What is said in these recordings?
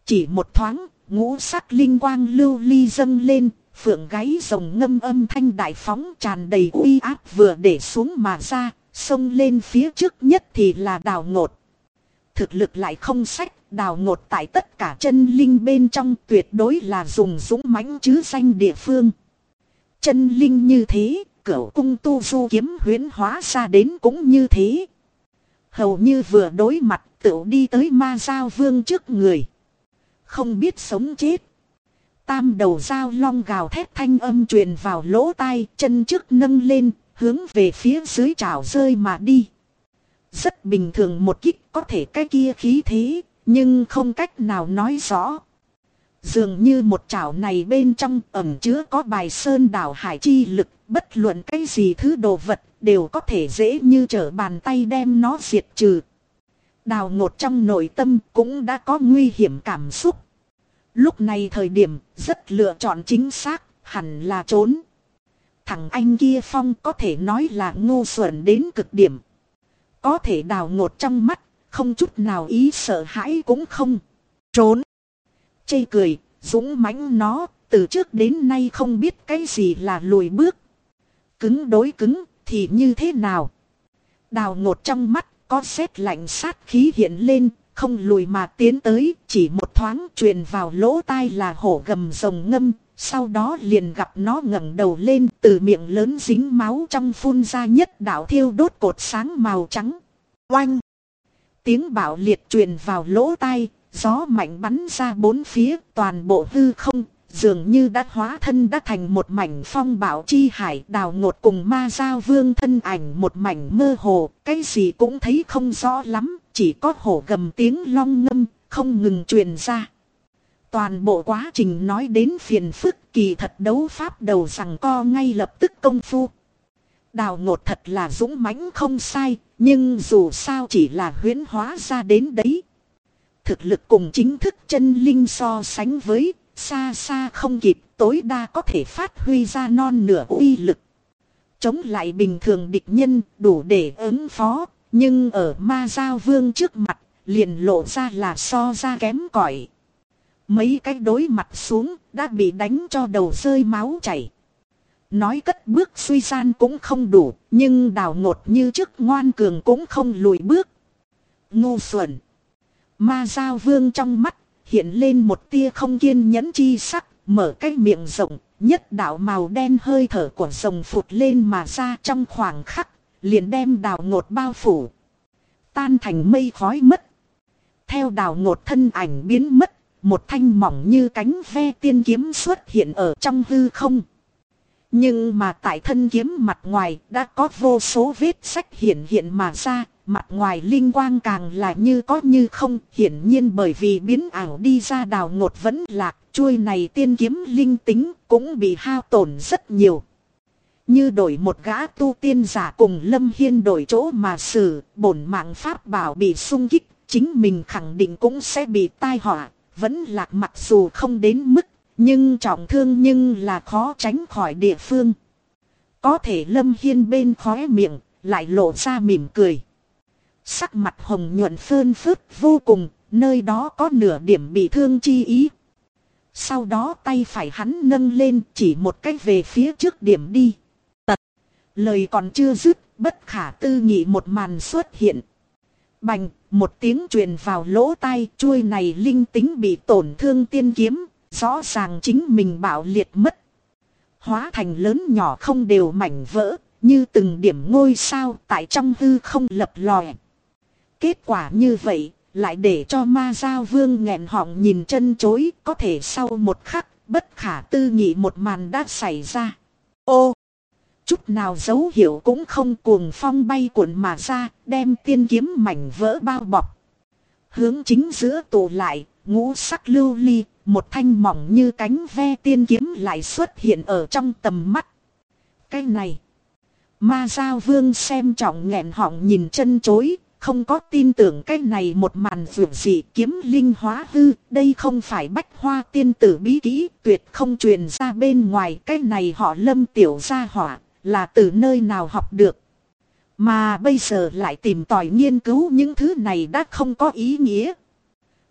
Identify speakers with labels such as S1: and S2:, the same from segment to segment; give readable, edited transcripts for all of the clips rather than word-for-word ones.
S1: Chỉ một thoáng, ngũ sắc linh quang lưu ly dâng lên, phượng gáy rồng ngâm âm thanh đại phóng tràn đầy uy áp vừa để xuống mà ra, xông lên phía trước nhất thì là Đào Ngột. Thực lực lại không sách, Đào Ngột tại tất cả chân linh bên trong tuyệt đối là dùng dũng mãnh chứ danh địa phương. Chân linh như thế, Cửu Cung tu du kiếm huyễn hóa ra đến cũng như thế. Hầu như vừa đối mặt tựu đi tới Ma Dao Vương trước người. Không biết sống chết. Tam đầu dao long gào thét thanh âm truyền vào lỗ tai, chân trước nâng lên, hướng về phía dưới trảo rơi mà đi. Rất bình thường một kích có thể cái kia khí thế, nhưng không cách nào nói rõ. Dường như một chảo này bên trong ẩn chứa có bài sơn đảo hải chi lực, bất luận cái gì thứ đồ vật đều có thể dễ như trở bàn tay đem nó diệt trừ. Đào Ngột trong nội tâm cũng đã có nguy hiểm cảm xúc. Lúc này thời điểm rất lựa chọn chính xác, hẳn là trốn. Thằng anh kia Phong có thể nói là ngu xuẩn đến cực điểm. Có thể Đào Ngột trong mắt, không chút nào ý sợ hãi cũng không. Trốn. Chê cười, dũng mãnh nó, từ trước đến nay không biết cái gì là lùi bước. Cứng đối cứng, thì như thế nào? Đào Ngột trong mắt, có sét lạnh sát khí hiện lên, không lùi mà tiến tới, chỉ một thoáng truyền vào lỗ tai là hổ gầm rồng ngâm, sau đó liền gặp nó ngẩng đầu lên, từ miệng lớn dính máu trong phun ra nhất đạo thiêu đốt cột sáng màu trắng. Oanh! Tiếng bạo liệt truyền vào lỗ tai, gió mạnh bắn ra bốn phía, toàn bộ hư không, dường như đã hóa thân đã thành một mảnh phong bạo chi hải. Đào Ngột cùng Ma Dao Vương thân ảnh một mảnh mơ hồ, cái gì cũng thấy không rõ lắm, chỉ có hổ gầm tiếng long ngâm, không ngừng truyền ra. Toàn bộ quá trình nói đến phiền phức, kỳ thật đấu pháp đầu rằng co ngay lập tức công phu. Đào Ngột thật là dũng mãnh không sai, nhưng dù sao chỉ là huyễn hóa ra đến đấy. Thực lực cùng chính thức chân linh so sánh với, xa xa không kịp, tối đa có thể phát huy ra non nửa uy lực. Chống lại bình thường địch nhân đủ để ứng phó, nhưng ở Ma Dao Vương trước mặt, liền lộ ra là so ra kém cỏi. Mấy cái đối mặt xuống, đã bị đánh cho đầu rơi máu chảy. Nói cất bước suy gian cũng không đủ, nhưng Đào Ngột như trước ngoan cường cũng không lùi bước. Ngu xuẩn. Ma Dao Vương trong mắt hiện lên một tia không kiên nhẫn chi sắc, mở cái miệng rộng, nhất đạo màu đen hơi thở của rồng phụt lên mà ra trong khoảng khắc, liền đem Đào Ngột bao phủ. Tan thành mây khói mất. Theo Đào Ngột thân ảnh biến mất, một thanh mỏng như cánh ve tiên kiếm xuất hiện ở trong hư không. Nhưng mà tại thân kiếm mặt ngoài đã có vô số vết sách hiện mà ra, mặt ngoài linh quang càng là như có như không, hiển nhiên bởi vì biến ảo đi ra Đào Ngột vẫn lạc, chuôi này tiên kiếm linh tính cũng bị hao tổn rất nhiều. Như đổi một gã tu tiên giả cùng Lâm Hiên đổi chỗ mà xử, bổn mạng pháp bảo bị xung kích, chính mình khẳng định cũng sẽ bị tai họa, vẫn lạc mặc dù không đến mức, nhưng trọng thương nhưng là khó tránh khỏi địa phương. Có thể Lâm Hiên bên khóe miệng, lại lộ ra mỉm cười. Sắc mặt hồng nhuận phơn phớt vô cùng, nơi đó có nửa điểm bị thương chi ý. Sau đó tay phải hắn nâng lên chỉ một cách về phía trước điểm đi. Tật. Lời còn chưa dứt, bất khả tư nghị một màn xuất hiện. Bành, một tiếng truyền vào lỗ tai, chuôi này linh tính bị tổn thương tiên kiếm, rõ ràng chính mình bạo liệt mất. Hóa thành lớn nhỏ không đều mảnh vỡ, như từng điểm ngôi sao tại trong hư không lập lòe. Kết quả như vậy, lại để cho Ma Dao Vương nghẹn họng nhìn chân chối, có thể sau một khắc, bất khả tư nghị một màn đã xảy ra. Ô! Chút nào dấu hiệu cũng không, cuồng phong bay cuộn mà ra, đem tiên kiếm mảnh vỡ bao bọc. Hướng chính giữa tụ lại, ngũ sắc lưu ly, một thanh mỏng như cánh ve tiên kiếm lại xuất hiện ở trong tầm mắt. Cái này! Ma Dao Vương xem trọng nghẹn họng nhìn chân chối, không có tin tưởng cái này một màn vượt dị kiếm linh hóa hư, đây không phải Bách Hoa tiên tử bí kỹ, tuyệt không truyền ra bên ngoài, cái này họ Lâm tiểu gia hỏa, là từ nơi nào học được. Mà bây giờ lại tìm tòi nghiên cứu những thứ này đã không có ý nghĩa.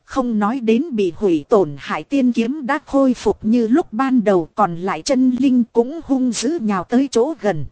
S1: Không nói đến bị hủy tổn hại tiên kiếm đã khôi phục như lúc ban đầu, còn lại chân linh cũng hung dữ nhào tới chỗ gần.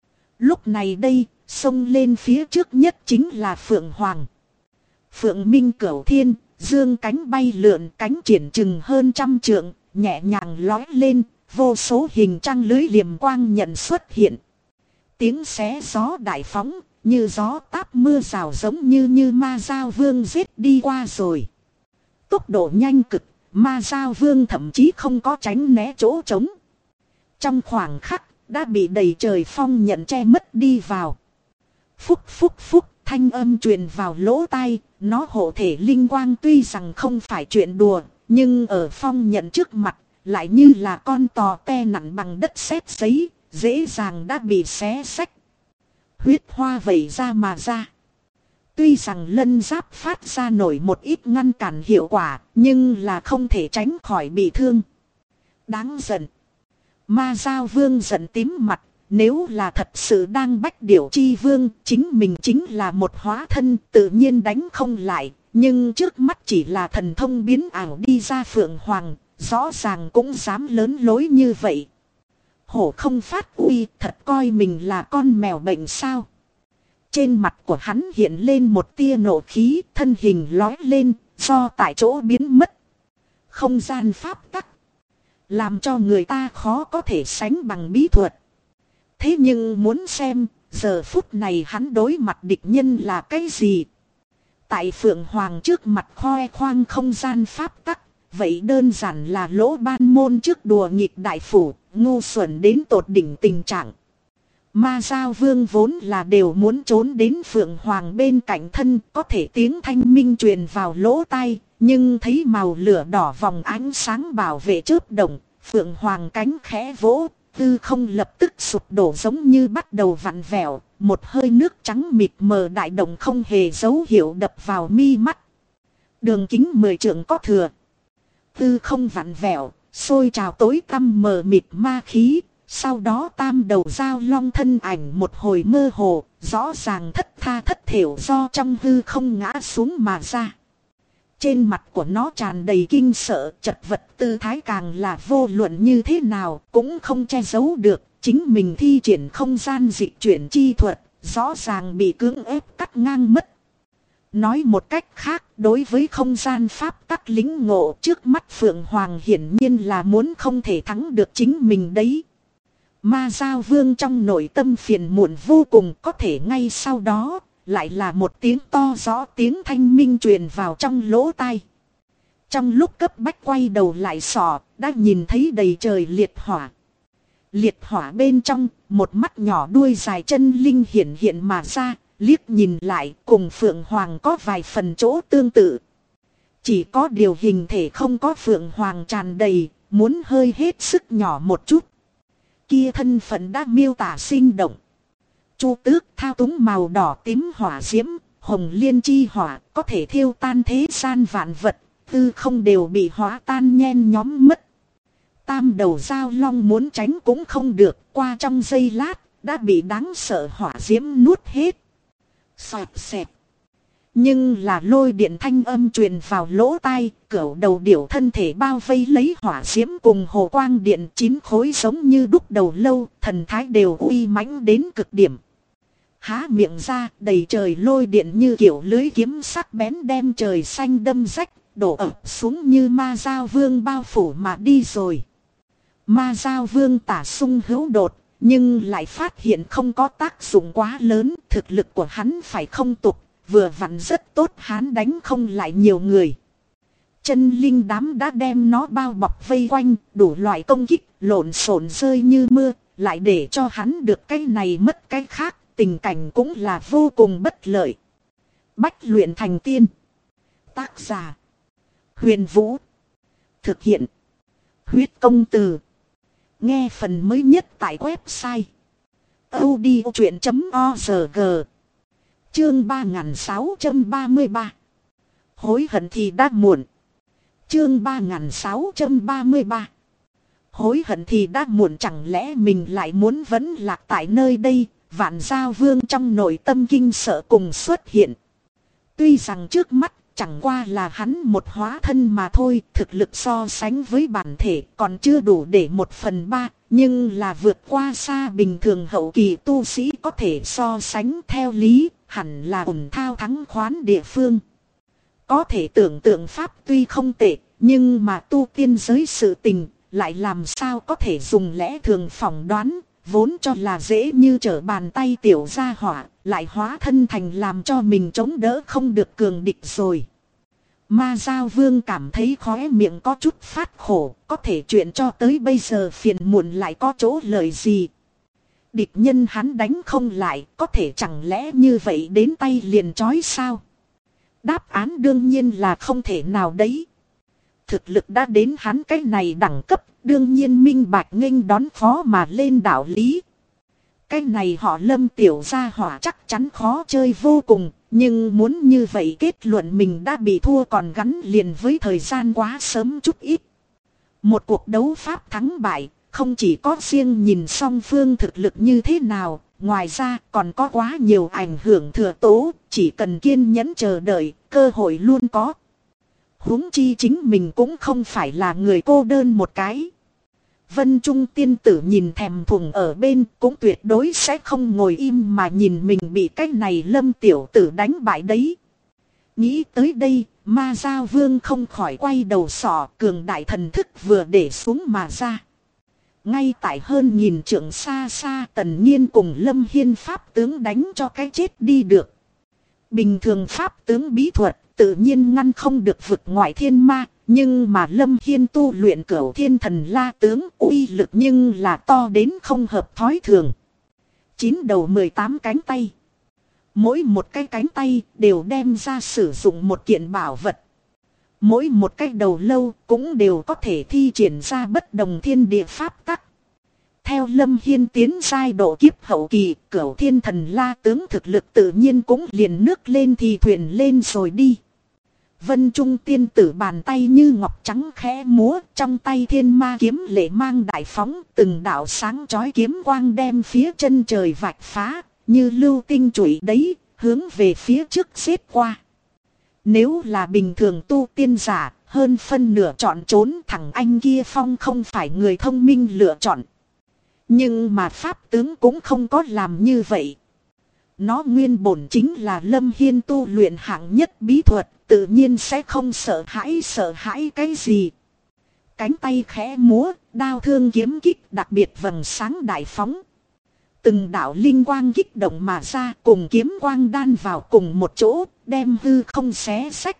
S1: Lúc này đây, xông lên phía trước nhất chính là Phượng Hoàng. Phượng Minh Cửu Thiên, dương cánh bay lượn, cánh triển chừng hơn 100 trượng, nhẹ nhàng lói lên, vô số hình trăng lưới liềm quang nhận xuất hiện. Tiếng xé gió đại phóng, như gió táp mưa rào, giống như ma giao vương giết đi qua rồi. Tốc độ nhanh cực, ma giao vương thậm chí không có tránh né chỗ trống. Trong khoảng khắc, đã bị đầy trời phong nhận che mất đi vào. Phúc phúc phúc, thanh âm truyền vào lỗ tai, nó hộ thể linh quang tuy rằng không phải chuyện đùa, nhưng ở phong nhận trước mặt, lại như là con tò te nặng bằng đất sét giấy, dễ dàng đã bị xé xách. Huyết hoa vẩy ra mà ra. Tuy rằng lân giáp phát ra nổi một ít ngăn cản hiệu quả, nhưng là không thể tránh khỏi bị thương. Đáng giận. Ma Giao Vương giận tím mặt, nếu là thật sự đang bách điểu chi vương, chính mình chính là một hóa thân, tự nhiên đánh không lại. Nhưng trước mắt chỉ là thần thông biến ảo đi ra Phượng Hoàng, rõ ràng cũng dám lớn lối như vậy. Hổ không phát uy, thật coi mình là con mèo bệnh sao? Trên mặt của hắn hiện lên một tia nộ khí, thân hình lói lên, do tại chỗ biến mất. Không gian pháp tắc, làm cho người ta khó có thể sánh bằng bí thuật. Thế nhưng muốn xem, giờ phút này hắn đối mặt địch nhân là cái gì? Tại Phượng Hoàng trước mặt khoe khoang không gian pháp tắc, vậy đơn giản là lỗ ban môn trước đùa nghịch đại phủ, ngu xuẩn đến tột đỉnh tình trạng. Ma Giao Vương vốn là đều muốn trốn đến Phượng Hoàng bên cạnh thân, có thể tiếng thanh minh truyền vào lỗ tai, nhưng thấy màu lửa đỏ vòng ánh sáng bảo vệ chớp động, Phượng Hoàng cánh khẽ vỗ, tư không lập tức sụp đổ giống như bắt đầu vặn vẹo, một hơi nước trắng mịt mờ đại động không hề dấu hiệu đập vào mi mắt. Đường kính 10 trượng có thừa. Tư không vặn vẹo, sôi trào tối tăm mờ mịt ma khí. Sau đó tam đầu giao long thân ảnh một hồi mơ hồ, rõ ràng thất tha thất thểu do trong hư không ngã xuống mà ra. Trên mặt của nó tràn đầy kinh sợ, chật vật tư thái càng là vô luận như thế nào cũng không che giấu được. Chính mình thi triển không gian dị chuyển chi thuật, rõ ràng bị cưỡng ép cắt ngang mất. Nói một cách khác, đối với không gian pháp tắc lính ngộ trước mắt Phượng Hoàng hiển nhiên là muốn không thể thắng được chính mình đấy. Ma Giao Vương trong nội tâm phiền muộn vô cùng, có thể ngay sau đó, lại là một tiếng to rõ tiếng thanh minh truyền vào trong lỗ tai. Trong lúc cấp bách quay đầu lại sọ, đã nhìn thấy đầy trời liệt hỏa. Liệt hỏa bên trong, một mắt nhỏ đuôi dài chân linh hiện hiện mà ra, liếc nhìn lại cùng Phượng Hoàng có vài phần chỗ tương tự. Chỉ có điều hình thể không có Phượng Hoàng tràn đầy, muốn hơi hết sức nhỏ một chút. Kia thân phận đã miêu tả sinh động. Chu Tước thao túng màu đỏ tím hỏa diễm, hồng liên chi hỏa, có thể thiêu tan thế gian vạn vật, tư không đều bị hóa tan nhen nhóm mất. Tam đầu giao long muốn tránh cũng không được, qua trong giây lát, đã bị đáng sợ hỏa diễm nuốt hết. Xoẹt xẹt. Nhưng là lôi điện thanh âm truyền vào lỗ tai, cửu đầu điểu thân thể bao vây lấy hỏa diễm cùng hồ quang điện 9 khối giống như đúc đầu lâu, thần thái đều uy mãnh đến cực điểm. Há miệng ra, đầy trời lôi điện như kiểu lưới kiếm sắc bén đem trời xanh đâm rách, đổ ập xuống như Ma Giao Vương bao phủ mà đi rồi. Ma Giao Vương tả sung hữu đột, nhưng lại phát hiện không có tác dụng quá lớn, thực lực của hắn phải không tục. Vừa vặn rất tốt, hắn đánh không lại nhiều người. Chân linh đám đã đem nó bao bọc vây quanh, đủ loại công kích lộn xộn rơi như mưa, lại để cho hắn được cái này mất cái khác, tình cảnh cũng là vô cùng bất lợi. Bách luyện thành tiên. Tác giả: Huyền Vũ. Thực hiện: Huyết Công Từ. Nghe phần mới nhất tại website audiochuyện.org. Chương 3633. Hối hận thì đã muộn. Chương 3633. Hối hận thì đã muộn, chẳng lẽ mình lại muốn vẫn lạc tại nơi đây? Vạn Giao Vương trong nội tâm kinh sợ cùng xuất hiện. Tuy rằng trước mắt chẳng qua là hắn một hóa thân mà thôi. Thực lực so sánh với bản thể còn chưa đủ để 1/3, nhưng là vượt qua xa bình thường hậu kỳ tu sĩ có thể so sánh. Theo lý, hẳn là ổn thao thắng khoán địa phương. Có thể tưởng tượng pháp tuy không tệ, nhưng mà tu tiên giới sự tình lại làm sao có thể dùng lẽ thường phỏng đoán. Vốn cho là dễ như trở bàn tay tiểu gia hỏa, lại hóa thân thành làm cho mình chống đỡ không được cường địch rồi. Ma Giao Vương cảm thấy khóe miệng có chút phát khổ, có thể chuyện cho tới bây giờ phiền muộn lại có chỗ lợi gì. Địch nhân hắn đánh không lại, có thể chẳng lẽ như vậy đến tay liền chói sao? Đáp án đương nhiên là không thể nào đấy. Thực lực đã đến hắn cái này đẳng cấp, đương nhiên minh bạch nghênh đón khó mà lên đạo lý. Cái này họ Lâm tiểu gia hỏa chắc chắn khó chơi vô cùng, nhưng muốn như vậy kết luận mình đã bị thua còn gắn liền với thời gian quá sớm chút ít. Một cuộc đấu pháp thắng bại, không chỉ có riêng nhìn song phương thực lực như thế nào, ngoài ra còn có quá nhiều ảnh hưởng thừa tố, chỉ cần kiên nhẫn chờ đợi, cơ hội luôn có. Huống chi chính mình cũng không phải là người cô đơn một cái. Vân Trung tiên tử nhìn thèm thuồng ở bên, cũng tuyệt đối sẽ không ngồi im mà nhìn mình bị cái này Lâm tiểu tử đánh bại đấy. Nghĩ tới đây, Ma Giao Vương không khỏi quay đầu sọ, cường đại thần thức vừa để xuống mà ra. Ngay tại hơn nghìn trượng xa xa, Tần Nhiên cùng Lâm Hiên pháp tướng đánh cho cái chết đi được. Bình thường pháp tướng bí thuật tự nhiên ngăn không được vực ngoại thiên ma, nhưng mà Lâm Hiên tu luyện Cửu Thiên Thần La tướng uy lực nhưng là to đến không hợp thói thường. 9 đầu 18 cánh tay. Mỗi một cái cánh tay đều đem ra sử dụng một kiện bảo vật. Mỗi một cái đầu lâu cũng đều có thể thi triển ra bất đồng thiên địa pháp tắc. Theo Lâm Hiên tiến giai độ kiếp hậu kỳ, Cửu Thiên Thần La tướng thực lực tự nhiên cũng liền nước lên thì thuyền lên rồi đi. Vân Trung tiên tử bàn tay như ngọc trắng khẽ múa, trong tay thiên ma kiếm lệ mang đại phóng, từng đạo sáng chói kiếm quang đem phía chân trời vạch phá, như lưu tinh chủy đấy, hướng về phía trước xếp qua. Nếu là bình thường tu tiên giả, hơn phân nửa chọn trốn, thằng anh kia phong không phải người thông minh lựa chọn. Nhưng mà pháp tướng cũng không có làm như vậy. Nó nguyên bổn chính là Lâm Hiên tu luyện hạng nhất bí thuật, tự nhiên sẽ không sợ hãi cái gì. Cánh tay khẽ múa, đao thương kiếm kích đặc biệt vầng sáng đại phóng. Từng đạo linh quang kích động mà ra, cùng kiếm quang đan vào cùng một chỗ, đem hư không xé xách.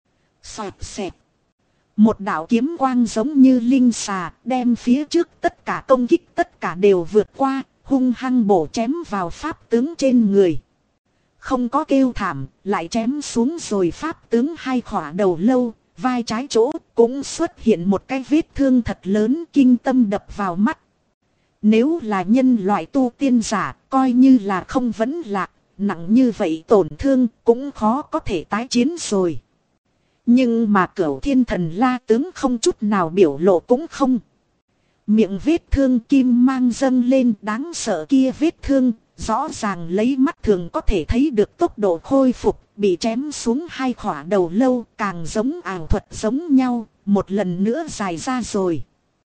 S1: Xoẹt xẹt. Một đạo kiếm quang giống như linh xà, đem phía trước tất cả công kích tất cả đều vượt qua, hung hăng bổ chém vào pháp tướng trên người. Không có kêu thảm, lại chém xuống rồi pháp tướng hai khỏa đầu lâu, vai trái chỗ cũng xuất hiện một cái vết thương thật lớn, kinh tâm đập vào mắt. Nếu là nhân loại tu tiên giả, coi như là không vấn lạc, nặng như vậy tổn thương cũng khó có thể tái chiến rồi. Nhưng mà Cửu Thiên Thần La tướng không chút nào biểu lộ cũng không. Miệng vết thương kim mang dâng lên, đáng sợ kia vết thương, rõ ràng lấy mắt thường có thể thấy được tốc độ khôi phục, bị chém xuống hai khỏa đầu lâu, càng giống ảo thuật giống nhau, một lần nữa dài ra rồi.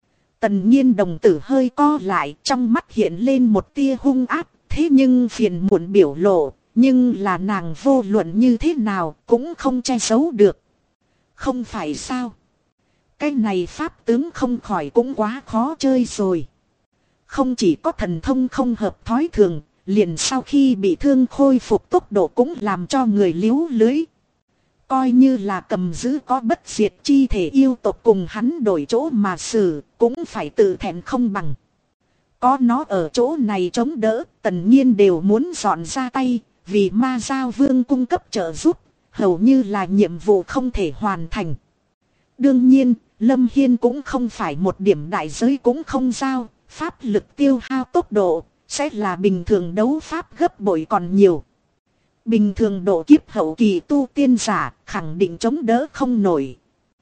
S1: Tần Nhiên đồng tử hơi co lại, trong mắt hiện lên một tia hung ác, thế nhưng phiền muộn biểu lộ, nhưng là nàng vô luận như thế nào cũng không che giấu được. Không phải sao? Cái này pháp tướng không khỏi cũng quá khó chơi rồi. Không chỉ có thần thông không hợp thói thường, liền sau khi bị thương khôi phục tốc độ cũng làm cho người liếu lưới. Coi như là cầm giữ có bất diệt chi thể yêu tộc cùng hắn đổi chỗ mà xử, cũng phải tự thẹn không bằng. Có nó ở chỗ này chống đỡ, Tần Nhiên đều muốn dọn ra tay, vì Ma Giao Vương cung cấp trợ giúp, hầu như là nhiệm vụ không thể hoàn thành. Đương nhiên, Lâm Hiên cũng không phải một điểm đại giới cũng không giao, pháp lực tiêu hao tốc độ, sẽ là bình thường đấu pháp gấp bội còn nhiều. Bình thường độ kiếp hậu kỳ tu tiên giả, khẳng định chống đỡ không nổi.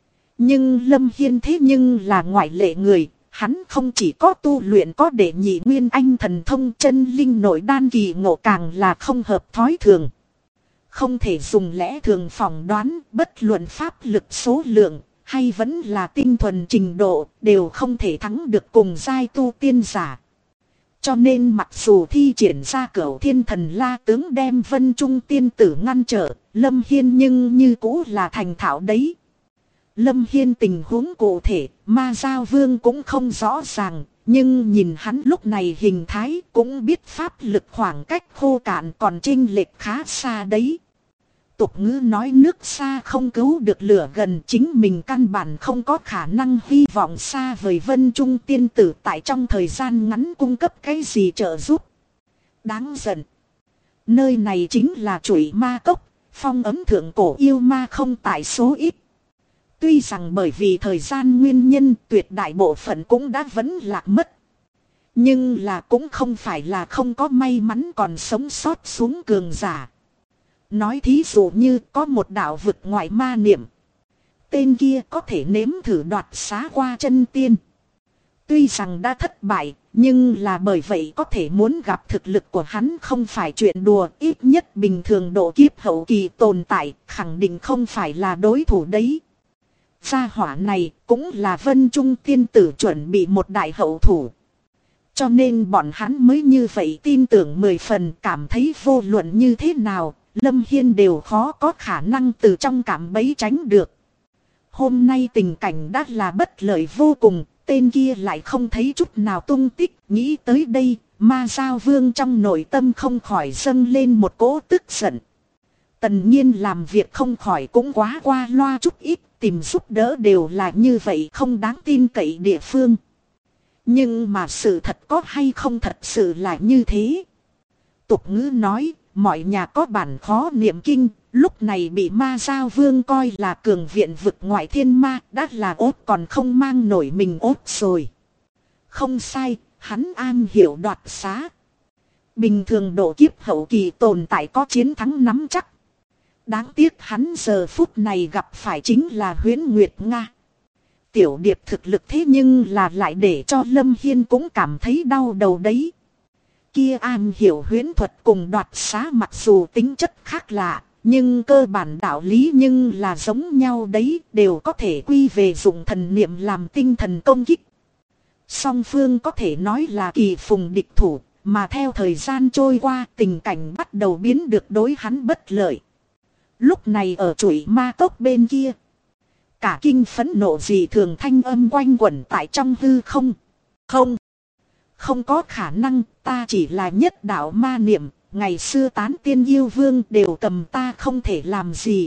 S1: Nhưng Lâm Hiên thế nhưng là ngoại lệ người, hắn không chỉ có tu luyện có đệ nhị nguyên anh thần thông chân linh nội đan kỳ ngộ, càng là không hợp thói thường. Không thể dùng lẽ thường phỏng đoán, bất luận pháp lực số lượng, hay vẫn là tinh thuần trình độ, đều không thể thắng được cùng giai tu tiên giả. Cho nên mặc dù thi triển ra Cửu Thiên Thần La tướng đem Vân Trung tiên tử ngăn trở, Lâm Hiên nhưng như cũ là thành thạo đấy. Lâm Hiên tình huống cụ thể, Ma Giao Vương cũng không rõ ràng, nhưng nhìn hắn lúc này hình thái cũng biết pháp lực khoảng cách khô cạn còn chênh lệch khá xa đấy. Tục ngữ nói nước xa không cứu được lửa gần, chính mình căn bản không có khả năng hy vọng xa vời Vân Trung tiên tử tại trong thời gian ngắn cung cấp cái gì trợ giúp. Đáng giận. Nơi này chính là Trụy Ma Cốc, phong ấm thượng cổ yêu ma không tại số ít. Tuy rằng bởi vì thời gian nguyên nhân tuyệt đại bộ phận cũng đã vẫn lạc mất. Nhưng là cũng không phải là không có may mắn còn sống sót xuống cường giả. Nói thí dụ như có một đạo vực ngoại ma niệm. Tên kia có thể nếm thử đoạt xá qua chân tiên. Tuy rằng đã thất bại, nhưng là bởi vậy có thể muốn gặp thực lực của hắn không phải chuyện đùa. Ít nhất bình thường độ kiếp hậu kỳ tồn tại, khẳng định không phải là đối thủ đấy. Gia hỏa này cũng là Vân Trung tiên tử chuẩn bị một đại hậu thủ. Cho nên bọn hắn mới như vậy tin tưởng 10 phần, cảm thấy vô luận như thế nào, Lâm Hiên đều khó có khả năng từ trong cạm bẫy tránh được. Hôm nay tình cảnh đã là bất lợi vô cùng, tên kia lại không thấy chút nào tung tích. Nghĩ tới đây, Ma Giao Vương trong nội tâm không khỏi dâng lên một cỗ tức giận. Tần Nhiên làm việc không khỏi cũng quá qua loa chút ít, tìm giúp đỡ đều là như vậy không đáng tin cậy địa phương. Nhưng mà sự thật có hay không thật sự là như thế? Tục ngữ nói, mọi nhà có bản khó niệm kinh, lúc này bị Ma Giao Vương coi là cường viện vực ngoại thiên ma, đã là ốt còn không mang nổi mình ốt rồi. Không sai, hắn an hiểu đoạt xá. Bình thường độ kiếp hậu kỳ tồn tại có chiến thắng nắm chắc. Đáng tiếc hắn giờ phút này gặp phải chính là Huyễn Nguyệt Nga. Tiểu điệp thực lực thế nhưng là lại để cho Lâm Hiên cũng cảm thấy đau đầu đấy. Kia an hiểu huyễn thuật cùng đoạt xá mặc dù tính chất khác lạ, nhưng cơ bản đạo lý nhưng là giống nhau đấy, đều có thể quy về dùng thần niệm làm tinh thần công kích. Song phương có thể nói là kỳ phùng địch thủ, mà theo thời gian trôi qua tình cảnh bắt đầu biến được đối hắn bất lợi. Lúc này ở Trụy Ma Cốc bên kia, cả kinh phẫn nộ dị thường thanh âm quanh quẩn tại trong hư không. Không có khả năng, ta chỉ là nhất đạo ma niệm, ngày xưa Tán Tiên Yêu Vương đều cầm ta không thể làm gì,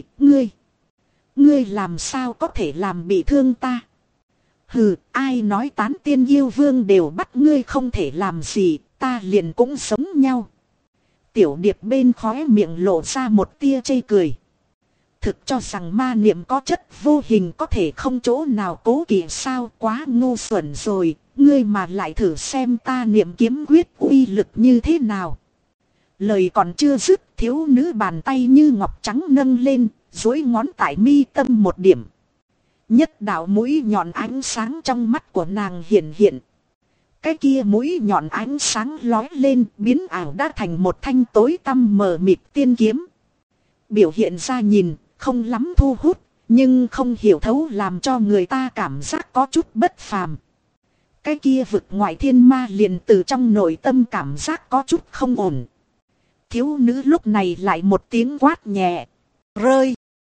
S1: ngươi làm sao có thể làm bị thương ta? Hừ, ai nói Tán Tiên Yêu Vương đều bắt ngươi không thể làm gì, ta liền cũng sống nhau. Tiểu điệp bên khóe miệng lộ ra một tia chê cười. Thực cho rằng ma niệm có chất vô hình có thể không chỗ nào cố kỵ sao, quá ngu xuẩn rồi, ngươi mà lại thử xem ta niệm kiếm quyết uy lực như thế nào. Lời còn chưa dứt, thiếu nữ bàn tay như ngọc trắng nâng lên, duỗi ngón tại mi tâm một điểm. Nhất đạo mũi nhọn ánh sáng trong mắt của nàng hiện hiện. Cái kia mũi nhọn ánh sáng lói lên, biến ảo đã thành một thanh tối tăm mờ mịt tiên kiếm. Biểu hiện ra nhìn không lắm thu hút, nhưng không hiểu thấu làm cho người ta cảm giác có chút bất phàm. Cái kia vực ngoại thiên ma liền từ trong nội tâm cảm giác có chút không ổn. Thiếu nữ lúc này lại một tiếng quát nhẹ. Rơi.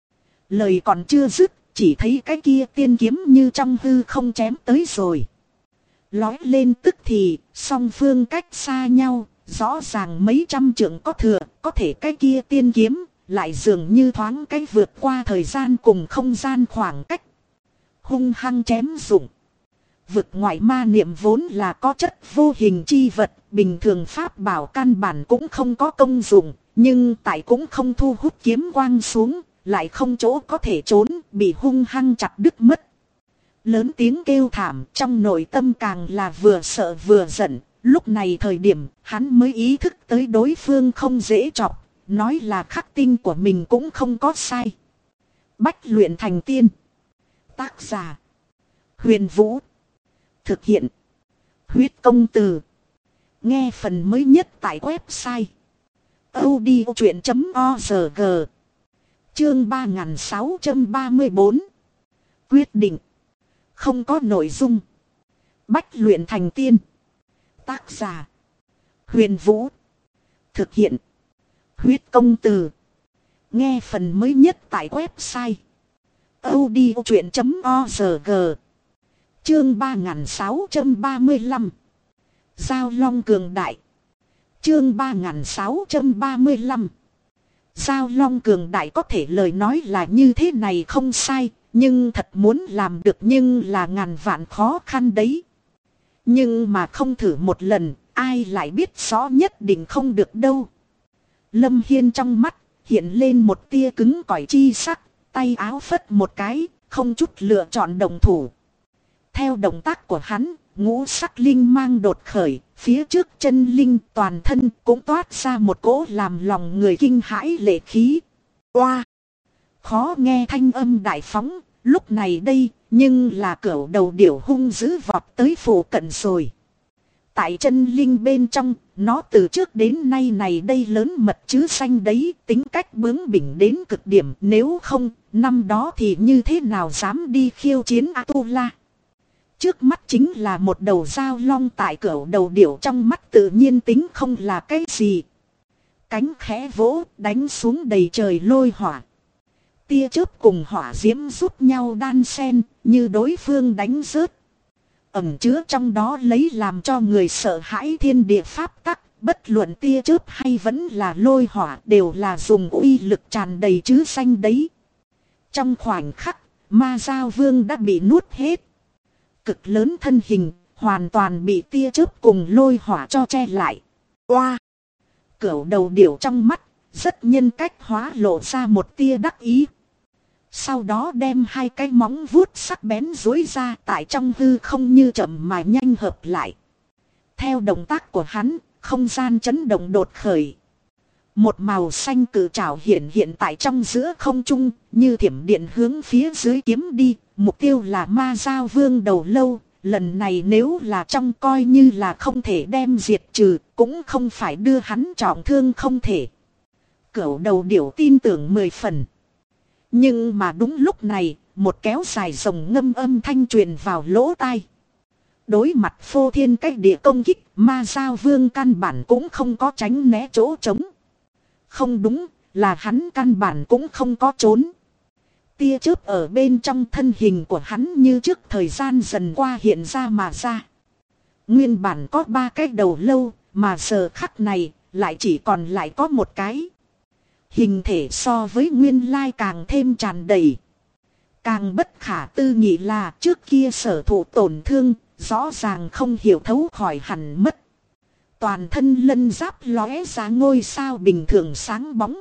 S1: Lời còn chưa dứt, chỉ thấy cái kia tiên kiếm như trong hư không chém tới rồi. Lói lên tức thì, song phương cách xa nhau, rõ ràng mấy trăm trượng có thừa, có thể cái kia tiên kiếm lại dường như thoáng cách vượt qua thời gian cùng không gian khoảng cách. Hung hăng chém dụng. Vực ngoại ma niệm vốn là có chất vô hình chi vật, bình thường pháp bảo căn bản cũng không có công dụng, nhưng tại cũng không thu hút kiếm quang xuống, lại không chỗ có thể trốn, bị hung hăng chặt đứt mất. Lớn tiếng kêu thảm, trong nội tâm càng là vừa sợ vừa giận, lúc này thời điểm hắn mới ý thức tới đối phương không dễ chọc, nói là khắc tinh của mình cũng không có sai. Bách luyện thành tiên. Tác giả Huyền Vũ. Thực hiện huyết công từ. Nghe phần mới nhất tại website audiochuyện.org. Chương 3634. Quyết định. Không có nội dung. Bách luyện thành tiên. Tác giả: Huyền Vũ. Thực hiện: Huyết Công Từ. Nghe phần mới nhất tại website audiochuyện.org. Chương 3635. Giao long cường đại. Chương 3635. Giao long cường đại, có thể lời nói là như thế này không sai, nhưng thật muốn làm được nhưng là ngàn vạn khó khăn đấy. Nhưng mà không thử một lần, ai lại biết rõ nhất định không được đâu. Lâm Hiên trong mắt hiện lên một tia cứng cỏi chi sắc, tay áo phất một cái, không chút lựa chọn động thủ. Theo động tác của hắn, ngũ sắc linh mang đột khởi, phía trước chân linh toàn thân cũng toát ra một cỗ làm lòng người kinh hãi lệ khí. Oa! Khó nghe thanh âm đại phóng, lúc này đây, nhưng là cẩu đầu điểu hung dữ vọt tới phủ cận rồi. Tại chân linh bên trong, nó từ trước đến nay này đây lớn mật chứ xanh đấy, tính cách bướng bỉnh đến cực điểm, nếu không, năm đó thì như thế nào dám đi khiêu chiến Atula. Trước mắt chính là một đầu dao long, tại cẩu đầu điểu trong mắt tự nhiên tính không là cái gì. Cánh khẽ vỗ, đánh xuống đầy trời lôi hỏa. Tia chớp cùng hỏa diễm giúp nhau đan xen, như đối phương đánh rớt. Ẩn chứa trong đó lấy làm cho người sợ hãi thiên địa pháp tắc, bất luận tia chớp hay vẫn là lôi hỏa đều là dùng uy lực tràn đầy chứ xanh đấy. Trong khoảnh khắc, ma giao vương đã bị nuốt hết. Cực lớn thân hình, hoàn toàn bị tia chớp cùng lôi hỏa cho che lại. Oa! Cẩu đầu điểu trong mắt, rất nhân cách hóa lộ ra một tia đắc ý. Sau đó đem hai cái móng vuốt sắc bén duỗi ra, tại trong hư không như chậm mà nhanh hợp lại. Theo động tác của hắn, không gian chấn động đột khởi. Một màu xanh cự trảo hiện tại trong giữa không trung, như thiểm điện hướng phía dưới kiếm đi, mục tiêu là ma giao vương đầu lâu. Lần này nếu là trong coi như là không thể đem diệt trừ, cũng không phải đưa hắn trọng thương không thể. Cẩu đầu điểu tin tưởng 10 phần. Nhưng mà đúng lúc này, một kéo dài rồng ngâm âm thanh truyền vào lỗ tai. Đối mặt phô thiên cách địa công kích, ma giao vương căn bản cũng không có tránh né chỗ trống. Không đúng, là hắn căn bản cũng không có trốn. Tia chớp ở bên trong thân hình của hắn như trước thời gian dần qua hiện ra mà ra. Nguyên bản có 3 cái đầu lâu, mà giờ khắc này lại chỉ còn lại có một cái. Hình thể so với nguyên lai càng thêm tràn đầy. Càng bất khả tư nghị là trước kia sở thụ tổn thương, rõ ràng không hiểu thấu khỏi hẳn mất. Toàn thân lân giáp lóe ra ngôi sao bình thường sáng bóng.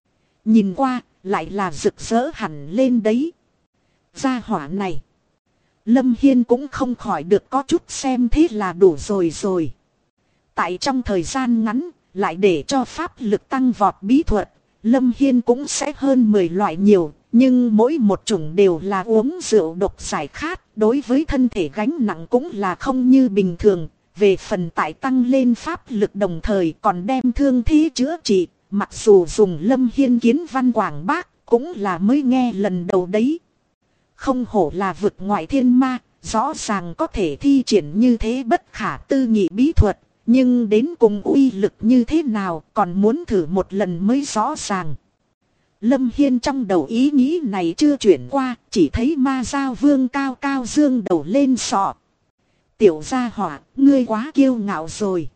S1: Nhìn qua, lại là rực rỡ hẳn lên đấy. Gia hỏa này, Lâm Hiên cũng không khỏi được có chút xem thế là đủ rồi. Tại trong thời gian ngắn, lại để cho pháp lực tăng vọt bí thuật, Lâm Hiên cũng sẽ hơn 10 loại nhiều, nhưng mỗi một chủng đều là uống rượu độc giải khát, đối với thân thể gánh nặng cũng là không như bình thường. Về phần tại tăng lên pháp lực đồng thời còn đem thương thế chữa trị, mặc dù dùng Lâm Hiên kiến văn quảng bác, cũng là mới nghe lần đầu đấy. Không hổ là vực ngoại thiên ma, rõ ràng có thể thi triển như thế bất khả tư nghị bí thuật. Nhưng đến cùng uy lực như thế nào còn muốn thử một lần mới rõ ràng. Lâm Hiên trong đầu ý nghĩ này chưa chuyển qua, chỉ thấy ma giao vương cao cao dương đầu lên sọ. Tiểu gia hỏa, ngươi quá kiêu ngạo rồi.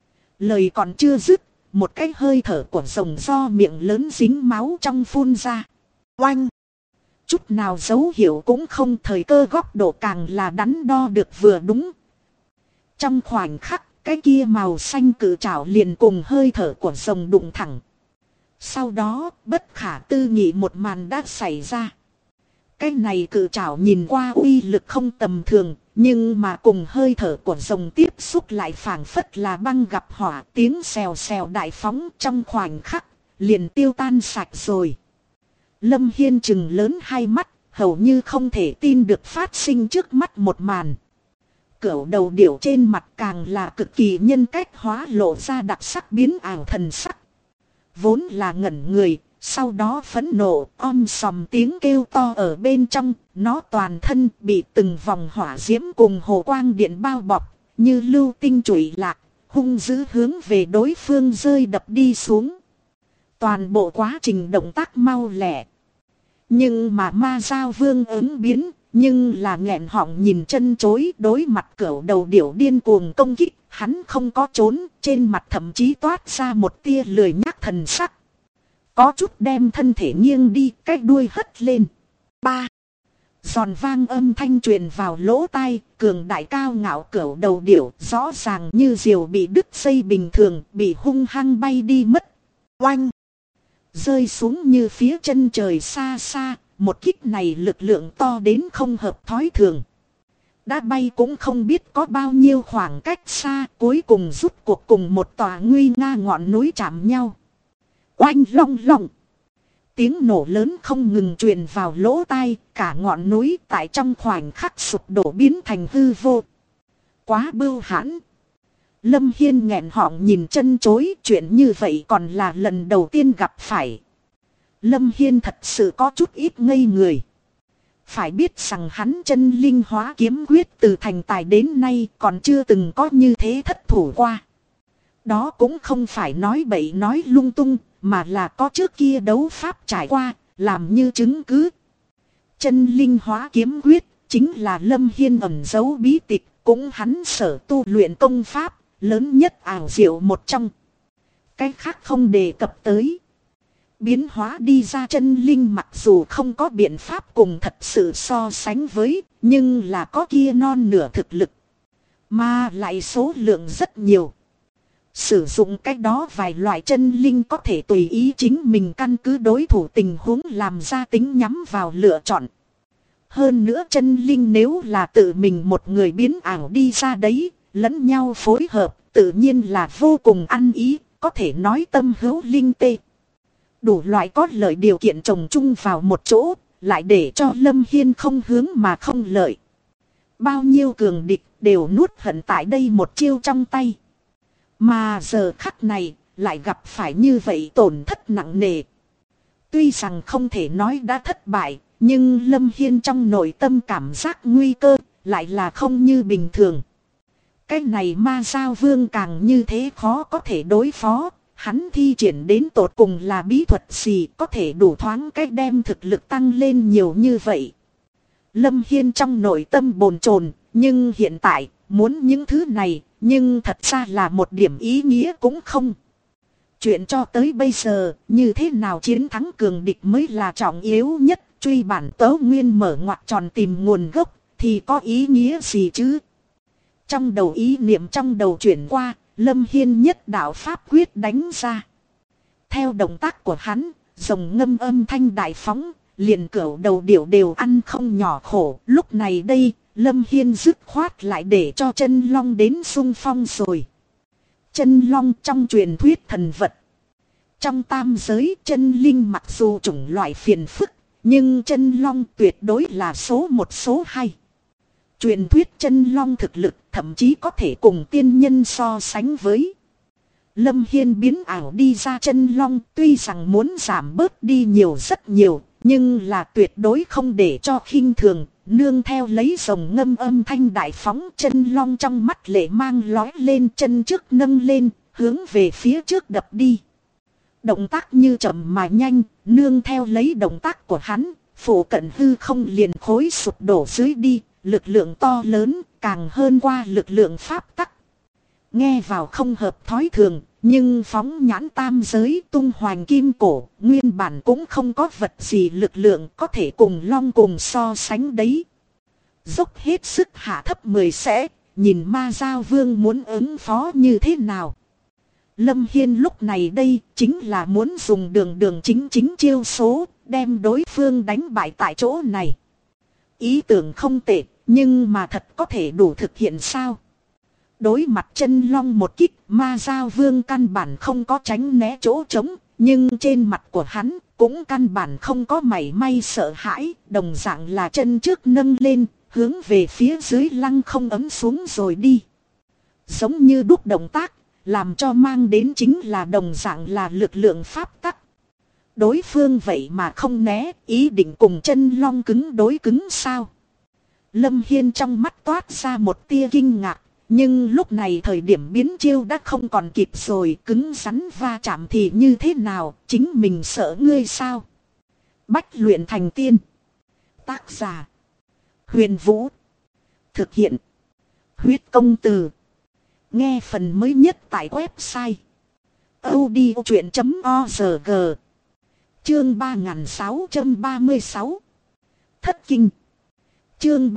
S1: Lời còn chưa dứt, một cái hơi thở của rồng do miệng lớn dính máu trong phun ra. Oanh! Chút nào dấu hiệu cũng không, thời cơ góc độ càng là đắn đo được vừa đúng. Trong khoảnh khắc, cái kia màu xanh cự trảo liền cùng hơi thở của rồng đụng thẳng. Sau đó, bất khả tư nghị một màn đã xảy ra. Cái này cự trảo nhìn qua uy lực không tầm thường, nhưng mà cùng hơi thở của rồng tiếp xúc lại phảng phất là băng gặp hỏa, tiếng xèo xèo đại phóng trong khoảnh khắc, liền tiêu tan sạch rồi. Lâm Hiên trừng lớn hai mắt, hầu như không thể tin được phát sinh trước mắt một màn. Cẩu đầu điểu trên mặt càng là cực kỳ nhân cách hóa lộ ra đặc sắc biến ảo thần sắc. vốn là ngẩn người, sau đó phẫn nộ, sòm tiếng kêu to ở bên trong, nó toàn thân bị từng vòng hỏa diễm cùng hồ quang điện bao bọc, như lưu tinh chủy lạc, hung dữ hướng về đối phương rơi đập đi xuống. Toàn bộ quá trình động tác mau lẹ. Nhưng mà ma giao vương ứng biến, nhưng là nghẹn họng nhìn chân chối, đối mặt cẩu đầu điểu điên cuồng công kích, hắn không có trốn, trên mặt thậm chí toát ra một tia lười nhác thần sắc. Có chút đem thân thể nghiêng đi, cái đuôi hất lên. Ba. Giòn vang âm thanh truyền vào lỗ tai, cường đại cao ngạo cẩu đầu điểu, rõ ràng như diều bị đứt dây bình thường, bị hung hăng bay đi mất. Oanh! Rơi xuống như phía chân trời xa xa, một kích này lực lượng to đến không hợp thói thường. Đã bay cũng không biết có bao nhiêu khoảng cách xa, cuối cùng rút cuộc cùng một tòa nguy nga ngọn núi chạm nhau. Oanh long long! Tiếng nổ lớn không ngừng truyền vào lỗ tai, cả ngọn núi tại trong khoảnh khắc sụp đổ biến thành hư vô. Quá bưu hãn! Lâm Hiên nghẹn họng nhìn chân chối, chuyện như vậy còn là lần đầu tiên gặp phải. Lâm Hiên thật sự có chút ít ngây người. Phải biết rằng hắn chân linh hóa kiếm quyết từ thành tài đến nay còn chưa từng có như thế thất thủ qua. Đó cũng không phải nói bậy nói lung tung, mà là có trước kia đấu pháp trải qua, làm như chứng cứ. Chân linh hóa kiếm quyết chính là Lâm Hiên ẩn giấu bí tịch, cũng hắn sở tu luyện công pháp, lớn nhất ảo diệu một trong. Cái khác không đề cập tới. Biến hóa đi ra chân linh mặc dù không có biện pháp cùng thật sự so sánh với, nhưng là có kia non nửa thực lực. Mà lại số lượng rất nhiều. Sử dụng cách đó vài loại chân linh có thể tùy ý chính mình căn cứ đối thủ tình huống làm ra tính nhắm vào lựa chọn. Hơn nữa chân linh nếu là tự mình một người biến ảo đi ra đấy, lẫn nhau phối hợp, tự nhiên là vô cùng ăn ý, có thể nói tâm hữu linh tê. Đủ loại có lợi điều kiện chồng chung vào một chỗ, lại để cho Lâm Hiên không hướng mà không lợi. Bao nhiêu cường địch đều nuốt hận tại đây một chiêu trong tay. Mà giờ khắc này, lại gặp phải như vậy tổn thất nặng nề. Tuy rằng không thể nói đã thất bại, nhưng Lâm Hiên trong nội tâm cảm giác nguy cơ, lại là không như bình thường. Cái này ma giao vương càng như thế khó có thể đối phó, hắn thi triển đến tột cùng là bí thuật gì có thể đủ thoáng cách đem thực lực tăng lên nhiều như vậy. Lâm Hiên trong nội tâm bồn chồn, nhưng hiện tại, muốn những thứ này, nhưng thật ra là một điểm ý nghĩa cũng không. Chuyện cho tới bây giờ, như thế nào chiến thắng cường địch mới là trọng yếu nhất, truy bản tấu nguyên mở ngoặc tròn tìm nguồn gốc, thì có ý nghĩa gì chứ? Trong đầu ý niệm trong đầu chuyển qua, Lâm Hiên nhất đạo pháp quyết đánh ra. Theo động tác của hắn, rồng ngâm âm thanh đại phóng, liền cẩu đầu điểu đều ăn không nhỏ khổ. Lúc này đây, Lâm Hiên dứt khoát lại để cho chân long đến xung phong rồi. Chân long trong truyền thuyết thần vật. Trong tam giới chân linh mặc dù chủng loại phiền phức, nhưng chân long tuyệt đối là số một số hai. Truyền thuyết chân long thực lực thậm chí có thể cùng tiên nhân so sánh với. Lâm Hiên biến ảo đi ra chân long tuy rằng muốn giảm bớt đi nhiều rất nhiều, nhưng là tuyệt đối không để cho khinh thường. Nương theo lấy rồng ngâm âm thanh đại phóng, chân long trong mắt lệ mang lói lên, chân trước nâng lên, hướng về phía trước đập đi. Động tác như chậm mà nhanh, nương theo lấy động tác của hắn, phủ cận hư không liền khối sụp đổ dưới đi, lực lượng to lớn, càng hơn qua lực lượng pháp tắc. Nghe vào không hợp thói thường, nhưng phóng nhãn tam giới tung hoành kim cổ, nguyên bản cũng không có vật gì lực lượng có thể cùng long cùng so sánh đấy. Dốc hết sức hạ thấp 10 sẽ, nhìn ma giao vương muốn ứng phó như thế nào. Lâm Hiên lúc này đây chính là muốn dùng đường chính chiêu số, đem đối phương đánh bại tại chỗ này. Ý tưởng không tệ, nhưng mà thật có thể đủ thực hiện sao? Đối mặt chân long một kích, ma giao vương căn bản không có tránh né chỗ trống, nhưng trên mặt của hắn cũng căn bản không có mảy may sợ hãi, đồng dạng là chân trước nâng lên, hướng về phía dưới lăng không ấm xuống rồi đi. Giống như đúc động tác, làm cho mang đến chính là đồng dạng là lực lượng pháp tắc. Đối phương vậy mà không né, ý định cùng chân long cứng đối cứng sao? Lâm Hiên trong mắt toát ra một tia kinh ngạc, nhưng lúc này thời điểm biến chiêu đã không còn kịp rồi, cứng rắn va chạm thì như thế nào, chính mình sợ ngươi sao? Bách luyện thành tiên. Tác giả: Huyền Vũ. Thực hiện: Huyết Công Từ. Nghe phần mới nhất tại website audiochuyện.org. Chương 3636. Thất kinh. Chương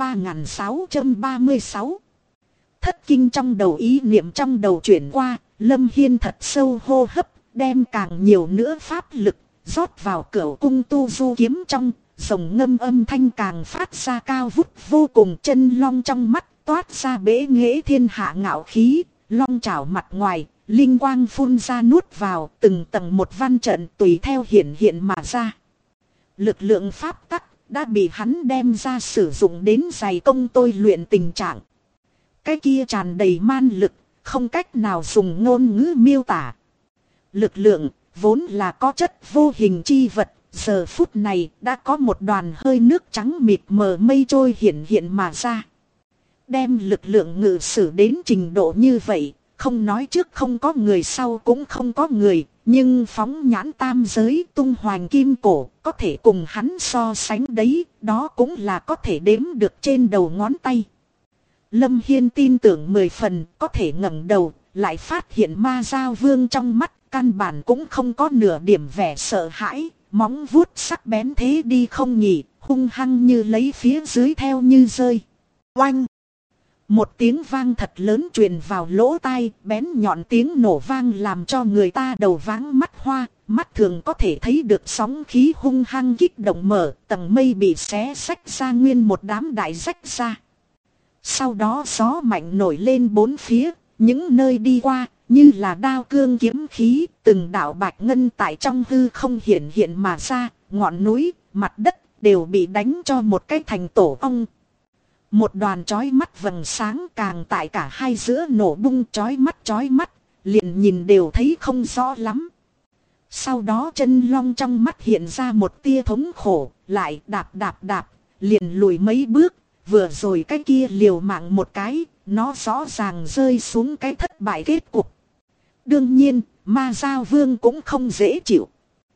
S1: 3636. Thất kinh trong đầu, ý niệm trong đầu chuyển qua, Lâm Hiên thật sâu hô hấp, đem càng nhiều nữa pháp lực rót vào Cửu Cung Tu Du Kiếm trong, rồng ngâm âm thanh càng phát ra cao vút vô cùng. Chân long trong mắt toát ra bế nghệ thiên hạ ngạo khí, long chảo mặt ngoài, linh quang phun ra nuốt vào, từng tầng một văn trận tùy theo hiện hiện mà ra. Lực lượng pháp tắc đã bị hắn đem ra sử dụng đến dày công tôi luyện tình trạng. Cái kia tràn đầy man lực, không cách nào dùng ngôn ngữ miêu tả. Lực lượng vốn là có chất vô hình chi vật, giờ phút này đã có một đoàn hơi nước trắng mịt mờ mây trôi hiện hiện mà ra. Đem lực lượng ngự sử đến trình độ như vậy, không nói trước không có người sau cũng không có người, nhưng phóng nhãn tam giới tung hoành kim cổ có thể cùng hắn so sánh đấy, đó cũng là có thể đếm được trên đầu ngón tay. Lâm Hiên tin tưởng 10 phần, có thể ngẩng đầu, lại phát hiện Ma Dao Vương trong mắt, căn bản cũng không có nửa điểm vẻ sợ hãi, móng vuốt sắc bén thế đi không nhỉ, hung hăng như lấy phía dưới theo như rơi. Oanh! Một tiếng vang thật lớn truyền vào lỗ tai, bén nhọn tiếng nổ vang làm cho người ta đầu váng mắt hoa, mắt thường có thể thấy được sóng khí hung hăng kích động mở, tầng mây bị xé xách ra nguyên một đám đại rách ra. Sau đó gió mạnh nổi lên bốn phía, những nơi đi qua, như là đao cương kiếm khí, từng đạo bạch ngân tại trong hư không hiện hiện mà ra, ngọn núi, mặt đất đều bị đánh cho một cái thành tổ ong. Một đoàn chói mắt vầng sáng càng tại cả hai giữa nổ bung, chói mắt, liền nhìn đều thấy không rõ lắm. Sau đó chân long trong mắt hiện ra một tia thống khổ, lại đạp, liền lùi mấy bước, vừa rồi cái kia liều mạng một cái, nó rõ ràng rơi xuống cái thất bại kết cục. Đương nhiên, Ma Dao Vương cũng không dễ chịu.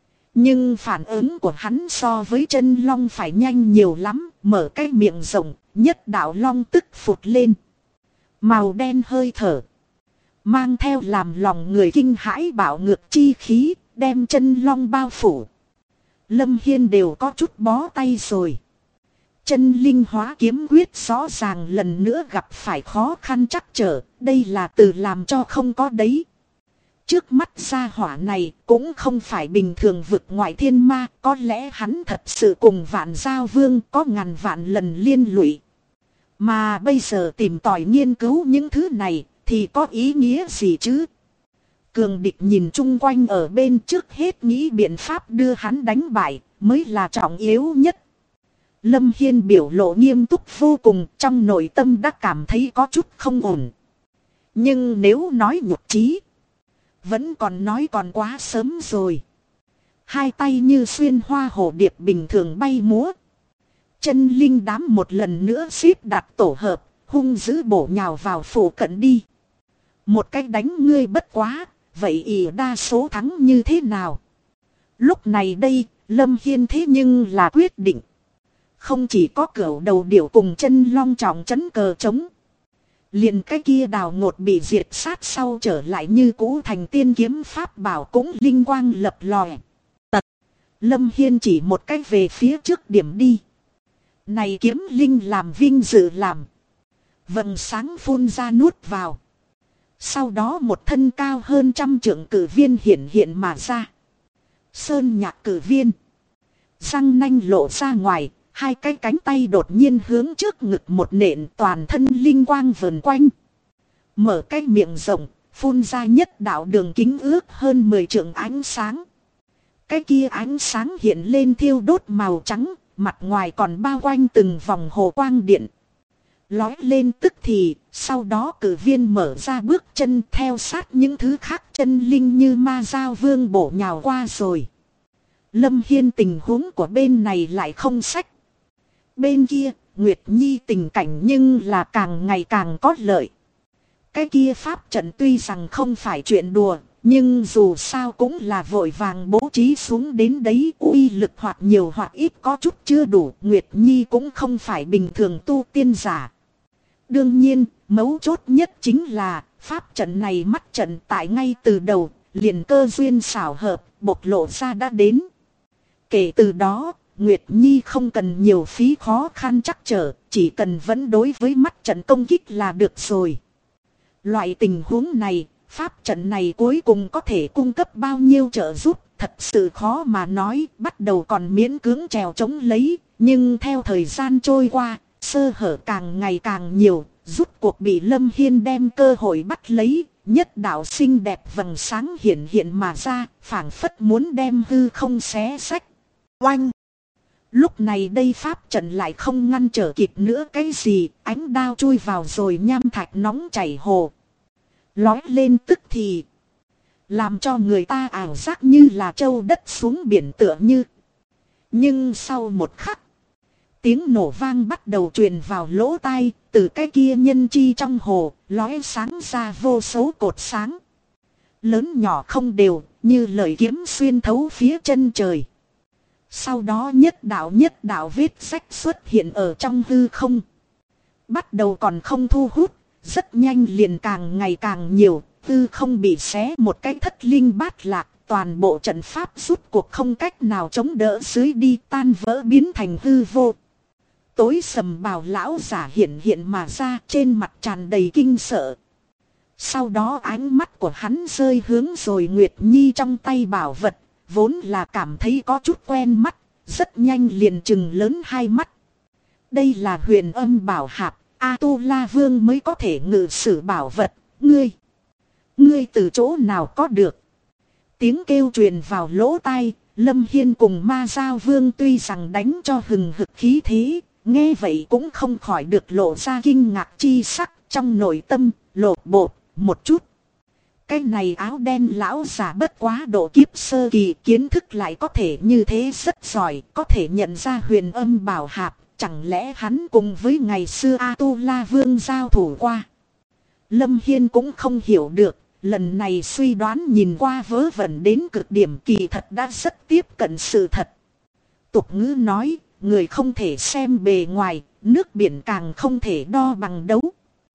S1: Nhưng phản ứng của hắn so với chân long phải nhanh nhiều lắm, mở cái miệng rộng, nhất đạo long tức phụt lên. Màu đen hơi thở, mang theo làm lòng người kinh hãi bạo ngược chi khí, đem chân long bao phủ. Lâm Hiên đều có chút bó tay rồi. Chân linh hóa kiếm quyết rõ ràng lần nữa gặp phải khó khăn trắc trở, đây là từ làm cho không có đấy. Trước mắt gia hỏa này cũng không phải bình thường vực ngoại thiên ma, có lẽ hắn thật sự cùng Vạn Dao Vương có ngàn vạn lần liên lụy. Mà bây giờ tìm tòi nghiên cứu những thứ này thì có ý nghĩa gì chứ? Cường địch nhìn chung quanh ở bên, trước hết nghĩ biện pháp đưa hắn đánh bại mới là trọng yếu nhất. Lâm Hiên biểu lộ nghiêm túc vô cùng, trong nội tâm đã cảm thấy có chút không ổn. Nhưng nếu nói nhục chí, vẫn còn nói còn quá sớm rồi. Hai tay như xuyên hoa hổ điệp bình thường bay múa. Chân linh đám một lần nữa xếp đặt tổ hợp, hung dữ bổ nhào vào phủ cận đi. Một cách đánh ngươi bất quá, vậy ỷ đa số thắng như thế nào? Lúc này đây, Lâm Hiên thế nhưng là quyết định. Không chỉ có cửu đầu điểu cùng chân long trọng chấn cờ trống. Liền cái kia đào ngột bị diệt sát sau trở lại như cũ thành tiên kiếm pháp bảo cũng linh quang lập lòe. Tật. Lâm Hiên chỉ một cách về phía trước điểm đi. Này kiếm linh làm vinh dự làm. Vầng sáng phun ra nuốt vào. Sau đó một thân cao hơn 100 trượng cử viên hiện hiện mà ra. Sơn nhạc cử viên. Răng nanh lộ ra ngoài. Hai cái cánh tay đột nhiên hướng trước ngực một nện, toàn thân linh quang vờn quanh. Mở cái miệng rộng, phun ra nhất đạo đường kính ước hơn 10 trượng ánh sáng. Cái kia ánh sáng hiện lên thiêu đốt màu trắng, mặt ngoài còn bao quanh từng vòng hồ quang điện. lói lên tức thì, sau đó cử viên mở ra bước chân theo sát những thứ khác chân linh như ma giao vương bổ nhào qua rồi. Lâm Hiên tình huống của bên này lại không sách. Bên kia, Nguyệt Nhi tình cảnh nhưng là càng ngày càng có lợi. Cái kia pháp trận tuy rằng không phải chuyện đùa, nhưng dù sao cũng là vội vàng bố trí xuống đến đấy, uy lực hoặc nhiều hoặc ít có chút chưa đủ. Nguyệt Nhi cũng không phải bình thường tu tiên giả. Đương nhiên, mấu chốt nhất chính là pháp trận này mắt trận tại ngay từ đầu, liền cơ duyên xảo hợp, bộc lộ ra đã đến. Kể từ đó, Nguyệt Nhi không cần nhiều phí khó khăn chắc trở, chỉ cần vẫn đối với mắt trận công kích là được rồi. Loại tình huống này, pháp trận này cuối cùng có thể cung cấp bao nhiêu trợ giúp, thật sự khó mà nói. Bắt đầu còn miễn cưỡng trèo chống lấy, nhưng theo thời gian trôi qua, sơ hở càng ngày càng nhiều, rút cuộc bị Lâm Hiên đem cơ hội bắt lấy. Nhất đạo xinh đẹp vầng sáng hiện hiện mà ra, phảng phất muốn đem hư không xé xách. Oanh! Lúc này đây pháp trận lại không ngăn trở kịp nữa cái gì, ánh đao chui vào rồi nham thạch nóng chảy hồ. Lói lên tức thì, làm cho người ta ảo giác như là trâu đất xuống biển tựa như. Nhưng sau một khắc, tiếng nổ vang bắt đầu truyền vào lỗ tai, từ cái kia nhân chi trong hồ, lóe sáng ra vô số cột sáng. Lớn nhỏ không đều, như lời kiếm xuyên thấu phía chân trời. Sau đó nhất đạo vết rách xuất hiện ở trong hư không. Bắt đầu còn không thu hút, rất nhanh liền càng ngày càng nhiều, hư không bị xé một cái thất linh bát lạc. Toàn bộ trận pháp rút cuộc không cách nào chống đỡ dưới đi, tan vỡ biến thành hư vô. Tối sầm bào lão giả hiện mà ra, trên mặt tràn đầy kinh sợ. Sau đó ánh mắt của hắn rơi hướng rồi Nguyệt Nhi trong tay bảo vật, vốn là cảm thấy có chút quen mắt, rất nhanh liền trừng lớn hai mắt. Đây là Huyền Âm Bảo Hạp, A-tu-la vương mới có thể ngự sử bảo vật. Ngươi từ chỗ nào có được? Tiếng kêu truyền vào lỗ tai. Lâm Hiên cùng ma giao vương tuy rằng đánh cho hừng hực khí thế, nghe vậy cũng không khỏi được lộ ra kinh ngạc chi sắc, trong nội tâm lột bột một chút. Cái này áo đen lão giả bất quá độ kiếp sơ kỳ, kiến thức lại có thể như thế rất giỏi, có thể nhận ra Huyền Âm Bảo Hạp. Chẳng lẽ hắn cùng với ngày xưa A-tu-la vương giao thủ qua? Lâm Hiên cũng không hiểu được, lần này suy đoán nhìn qua vớ vẩn đến cực điểm, kỳ thật đã rất tiếp cận sự thật. Tục ngữ nói, người không thể xem bề ngoài, nước biển càng không thể đo bằng đấu.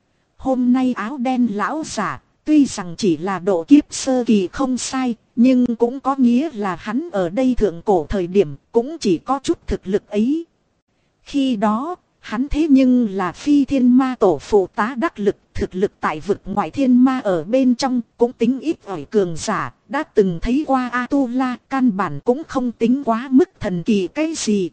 S1: Hôm nay áo đen lão giả, tuy rằng chỉ là độ kiếp sơ kỳ không sai, nhưng cũng có nghĩa là hắn ở đây thượng cổ thời điểm cũng chỉ có chút thực lực ấy. Khi đó, hắn thế nhưng là Phi Thiên Ma tổ phụ tá đắc lực, thực lực tại vực ngoại thiên ma ở bên trong cũng tính ít ỏi cường giả, đã từng thấy qua A-tu-la, căn bản cũng không tính quá mức thần kỳ cái gì.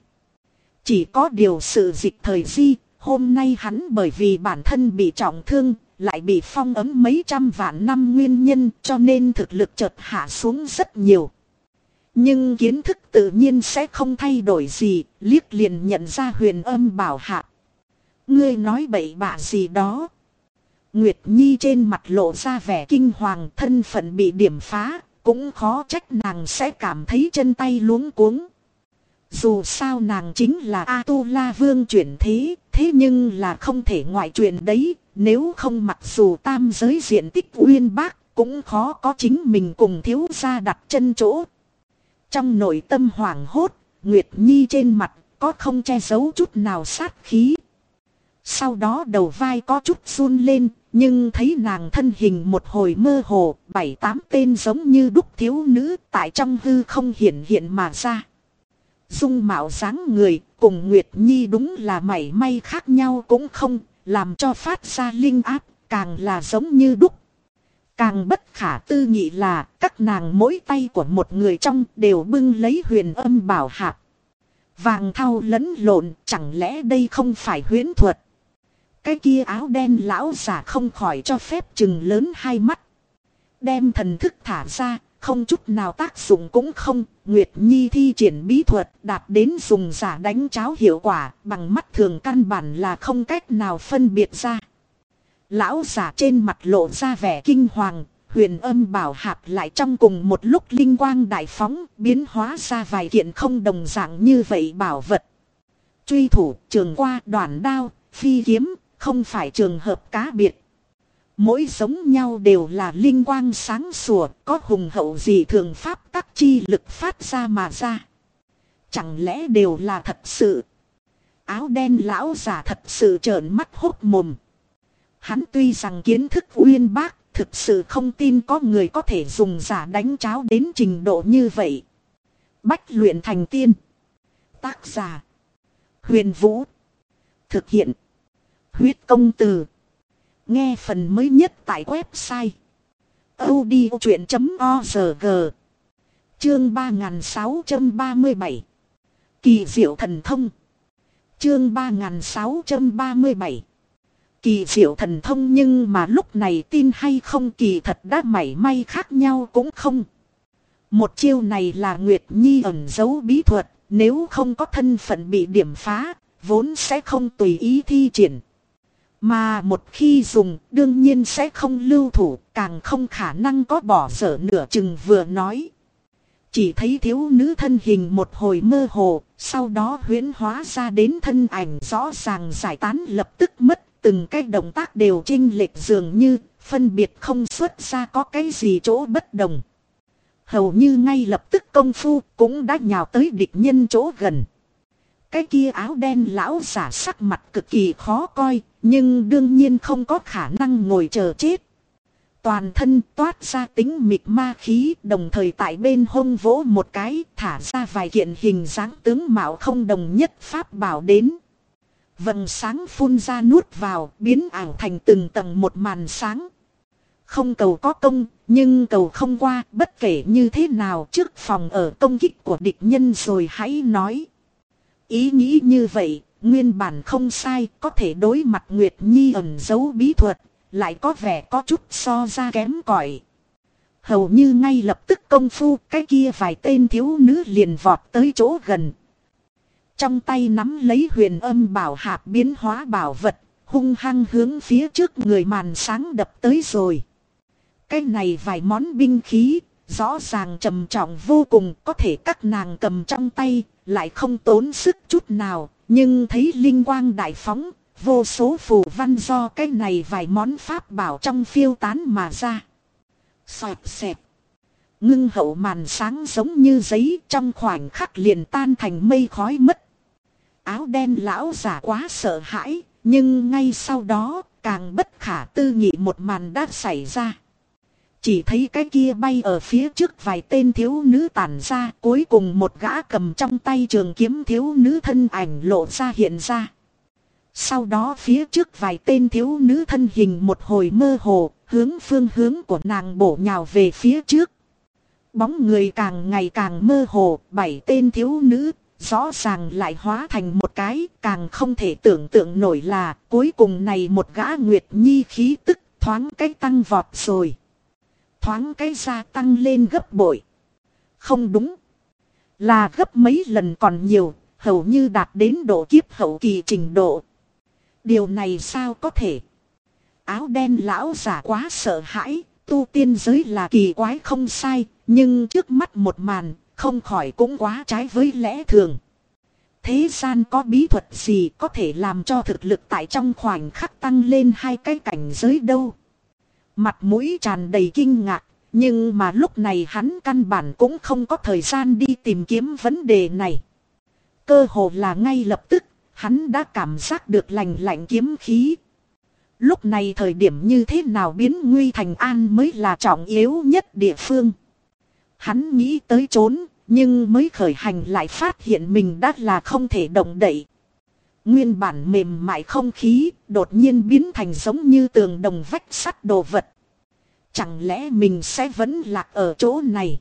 S1: Chỉ có điều sự dịch thời di, hôm nay hắn bởi vì bản thân bị trọng thương, lại bị phong ấm mấy trăm vạn năm nguyên nhân, cho nên thực lực chợt hạ xuống rất nhiều. Nhưng kiến thức tự nhiên sẽ không thay đổi gì, liếc liền nhận ra Huyền Âm Bảo Hạp. Ngươi nói bậy bạ gì đó? Nguyệt Nhi trên mặt lộ ra vẻ kinh hoàng, thân phận bị điểm phá, cũng khó trách nàng sẽ cảm thấy chân tay luống cuống. Dù sao nàng chính là A-tu-la vương chuyển thế, thế nhưng là không thể ngoại truyền đấy, nếu không mặc dù tam giới diện tích uyên bác, cũng khó có chính mình cùng thiếu gia đặt chân chỗ. Trong nội tâm hoảng hốt, Nguyệt Nhi trên mặt có không che giấu chút nào sát khí. Sau đó đầu vai có chút run lên, nhưng thấy nàng thân hình một hồi mơ hồ, 7-8 tên giống như đúc thiếu nữ tại trong hư không hiện mà ra. Dung mạo dáng người cùng Nguyệt Nhi đúng là mảy may khác nhau cũng không, làm cho phát ra linh áp, càng là giống như đúc. Càng bất khả tư nghị là các nàng mỗi tay của một người trong đều bưng lấy Huyền Âm Bảo Hạp. Vàng thau lẫn lộn, chẳng lẽ đây không phải huyễn thuật? Cái kia áo đen lão giả không khỏi cho phép chừng lớn hai mắt. Đem thần thức thả ra, không chút nào tác dụng cũng không. Nguyệt Nhi thi triển bí thuật đạt đến dùng giả đánh cháo hiệu quả, bằng mắt thường căn bản là không cách nào phân biệt ra. Lão giả trên mặt lộ ra vẻ kinh hoàng, huyền âm bảo hạp lại trong cùng một lúc linh quang đại phóng, biến hóa ra vài kiện không đồng dạng như vậy bảo vật. Truy thủ, trường qua, đoạn đao, phi kiếm, không phải trường hợp cá biệt. Mỗi giống nhau đều là linh quang sáng sủa, có hùng hậu dị thường pháp tắc chi lực phát ra mà ra. Chẳng lẽ đều là thật sự? Áo đen lão giả thật sự trợn mắt hốt mồm. Hắn tuy rằng kiến thức uyên bác, thực sự không tin có người có thể dùng giả đánh cháo đến trình độ như vậy. Bách luyện thành tiên. Tác giả: Huyền Vũ. Thực hiện: Huyết Công Từ. Nghe phần mới nhất tại website audiochuyện.org. Chương 3637. Kỳ diệu thần thông. Chương 3637. Kỳ diệu thần thông, nhưng mà lúc này tin hay không kỳ thật đã mảy may khác nhau cũng không. Một chiêu này là Nguyệt Nhi ẩn giấu bí thuật, nếu không có thân phận bị điểm phá, vốn sẽ không tùy ý thi triển. Mà một khi dùng, đương nhiên sẽ không lưu thủ, càng không khả năng có bỏ dở nửa chừng vừa nói. Chỉ thấy thiếu nữ thân hình một hồi mơ hồ, sau đó huyễn hóa ra đến thân ảnh rõ ràng giải tán lập tức mất. Từng cái động tác đều chênh lệch dường như, phân biệt không xuất ra có cái gì chỗ bất đồng. Hầu như ngay lập tức công phu cũng đã nhào tới địch nhân chỗ gần. Cái kia áo đen lão giả sắc mặt cực kỳ khó coi, nhưng đương nhiên không có khả năng ngồi chờ chết. Toàn thân toát ra tính mịt ma khí, đồng thời tại bên hông vỗ một cái, thả ra vài kiện hình dáng tướng mạo không đồng nhất pháp bảo đến. Vầng sáng phun ra nuốt vào, biến ảo thành từng tầng một màn sáng. Không cầu có công, nhưng cầu không qua, bất kể như thế nào trước phòng ở công kích của địch nhân rồi hãy nói. Ý nghĩ như vậy, nguyên bản không sai, có thể đối mặt Nguyệt Nhi ẩn giấu bí thuật, lại có vẻ có chút so ra kém cỏi. Hầu như ngay lập tức công phu, cái kia vài tên thiếu nữ liền vọt tới chỗ gần. Trong tay nắm lấy huyền âm bảo hạp biến hóa bảo vật, hung hăng hướng phía trước người màn sáng đập tới rồi. Cái này vài món binh khí, rõ ràng trầm trọng vô cùng, có thể các nàng cầm trong tay, lại không tốn sức chút nào, nhưng thấy linh quang đại phóng, vô số phù văn do cái này vài món pháp bảo trong phiêu tán mà ra. Xoẹt xẹt. Ngưng hậu màn sáng giống như giấy, trong khoảnh khắc liền tan thành mây khói mất. Áo đen lão giả quá sợ hãi, nhưng ngay sau đó, càng bất khả tư nghị một màn đã xảy ra. Chỉ thấy cái kia bay ở phía trước vài tên thiếu nữ tản ra, cuối cùng một gã cầm trong tay trường kiếm thiếu nữ thân ảnh lộ ra hiện ra. Sau đó phía trước vài tên thiếu nữ thân hình một hồi mơ hồ, hướng phương hướng của nàng bổ nhào về phía trước. Bóng người càng ngày càng mơ hồ, 7 tên thiếu nữ rõ ràng lại hóa thành một cái, càng không thể tưởng tượng nổi là cuối cùng này một gã Nguyệt Nhi khí tức thoáng cái tăng vọt rồi. Thoáng cái gia tăng lên gấp bội. Không đúng, là gấp mấy lần còn nhiều, hầu như đạt đến độ kiếp hậu kỳ trình độ. Điều này sao có thể? Áo đen lão giả quá sợ hãi, tu tiên giới là kỳ quái không sai, nhưng trước mắt một màn, không khỏi cũng quá trái với lẽ thường. Thế gian có bí thuật gì có thể làm cho thực lực tại trong khoảnh khắc tăng lên 2 cái cảnh giới đâu? Mặt mũi tràn đầy kinh ngạc, nhưng mà lúc này hắn căn bản cũng không có thời gian đi tìm kiếm vấn đề này. Cơ hồ là ngay lập tức, hắn đã cảm giác được lành lạnh kiếm khí. Lúc này thời điểm như thế nào biến nguy thành an mới là trọng yếu nhất địa phương. Hắn nghĩ tới trốn, nhưng mới khởi hành lại phát hiện mình đã là không thể động đậy. Nguyên bản mềm mại không khí, đột nhiên biến thành giống như tường đồng vách sắt đồ vật. Chẳng lẽ mình sẽ vẫn lạc ở chỗ này?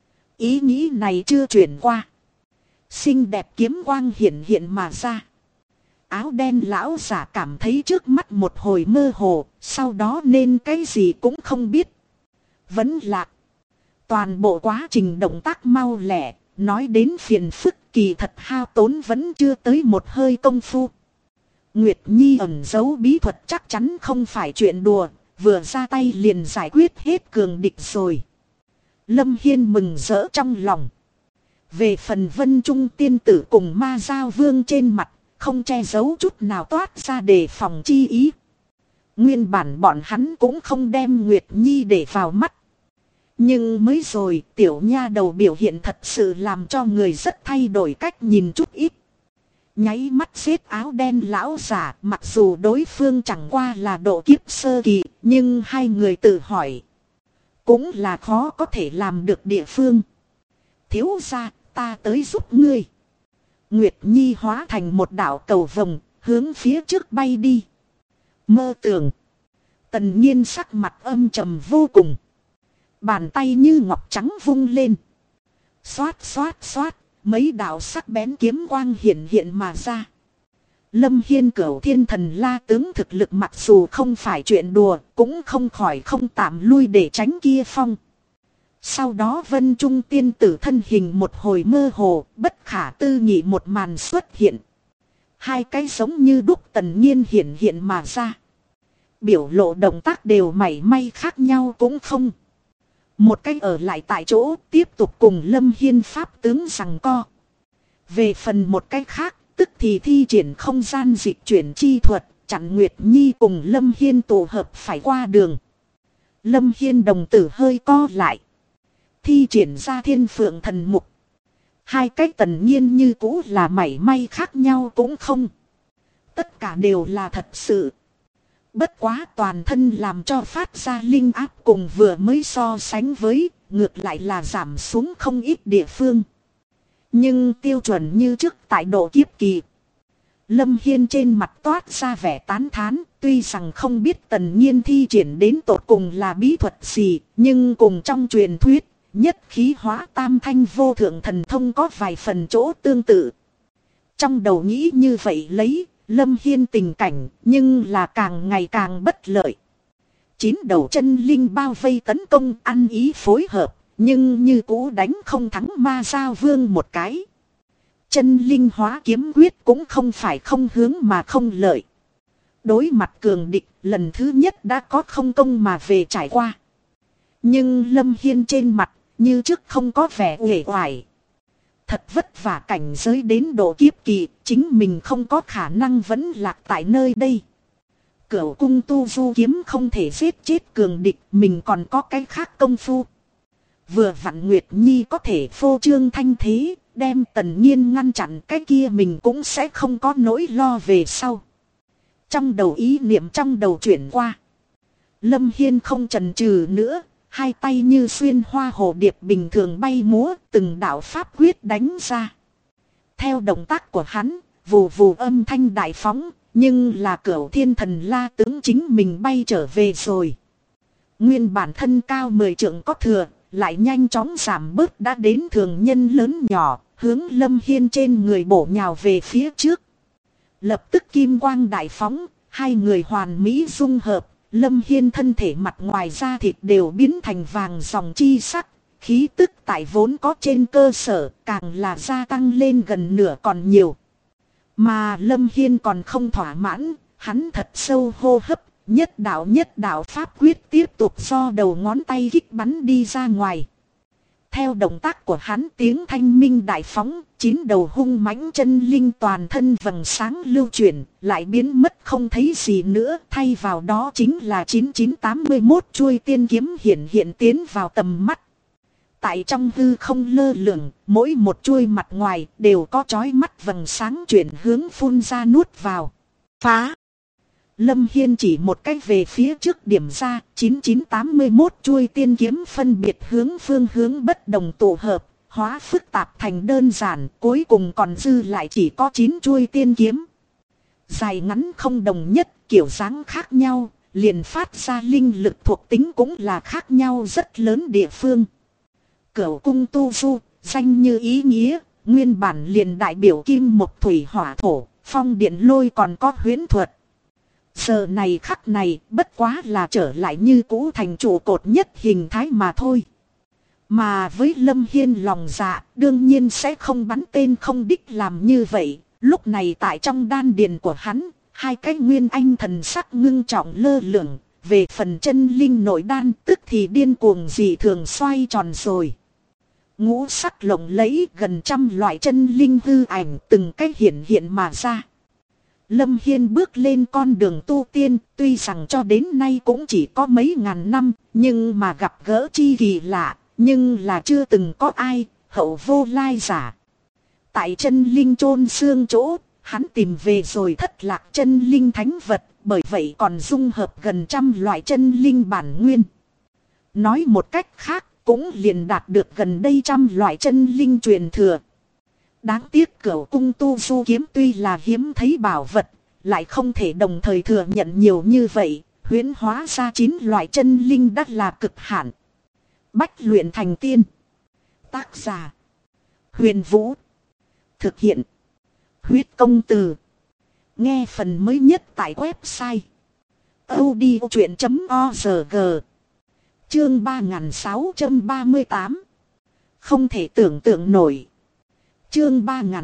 S1: Ý nghĩ này chưa chuyển qua. Xinh đẹp kiếm quang hiện hiện mà ra. Áo đen lão giả cảm thấy trước mắt một hồi mơ hồ, sau đó nên cái gì cũng không biết. Vẫn lạc. Toàn bộ quá trình động tác mau lẹ, nói đến phiền phức kỳ thật hao tốn vẫn chưa tới một hơi công phu. Nguyệt Nhi ẩn giấu bí thuật chắc chắn không phải chuyện đùa, vừa ra tay liền giải quyết hết cường địch rồi. Lâm Hiên mừng rỡ trong lòng. Về phần Vân Trung tiên tử cùng Ma Giao Vương trên mặt, không che giấu chút nào toát ra đề phòng chi ý. Nguyên bản bọn hắn cũng không đem Nguyệt Nhi để vào mắt. Nhưng mới rồi tiểu nha đầu biểu hiện thật sự làm cho người rất thay đổi cách nhìn chút ít. Nháy mắt xếp áo đen lão giả, mặc dù đối phương chẳng qua là độ kiếp sơ kỳ, nhưng hai người tự hỏi. Cũng là khó có thể làm được địa phương. Thiếu gia, ta tới giúp ngươi. Nguyệt Nhi hóa thành một đạo cầu vồng, hướng phía trước bay đi. Mơ tưởng. Tần Nhiên sắc mặt âm trầm vô cùng. Bàn tay như ngọc trắng vung lên. Xoát xoát xoát, mấy đạo sắc bén kiếm quang hiện hiện mà ra. Lâm Hiên Cửu Thiên Thần La tướng thực lực mặc dù không phải chuyện đùa, cũng không khỏi không tạm lui để tránh kia phong. Sau đó Vân Trung tiên tử thân hình một hồi mơ hồ, bất khả tư nghị một màn xuất hiện. Hai cái giống như đúc Tần Nhiên hiện hiện mà ra. Biểu lộ động tác đều mảy may khác nhau cũng không. Một cái ở lại tại chỗ tiếp tục cùng Lâm Hiên pháp tướng giằng co. Về phần một cái khác, tức thì thi triển không gian dịch chuyển chi thuật, chặn Nguyệt Nhi cùng Lâm Hiên tụ hợp phải qua đường. Lâm Hiên đồng tử hơi co lại. Thi triển ra Thiên Phượng Thần Mục. Hai cái Tần Nhiên như cũ là mảy may khác nhau cũng không. Tất cả đều là thật sự. Bất quá toàn thân làm cho phát ra linh áp cùng vừa mới so sánh với, ngược lại là giảm xuống không ít địa phương. Nhưng tiêu chuẩn như trước tại độ kiếp kỳ. Lâm Hiên trên mặt toát ra vẻ tán thán, tuy rằng không biết Tần Nhiên thi triển đến tột cùng là bí thuật gì, nhưng cùng trong truyền thuyết, nhất khí hóa tam thanh vô thượng thần thông có vài phần chỗ tương tự. Trong đầu nghĩ như vậy lấy, Lâm Hiên tình cảnh, nhưng là càng ngày càng bất lợi. 9 đầu chân linh bao vây tấn công ăn ý phối hợp, nhưng như cũ đánh không thắng Ma Giao Vương một cái. Chân linh hóa kiếm quyết cũng không phải không hướng mà không lợi. Đối mặt cường địch, lần thứ nhất đã có không công mà về trải qua. Nhưng Lâm Hiên trên mặt, như trước không có vẻ uể oải. Thật vất vả cảnh giới đến độ kiếp kỳ, chính mình không có khả năng vẫn lạc tại nơi đây. Cửu cung tu du kiếm không thể giết chết cường địch, mình còn có cái khác công phu. Vừa vặn Nguyệt Nhi có thể phô trương thanh thế, đem Tần Nhiên ngăn chặn, cái kia mình cũng sẽ không có nỗi lo về sau. Trong đầu ý niệm trong đầu chuyển qua. Lâm Hiên không chần chừ nữa. Hai tay như xuyên hoa hồ điệp bình thường bay múa, từng đạo pháp quyết đánh ra. Theo động tác của hắn, vù vù âm thanh đại phóng, nhưng là Cửu Thiên Thần La tướng chính mình bay trở về rồi. Nguyên bản thân cao 10 trượng có thừa, lại nhanh chóng giảm bớt đã đến thường nhân lớn nhỏ, hướng Lâm Hiên trên người bổ nhào về phía trước. Lập tức kim quang đại phóng, hai người hoàn mỹ dung hợp. Lâm Hiên thân thể mặt ngoài da thịt đều biến thành vàng dòng chi sắc, khí tức tại vốn có trên cơ sở càng là gia tăng lên gần nửa còn nhiều. Mà Lâm Hiên còn không thỏa mãn, hắn thật sâu hô hấp, nhất đạo pháp quyết tiếp tục do đầu ngón tay kích bắn đi ra ngoài. Theo động tác của hắn tiếng thanh minh đại phóng, 9 đầu hung mãnh chân linh toàn thân vầng sáng lưu chuyển, lại biến mất không thấy gì nữa. Thay vào đó chính là 9981 chuôi tiên kiếm hiện hiện tiến vào tầm mắt. Tại trong hư không lơ lửng, mỗi một chuôi mặt ngoài đều có chói mắt vầng sáng chuyển hướng phun ra nuốt vào. Phá! Lâm Hiên chỉ một cách về phía trước điểm ra, 9981 chuôi tiên kiếm phân biệt phương hướng bất đồng tổ hợp, hóa phức tạp thành đơn giản, cuối cùng còn dư lại chỉ có 9 chuôi tiên kiếm. Dài ngắn không đồng nhất, kiểu dáng khác nhau, liền phát ra linh lực thuộc tính cũng là khác nhau rất lớn địa phương. Cửu cung tu du, danh như ý nghĩa, nguyên bản liền đại biểu kim mộc thủy hỏa thổ, phong điện lôi còn có huyễn thuật. Giờ này khắc này bất quá là trở lại như cũ thành trụ cột nhất hình thái mà thôi. Mà với Lâm Hiên lòng dạ, đương nhiên sẽ không bắn tên không đích làm như vậy. Lúc này tại trong đan điền của hắn, hai cái nguyên anh thần sắc ngưng trọng lơ lửng. Về phần chân linh nội đan tức thì điên cuồng dị thường xoay tròn rồi. Ngũ sắc lộng lẫy gần trăm loại chân linh hư ảnh từng cách hiện hiện mà ra. Lâm Hiên bước lên con đường tu tiên, tuy rằng cho đến nay cũng chỉ có mấy ngàn năm, nhưng mà gặp gỡ chi kỳ lạ, nhưng là chưa từng có ai, hậu vô lai giả. Tại chân linh chôn xương chỗ, hắn tìm về rồi thất lạc chân linh thánh vật, bởi vậy còn dung hợp gần trăm loại chân linh bản nguyên. Nói một cách khác, cũng liền đạt được gần đây trăm loại chân linh truyền thừa. Đáng tiếc Cửu Cung Tu Du Kiếm tuy là hiếm thấy bảo vật, lại không thể đồng thời thừa nhận nhiều như vậy, huyễn hóa ra 9 loại chân linh đắt là cực hạn. Bách luyện thành tiên. Tác giả: Huyền Vũ. Thực hiện: Huyết Công Từ. Nghe phần mới nhất tại website audiochuyện.org. Chương 3638. Không thể tưởng tượng nổi. Chương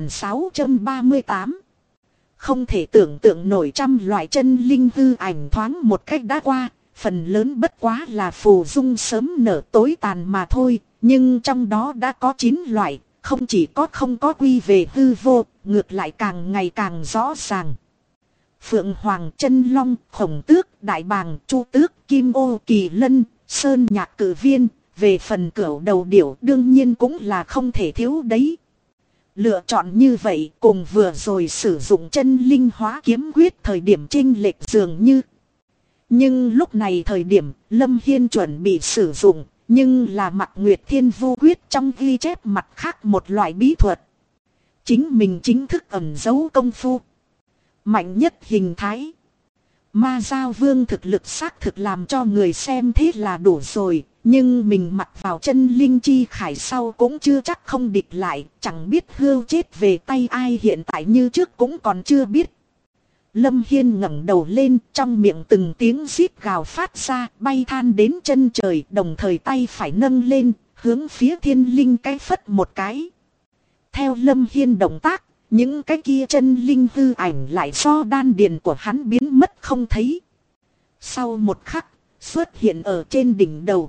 S1: 3638. Không thể tưởng tượng nổi trăm loại chân linh hư ảnh thoáng một cách đã qua, phần lớn bất quá là phù dung sớm nở tối tàn mà thôi, nhưng trong đó đã có 9 loại, không chỉ có không có quy về hư vô, ngược lại càng ngày càng rõ ràng. Phượng Hoàng, Chân Long, Khổng Tước, Đại Bàng, Chu Tước, Kim Ô, Kỳ Lân, Sơn Nhạc Cử Viên, về phần Cửu Đầu Điểu đương nhiên cũng là không thể thiếu đấy. Lựa chọn như vậy cùng vừa rồi sử dụng chân linh hóa kiếm quyết thời điểm chênh lệch dường như. Nhưng lúc này thời điểm Lâm Hiên chuẩn bị sử dụng, nhưng là Mặc Nguyệt Thiên Vu Quyết trong ghi chép mặt khác một loại bí thuật. Chính mình chính thức ẩn giấu công phu. Mạnh nhất hình thái. Ma Giao Vương thực lực xác thực làm cho người xem thế là đủ rồi. Nhưng mình mặc vào chân linh chi khải sau cũng chưa chắc không địch lại. Chẳng biết hưu chết về tay ai, hiện tại như trước cũng còn chưa biết. Lâm Hiên ngẩng đầu lên, trong miệng từng tiếng rít gào phát ra, bay than đến chân trời, đồng thời tay phải nâng lên, hướng phía thiên linh cái phất một cái. Theo Lâm Hiên động tác, những cái kia chân linh hư ảnh lại do đan điền của hắn biến mất không thấy. Sau một khắc, xuất hiện ở trên đỉnh đầu.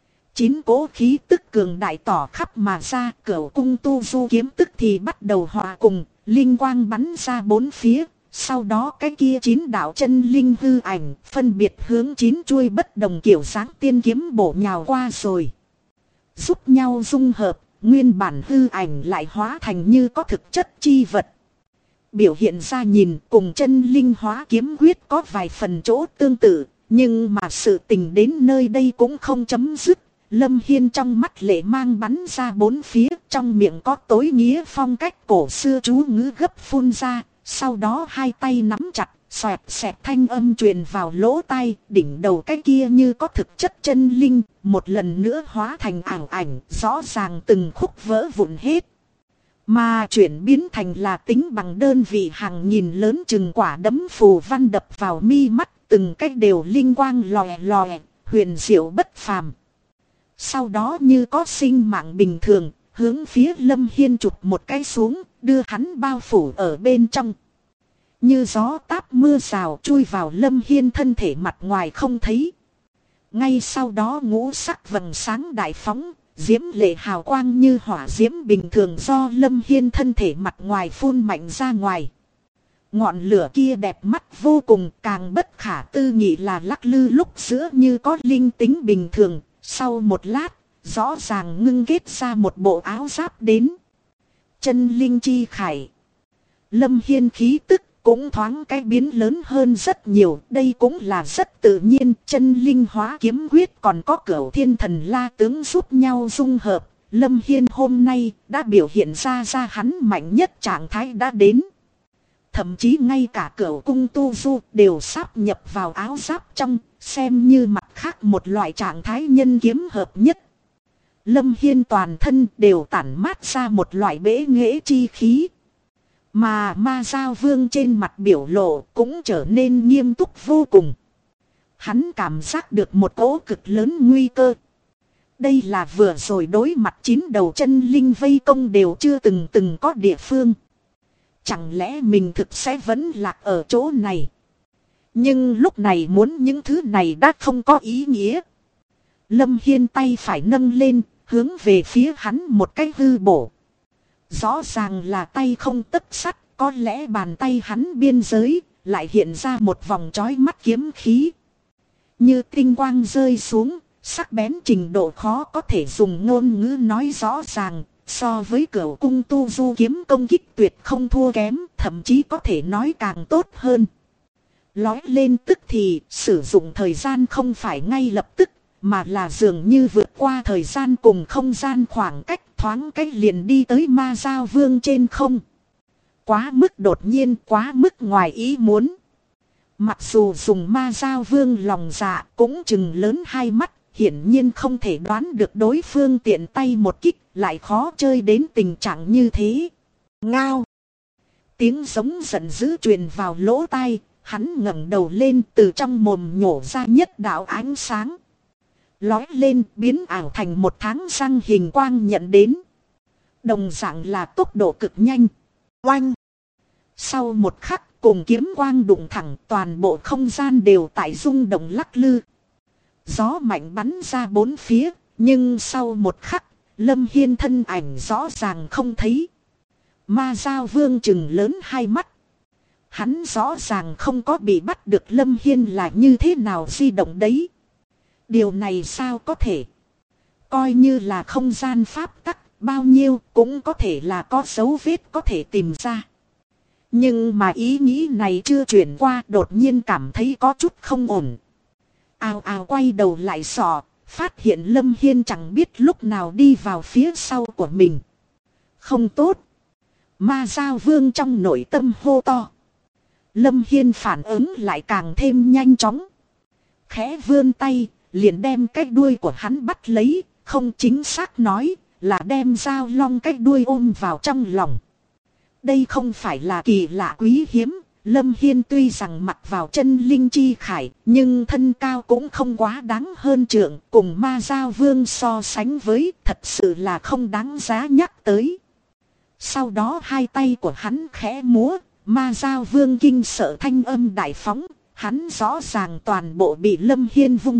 S1: 9 cỗ khí tức cường đại tỏ khắp mà ra, Cửu Cung Tu Du Kiếm tức thì bắt đầu hòa cùng, linh quang bắn ra bốn phía. Sau đó cái kia 9 đạo chân linh hư ảnh phân biệt hướng 9 chuôi bất đồng kiểu dáng tiên kiếm bổ nhào qua rồi. Giúp nhau dung hợp, nguyên bản hư ảnh lại hóa thành như có thực chất chi vật. Biểu hiện ra nhìn cùng chân linh hóa kiếm quyết có vài phần chỗ tương tự, nhưng mà sự tình đến nơi đây cũng không chấm dứt. Lâm Hiên trong mắt lệ mang bắn ra bốn phía, trong miệng có tối nghĩa phong cách cổ xưa chú ngữ gấp phun ra. Sau đó hai tay nắm chặt, xoẹt xẹt thanh âm truyền vào lỗ tai, đỉnh đầu cái kia như có thực chất chân linh, một lần nữa hóa thành ảo ảnh, rõ ràng từng khúc vỡ vụn hết. Mà chuyển biến thành là tính bằng đơn vị hàng nghìn lớn chừng quả đấm phù văn đập vào mi mắt, từng cách đều linh quang lòe lòe, huyền diệu bất phàm. Sau đó như có sinh mạng bình thường, hướng phía Lâm Hiên chụp một cái xuống, đưa hắn bao phủ ở bên trong. Như gió táp mưa rào chui vào Lâm Hiên thân thể mặt ngoài không thấy. Ngay sau đó ngũ sắc vầng sáng đại phóng, diễm lệ hào quang như hỏa diễm bình thường do Lâm Hiên thân thể mặt ngoài phun mạnh ra ngoài. Ngọn lửa kia đẹp mắt vô cùng, càng bất khả tư nghị là lắc lư lúc giữa như có linh tính bình thường. Sau một lát, rõ ràng ngưng kết ra một bộ áo giáp đến. Chân linh chi khải. Lâm Hiên khí tức cũng thoáng cái biến lớn hơn rất nhiều. Đây cũng là rất tự nhiên. Chân linh hóa kiếm quyết còn có Cửu Thiên Thần La tướng giúp nhau dung hợp. Lâm Hiên hôm nay đã biểu hiện ra hắn mạnh nhất trạng thái đã đến. Thậm chí ngay cả Cửu Cung Tu Du đều sáp nhập vào áo giáp trong, xem như mặt khác một loại trạng thái nhân kiếm hợp nhất. Lâm Hiên toàn thân đều tản mát ra một loại bế nghệ chi khí. Mà Ma Giao Vương trên mặt biểu lộ cũng trở nên nghiêm túc vô cùng. Hắn cảm giác được một cỗ cực lớn nguy cơ. Đây là vừa rồi đối mặt 9 đầu chân linh vây công đều chưa từng có địa phương. Chẳng lẽ mình thực sẽ vẫn lạc ở chỗ này? Nhưng lúc này muốn những thứ này đã không có ý nghĩa. Lâm Hiên tay phải nâng lên, hướng về phía hắn một cái hư bổ. Rõ ràng là tay không tấc sắt, có lẽ bàn tay hắn biên giới, lại hiện ra một vòng chói mắt kiếm khí. Như tinh quang rơi xuống, sắc bén trình độ khó có thể dùng ngôn ngữ nói rõ ràng. So với cửu cung tu du kiếm công kích tuyệt không thua kém, thậm chí có thể nói càng tốt hơn. Lói lên tức thì sử dụng thời gian không phải ngay lập tức, mà là dường như vượt qua thời gian cùng không gian khoảng cách, thoáng cách liền đi tới Ma Dao Vương trên không. Quá mức đột nhiên, quá mức ngoài ý muốn. Mặc dù dùng Ma Dao Vương lòng dạ cũng chừng lớn hai mắt, hiển nhiên không thể đoán được đối phương tiện tay một kích lại khó chơi đến tình trạng như thế. Ngao! Tiếng giống giận dữ truyền vào lỗ tai, hắn ngẩng đầu lên, từ trong mồm nhổ ra nhất đạo ánh sáng. Lói lên biến ảo thành một tháng răng hình quang nhận đến. Đồng dạng là tốc độ cực nhanh. Oanh! Sau một khắc cùng kiếm quang đụng thẳng, toàn bộ không gian đều tại rung động lắc lư. Gió mạnh bắn ra bốn phía, nhưng sau một khắc, Lâm Hiên thân ảnh rõ ràng không thấy. Ma Dao Vương trừng lớn hai mắt. Hắn rõ ràng không có bị bắt được Lâm Hiên là như thế nào di động đấy. Điều này sao có thể? Coi như là không gian pháp tắc, bao nhiêu cũng có thể là có dấu vết có thể tìm ra. Nhưng mà ý nghĩ này chưa chuyển qua, đột nhiên cảm thấy có chút không ổn. Ào ào quay đầu lại sọ, phát hiện Lâm Hiên chẳng biết lúc nào đi vào phía sau của mình. Không tốt. Ma Dao Vương trong nội tâm hô to. Lâm Hiên phản ứng lại càng thêm nhanh chóng. Khẽ vươn tay, liền đem cái đuôi của hắn bắt lấy, không chính xác nói là đem dao long cái đuôi ôm vào trong lòng. Đây không phải là kỳ lạ quý hiếm. Lâm Hiên tuy rằng mặc vào chân linh chi khải, nhưng thân cao cũng không quá đáng hơn trượng, cùng Ma Dao Vương so sánh với, thật sự là không đáng giá nhắc tới. Sau đó hai tay của hắn khẽ múa, Ma Dao Vương kinh sợ thanh âm đại phóng, hắn rõ ràng toàn bộ bị Lâm Hiên vung.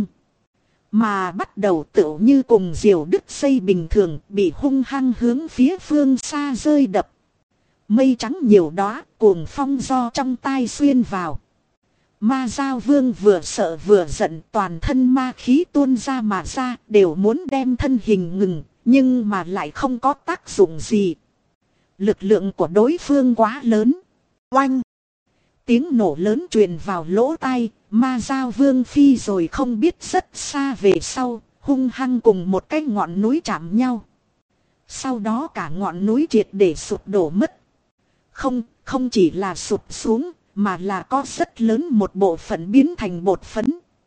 S1: Mà bắt đầu tựu như cùng diều đứt dây bình thường, bị hung hăng hướng phía phương xa rơi đập. Mây trắng nhiều đóa, cuồng phong do trong tai xuyên vào. Ma Dao Vương vừa sợ vừa giận, toàn thân ma khí tuôn ra mà ra, đều muốn đem thân hình ngừng, nhưng mà lại không có tác dụng gì. Lực lượng của đối phương quá lớn. Oanh! Tiếng nổ lớn truyền vào lỗ tai, Ma Dao Vương phi rồi không biết rất xa về sau, hung hăng cùng một cái ngọn núi chạm nhau. Sau đó cả ngọn núi triệt để sụp đổ mất. Không chỉ là sụp xuống, mà là có rất lớn một bộ phận biến thành bột phấn.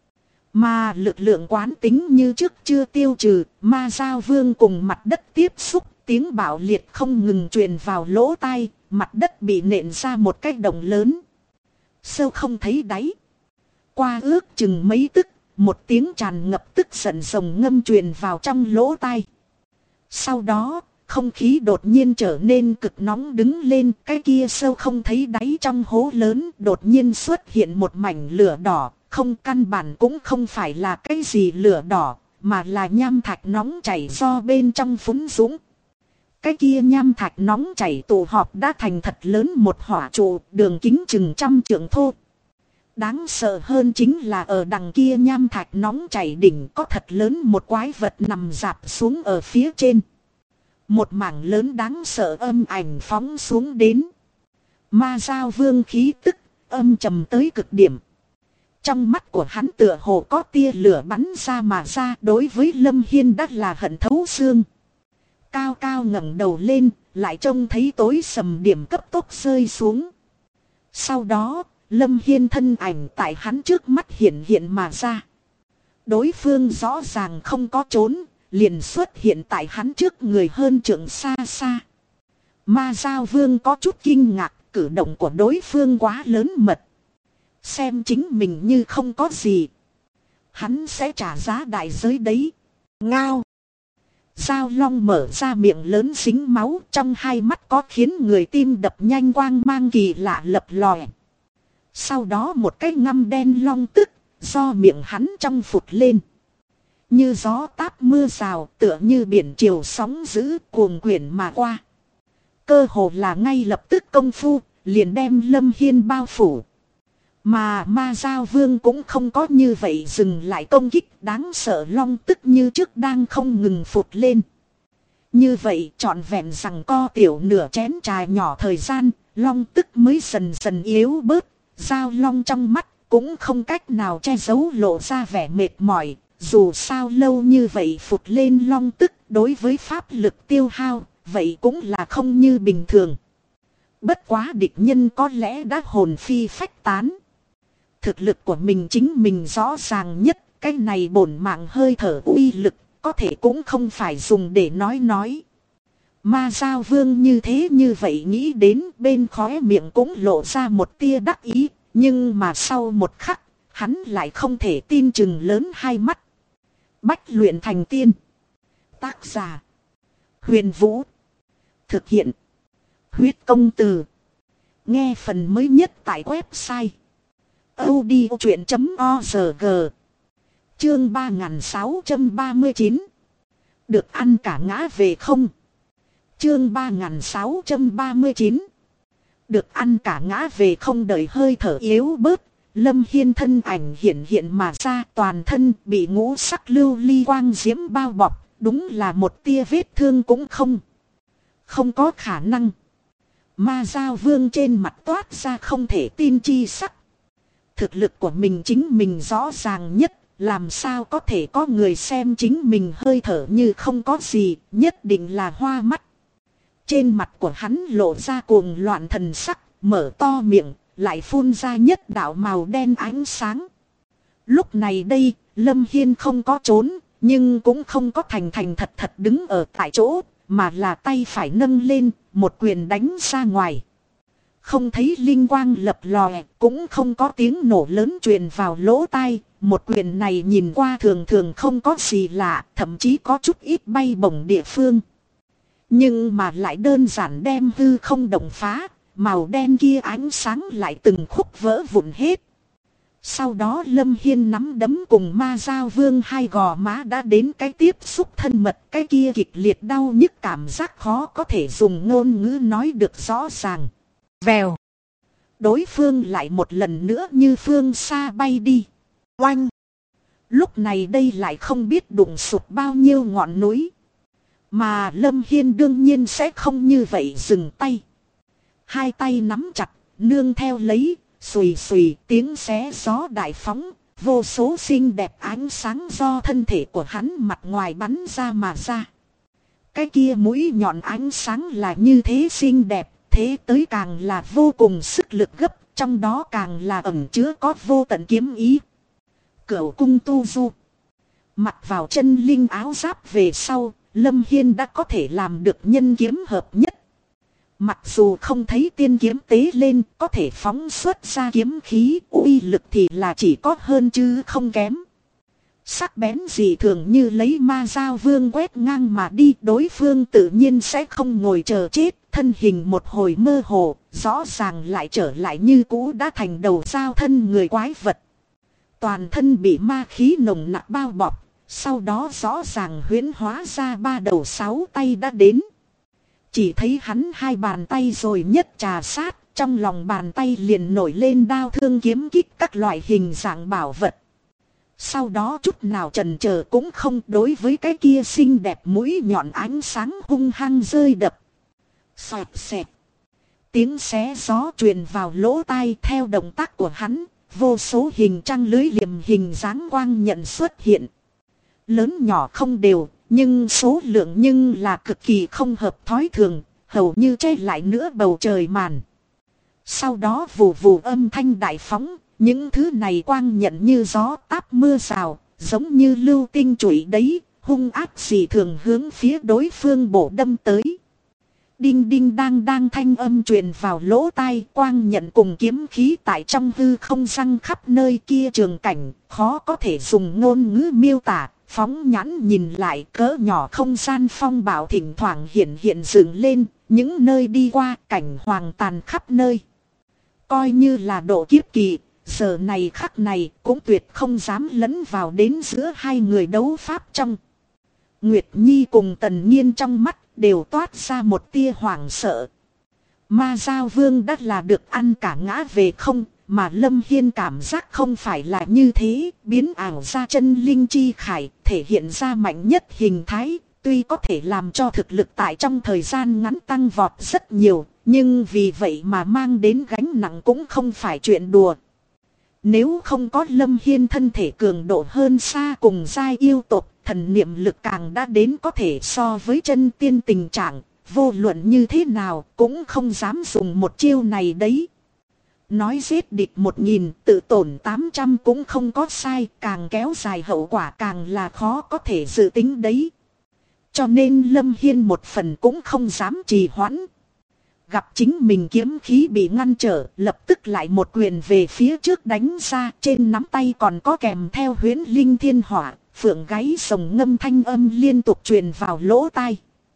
S1: Mà lực lượng quán tính như trước chưa tiêu trừ, Ma Dao Vương cùng mặt đất tiếp xúc, tiếng bạo liệt không ngừng truyền vào lỗ tai, mặt đất bị nện ra một cái động lớn. Sâu không thấy đáy. Qua ước chừng mấy tức, một tiếng tràn ngập tức giận rồng ngâm truyền vào trong lỗ tai. Sau đó, không khí đột nhiên trở nên cực nóng đứng lên, cái kia sâu không thấy đáy trong hố lớn đột nhiên xuất hiện một mảnh lửa đỏ, không căn bản cũng không phải là cái gì lửa đỏ, mà là nham thạch nóng chảy do bên trong phúng dũng. Cái kia nham thạch nóng chảy tụ họp đã thành thật lớn một hỏa trụ, đường kính chừng 100 trượng thô. Đáng sợ hơn chính là ở đằng kia nham thạch nóng chảy đỉnh có thật lớn một quái vật nằm rạp xuống ở phía trên. Một mảng lớn đáng sợ âm ảnh phóng xuống đến. Ma Dao Vương khí tức âm trầm tới cực điểm. Trong mắt của hắn tựa hồ có tia lửa bắn ra mà ra, đối với Lâm Hiên đã là hận thấu xương. Cao cao ngẩng đầu lên, lại trông thấy tối sầm điểm cấp tốc rơi xuống. Sau đó, Lâm Hiên thân ảnh tại hắn trước mắt hiện hiện mà ra. Đối phương rõ ràng không có trốn, liền xuất hiện tại hắn trước người hơn trượng xa xa. Ma Dao Vương có chút kinh ngạc, cử động của đối phương quá lớn mật. Xem chính mình như không có gì, hắn sẽ trả giá đại giới đấy. Ngao! Giao long mở ra miệng lớn dính máu, trong hai mắt có khiến người tim đập nhanh quang mang kỳ lạ lập lòe. Sau đó một cái ngăm đen long tức, do miệng hắn trong phụt lên. Như gió táp mưa rào, tựa như biển triều sóng dữ cuồng quyển mà qua. Cơ hồ là ngay lập tức công phu, liền đem Lâm Hiên bao phủ. Mà Ma Giao Vương cũng không có như vậy dừng lại công kích, đáng sợ long tức như trước đang không ngừng phụt lên. Như vậy trọn vẹn rằng co tiểu nửa chén trà nhỏ thời gian, long tức mới dần dần yếu bớt. Giao long trong mắt cũng không cách nào che giấu lộ ra vẻ mệt mỏi. Dù sao lâu như vậy phụt lên long tức đối với pháp lực tiêu hao, vậy cũng là không như bình thường. Bất quá địch nhân có lẽ đã hồn phi phách tán. Thực lực của mình chính mình rõ ràng nhất, cái này bổn mạng hơi thở uy lực, có thể cũng không phải dùng để nói. Ma Giao Vương như thế như vậy nghĩ đến, bên khóe miệng cũng lộ ra một tia đắc ý, nhưng mà sau một khắc, hắn lại không thể tin chừng lớn hai mắt. Bách luyện thành tiên. Tác giả: Huyền Vũ. Thực hiện: Huyết Công Từ. Nghe phần mới nhất tại website audiochuyện.org. Chương 3639. Được ăn cả ngã về không. Chương 3639. Được ăn cả ngã về không. Đợi hơi thở yếu bớt, Lâm Hiên thân ảnh hiện mà ra, toàn thân bị ngũ sắc lưu ly quang diễm bao bọc, đúng là một tia vết thương cũng không. Không có khả năng. Ma Giao Vương trên mặt toát ra không thể tin chi sắc. Thực lực của mình chính mình rõ ràng nhất, làm sao có thể có người xem chính mình hơi thở như không có gì, nhất định là hoa mắt. Trên mặt của hắn lộ ra cuồng loạn thần sắc, mở to miệng, lại phun ra nhất đạo màu đen ánh sáng. Lúc này đây, Lâm Hiên không có trốn, nhưng cũng không có thành thật đứng ở tại chỗ, mà là tay phải nâng lên, một quyền đánh ra ngoài. Không thấy linh quang lập lòe, cũng không có tiếng nổ lớn truyền vào lỗ tai. Một quyền này nhìn qua thường không có gì lạ, thậm chí có chút ít bay bổng địa phương. Nhưng mà lại đơn giản đem hư không động phá, màu đen kia ánh sáng lại từng khúc vỡ vụn hết. Sau đó Lâm Hiên nắm đấm cùng Ma Giao Vương hai gò má đã đến cái tiếp xúc thân mật, cái kia kịch liệt đau nhức cảm giác khó có thể dùng ngôn ngữ nói được rõ ràng. Vèo. Đối phương lại một lần nữa như phương xa bay đi. Oanh. Lúc này đây lại không biết đụng sụp bao nhiêu ngọn núi. Mà Lâm Hiên đương nhiên sẽ không như vậy dừng tay. Hai tay nắm chặt, nương theo lấy, xùy xùy tiếng xé gió đại phóng. Vô số xinh đẹp ánh sáng do thân thể của hắn mặt ngoài bắn ra mà ra. Cái kia mũi nhọn ánh sáng là như thế xinh đẹp. Thế tới càng là vô cùng sức lực gấp, trong đó càng là ẩn chứa có vô tận kiếm ý. Cửu cung tu du. Mặc vào chân linh áo giáp về sau, Lâm Hiên đã có thể làm được nhân kiếm hợp nhất. Mặc dù không thấy tiên kiếm tế lên, có thể phóng xuất ra kiếm khí, uy lực thì là chỉ có hơn chứ không kém. Sắc bén dị thường như lấy Ma Giao Vương quét ngang mà đi, đối phương tự nhiên sẽ không ngồi chờ chết. Thân hình một hồi mơ hồ, rõ ràng lại trở lại như cũ đã thành đầu giao thân người quái vật. Toàn thân bị ma khí nồng nặc bao bọc, sau đó rõ ràng huyễn hóa ra ba đầu sáu tay đã đến. Chỉ thấy hắn hai bàn tay rồi nhất trà sát, trong lòng bàn tay liền nổi lên đao thương kiếm kích các loại hình dạng bảo vật. Sau đó chút nào chần chờ cũng không, đối với cái kia xinh đẹp mũi nhọn ánh sáng hung hăng rơi đập. Xoẹt xẹt. Tiếng xé gió truyền vào lỗ tai, theo động tác của hắn, vô số hình trăng lưới liềm hình dáng quang nhận xuất hiện. Lớn nhỏ không đều, nhưng số lượng nhưng là cực kỳ không hợp thói thường, hầu như che lại nữa bầu trời màn. Sau đó vù vù âm thanh đại phóng, những thứ này quang nhận như gió táp mưa rào, giống như lưu tinh chủy đấy, hung ác dị thường hướng phía đối phương bổ đâm tới. Đinh đinh đang thanh âm truyền vào lỗ tai, quang nhận cùng kiếm khí tại trong hư không răng khắp nơi kia trường cảnh, khó có thể dùng ngôn ngữ miêu tả, Phóng nhãn nhìn lại cỡ nhỏ không gian phong bạo thỉnh thoảng hiện dựng lên, những nơi đi qua cảnh hoàng tàn khắp nơi. Coi như là độ kiếp kỳ, giờ này khắc này cũng tuyệt không dám lẫn vào đến giữa hai người đấu pháp trong. Nguyệt Nhi cùng Tần Nhiên trong mắt đều toát ra một tia hoảng sợ. Ma Giao Vương đã là được ăn cả ngã về không, mà Lâm Hiên cảm giác không phải là như thế, biến ảo ra chân linh chi khải, thể hiện ra mạnh nhất hình thái, tuy có thể làm cho thực lực tại trong thời gian ngắn tăng vọt rất nhiều, nhưng vì vậy mà mang đến gánh nặng cũng không phải chuyện đùa. Nếu không có Lâm Hiên thân thể cường độ hơn xa cùng giai yêu tộc, thần niệm lực càng đã đến có thể so với chân tiên tình trạng, vô luận như thế nào cũng không dám dùng một chiêu này đấy. Nói giết địch 1000 tự tổn 800 cũng không có sai, càng kéo dài hậu quả càng là khó có thể dự tính đấy. Cho nên Lâm Hiên một phần cũng không dám trì hoãn. Gặp chính mình kiếm khí bị ngăn trở, lập tức lại một quyền về phía trước đánh ra, trên nắm tay còn có kèm theo huyễn linh thiên hỏa, phượng gáy sồng ngâm thanh âm liên tục truyền vào lỗ tai.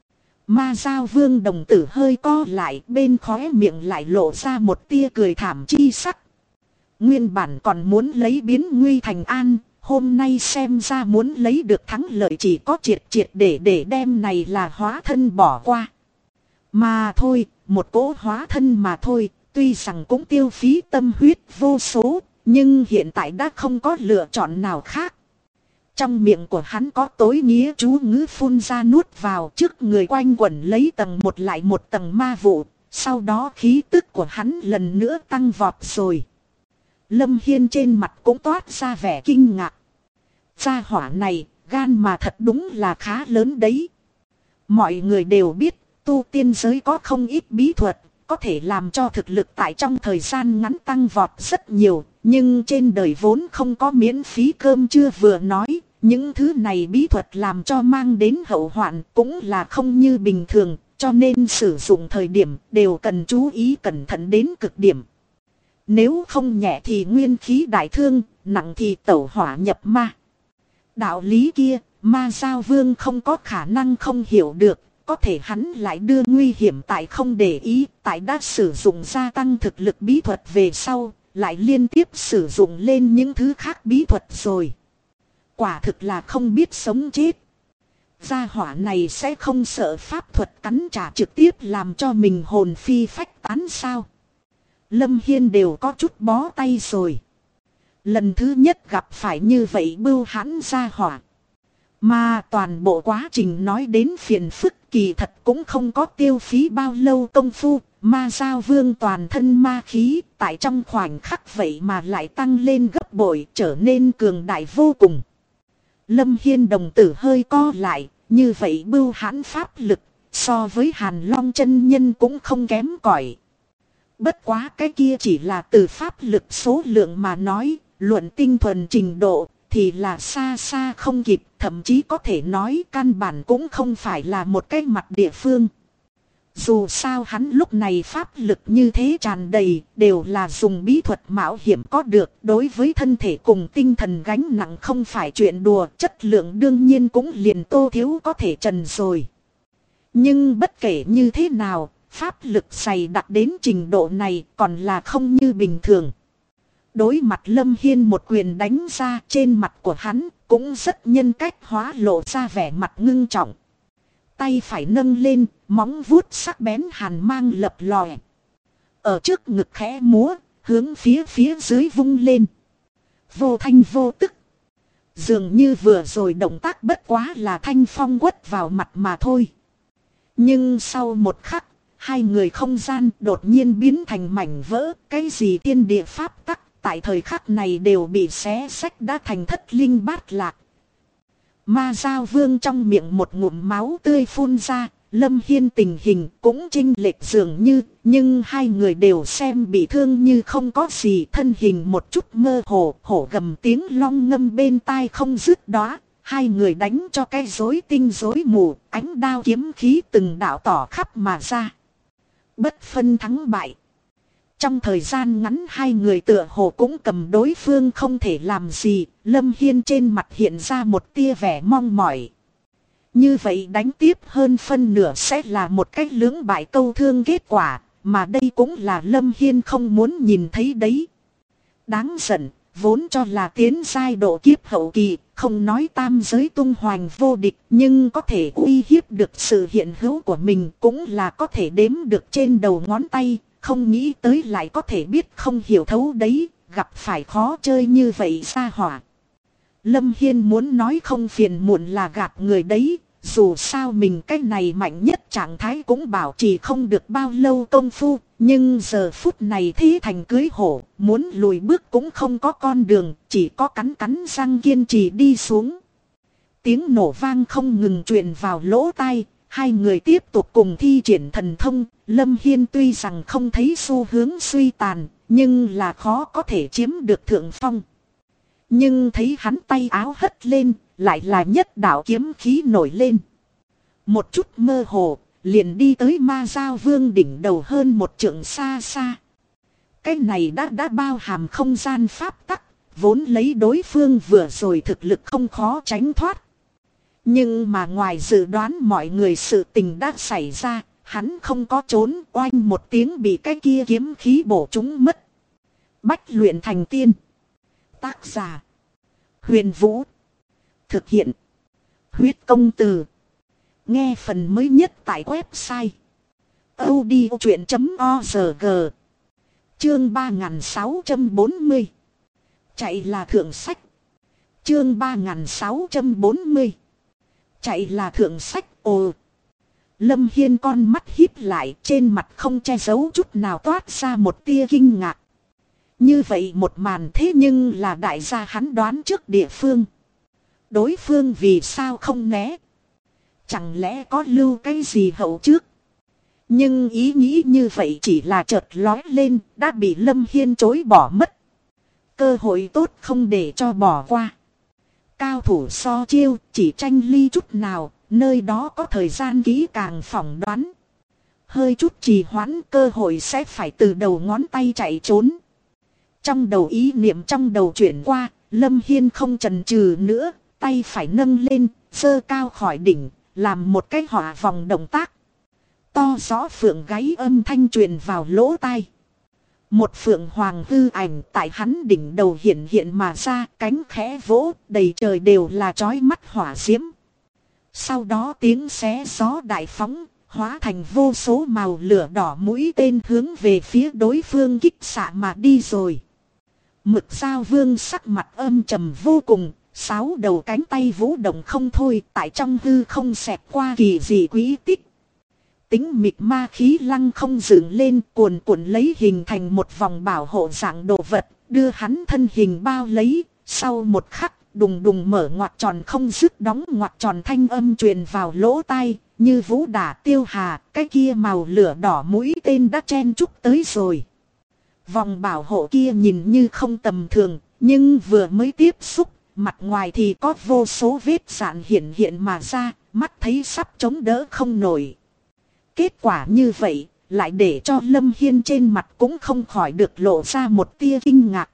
S1: Ma Giao Vương đồng tử hơi co lại, bên khóe miệng lại lộ ra một tia cười thảm chi sắc. Nguyên bản còn muốn lấy biến nguy thành an, hôm nay xem ra muốn lấy được thắng lợi chỉ có triệt để đem này là hóa thân bỏ qua. Mà thôi, một cỗ hóa thân mà thôi, tuy rằng cũng tiêu phí tâm huyết vô số, nhưng hiện tại đã không có lựa chọn nào khác. Trong miệng của hắn có tối nghĩa chú ngữ phun ra nuốt vào, trước người quanh quẩn lấy tầng một lại một tầng ma vụ, sau đó khí tức của hắn lần nữa tăng vọt rồi. Lâm Hiên trên mặt cũng toát ra vẻ kinh ngạc. Gia hỏa này, gan mà thật đúng là khá lớn đấy. Mọi người đều biết, tu tiên giới có không ít bí thuật, có thể làm cho thực lực tại trong thời gian ngắn tăng vọt rất nhiều. Nhưng trên đời vốn không có miễn phí cơm chưa vừa nói, những thứ này bí thuật làm cho mang đến hậu hoạn cũng là không như bình thường, cho nên sử dụng thời điểm đều cần chú ý cẩn thận đến cực điểm. Nếu không nhẹ thì nguyên khí đại thương, nặng thì tẩu hỏa nhập ma. Đạo lý kia, Ma Giao Vương không có khả năng không hiểu được, có thể hắn lại đưa nguy hiểm tại không để ý, tại đã sử dụng gia tăng thực lực bí thuật về sau, lại liên tiếp sử dụng lên những thứ khác bí thuật rồi. Quả thực là không biết sống chết. Gia hỏa này sẽ không sợ pháp thuật cắn trả trực tiếp làm cho mình hồn phi phách tán sao? Lâm Hiên đều có chút bó tay rồi. Lần thứ nhất gặp phải như vậy bưu hãn gia hỏa. Mà toàn bộ quá trình nói đến phiền phức kỳ thật cũng không có tiêu phí bao lâu công phu. Ma Giao Vương toàn thân ma khí tại trong khoảnh khắc vậy mà lại tăng lên gấp bội, trở nên cường đại vô cùng. Lâm Hiên đồng tử hơi co lại, như vậy bưu hãn pháp lực so với Hàn Long chân nhân cũng không kém cỏi. Bất quá cái kia chỉ là từ pháp lực số lượng mà nói, luận tinh thuần trình độ thì là xa xa không kịp, thậm chí có thể nói căn bản cũng không phải là một cái mặt địa phương. Dù sao hắn lúc này pháp lực như thế tràn đầy, đều là dùng bí thuật mạo hiểm có được, đối với thân thể cùng tinh thần gánh nặng không phải chuyện đùa, chất lượng đương nhiên cũng liền Tô Thiếu có thể trần rồi. Nhưng bất kể như thế nào, pháp lực dày đặc đến trình độ này còn là không như bình thường. Đối mặt Lâm Hiên một quyền đánh ra, trên mặt của hắn cũng rất nhân cách hóa lộ ra vẻ mặt ngưng trọng. Tay phải nâng lên, móng vuốt sắc bén hàn mang lập lòe. Ở trước ngực khẽ múa, hướng phía dưới vung lên. Vô thanh vô tức. Dường như vừa rồi động tác bất quá là thanh phong quất vào mặt mà thôi. Nhưng sau một khắc, hai người không gian đột nhiên biến thành mảnh vỡ. Cái gì tiên địa pháp tắc, tại thời khắc này đều bị xé xách đã thành thất linh bát lạc. Ma Giao Vương trong miệng một ngụm máu tươi phun ra, Lâm Hiên tình hình cũng chênh lệch dường như, nhưng hai người đều xem bị thương như không có gì, thân hình một chút mơ hồ, hổ gầm tiếng long ngâm bên tai không dứt đó, hai người đánh cho cái rối tinh rối mù, ánh đao kiếm khí từng đạo tỏ khắp mà ra. Bất phân thắng bại. Trong thời gian ngắn hai người tựa hồ cũng cầm đối phương không thể làm gì, Lâm Hiên trên mặt hiện ra một tia vẻ mong mỏi. Như vậy đánh tiếp hơn phân nửa sẽ là một cách lưỡng bại câu thương kết quả, mà đây cũng là Lâm Hiên không muốn nhìn thấy đấy. Đáng giận, vốn cho là tiến giai độ kiếp hậu kỳ, không nói tam giới tung hoành vô địch, nhưng có thể uy hiếp được sự hiện hữu của mình cũng là có thể đếm được trên đầu ngón tay, không nghĩ tới lại có thể biết không hiểu thấu đấy, gặp phải khó chơi như vậy xa hỏa. Lâm Hiên muốn nói không phiền muộn là gạt người đấy, dù sao mình cái này mạnh nhất trạng thái cũng bảo trì không được bao lâu công phu, nhưng giờ phút này thế thành cưới hổ, muốn lùi bước cũng không có con đường, chỉ có cắn cắn răng kiên trì đi xuống. Tiếng nổ vang không ngừng truyền vào lỗ tai, hai người tiếp tục cùng thi triển thần thông, Lâm Hiên tuy rằng không thấy xu hướng suy tàn, nhưng là khó có thể chiếm được thượng phong. Nhưng thấy hắn tay áo hất lên, lại là nhất đạo kiếm khí nổi lên. Một chút mơ hồ, liền đi tới Ma Giao Vương đỉnh đầu hơn một trượng xa xa. Cái này đã bao hàm không gian pháp tắc, vốn lấy đối phương vừa rồi thực lực không khó tránh thoát. Nhưng mà ngoài dự đoán mọi người sự tình đã xảy ra, hắn không có trốn, oanh một tiếng bị cái kia kiếm khí bổ trúng mất. Bách luyện thành tiên. Tác giả Huyền Vũ. Thực hiện Huyết Công Từ. Nghe phần mới nhất tại website audiochuyện.org. Chương 3640. Chạy là thượng sách. Chương 3640. Chạy là thượng sách. Ồ. Lâm Hiên con mắt híp lại, trên mặt không che giấu chút nào toát ra một tia kinh ngạc. Như vậy một màn thế nhưng là đại gia hắn đoán trước địa phương. Đối phương vì sao không né? Chẳng lẽ có lưu cái gì hậu trước? Nhưng ý nghĩ như vậy chỉ là chợt lói lên, đã bị Lâm Hiên chối bỏ mất. Cơ hội tốt không để cho bỏ qua. Cao thủ so chiêu, chỉ tranh ly chút nào, nơi đó có thời gian kỹ càng phỏng đoán. Hơi chút trì hoãn, cơ hội sẽ phải từ đầu ngón tay chạy trốn. Trong đầu ý niệm trong đầu chuyển qua, Lâm Hiên không chần chừ nữa, tay phải nâng lên, giơ cao khỏi đỉnh, làm một cái hỏa vòng động tác. To rõ phượng gáy âm thanh truyền vào lỗ tai. Một phượng hoàng hư ảnh tại hắn đỉnh đầu hiện hiện mà ra, cánh khẽ vỗ, đầy trời đều là chói mắt hỏa diễm. Sau đó tiếng xé gió đại phóng, hóa thành vô số màu lửa đỏ mũi tên hướng về phía đối phương kích xạ mà đi rồi. Mực Giao Vương sắc mặt âm trầm vô cùng, 6 đầu cánh tay vũ động không thôi, tại trong hư không xẹt qua kỳ dị quý tích. Tính mịt ma khí lăng không dựng lên, cuồn cuộn lấy hình thành một vòng bảo hộ dạng đồ vật, đưa hắn thân hình bao lấy. Sau một khắc, đùng đùng mở ngoặt tròn không dứt đóng ngoặt tròn thanh âm truyền vào lỗ tai, như vũ đả tiêu hà, cái kia màu lửa đỏ mũi tên đã chen chúc tới rồi. Vòng bảo hộ kia nhìn như không tầm thường, nhưng vừa mới tiếp xúc, mặt ngoài thì có vô số vết rạn hiện mà ra, mắt thấy sắp chống đỡ không nổi. Kết quả như vậy, lại để cho Lâm Hiên trên mặt cũng không khỏi được lộ ra một tia kinh ngạc.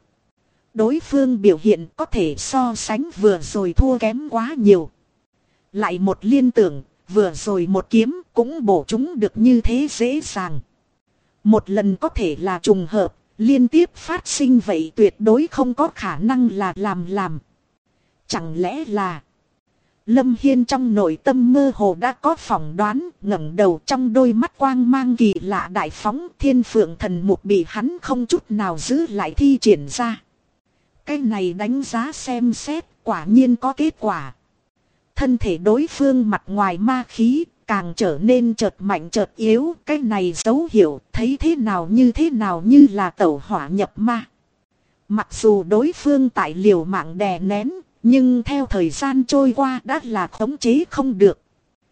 S1: Đối phương biểu hiện có thể so sánh vừa rồi thua kém quá nhiều. Lại một liên tưởng, vừa rồi một kiếm cũng bổ chúng được như thế dễ dàng. Một lần có thể là trùng hợp, liên tiếp phát sinh vậy tuyệt đối không có khả năng là làm. Chẳng lẽ là... Lâm Hiên trong nội tâm mơ hồ đã có phỏng đoán, ngẩng đầu trong đôi mắt quang mang kỳ lạ đại phóng, thiên phượng thần mục bị hắn không chút nào giữ lại thi triển ra. Cái này đánh giá xem xét, quả nhiên có kết quả. Thân thể đối phương mặt ngoài ma khí, càng trở nên chợt mạnh chợt yếu, cái này dấu hiệu thấy thế nào như là tẩu hỏa nhập ma. Mặc dù đối phương tại liều mạng đè nén, nhưng theo thời gian trôi qua đã là khống chế không được.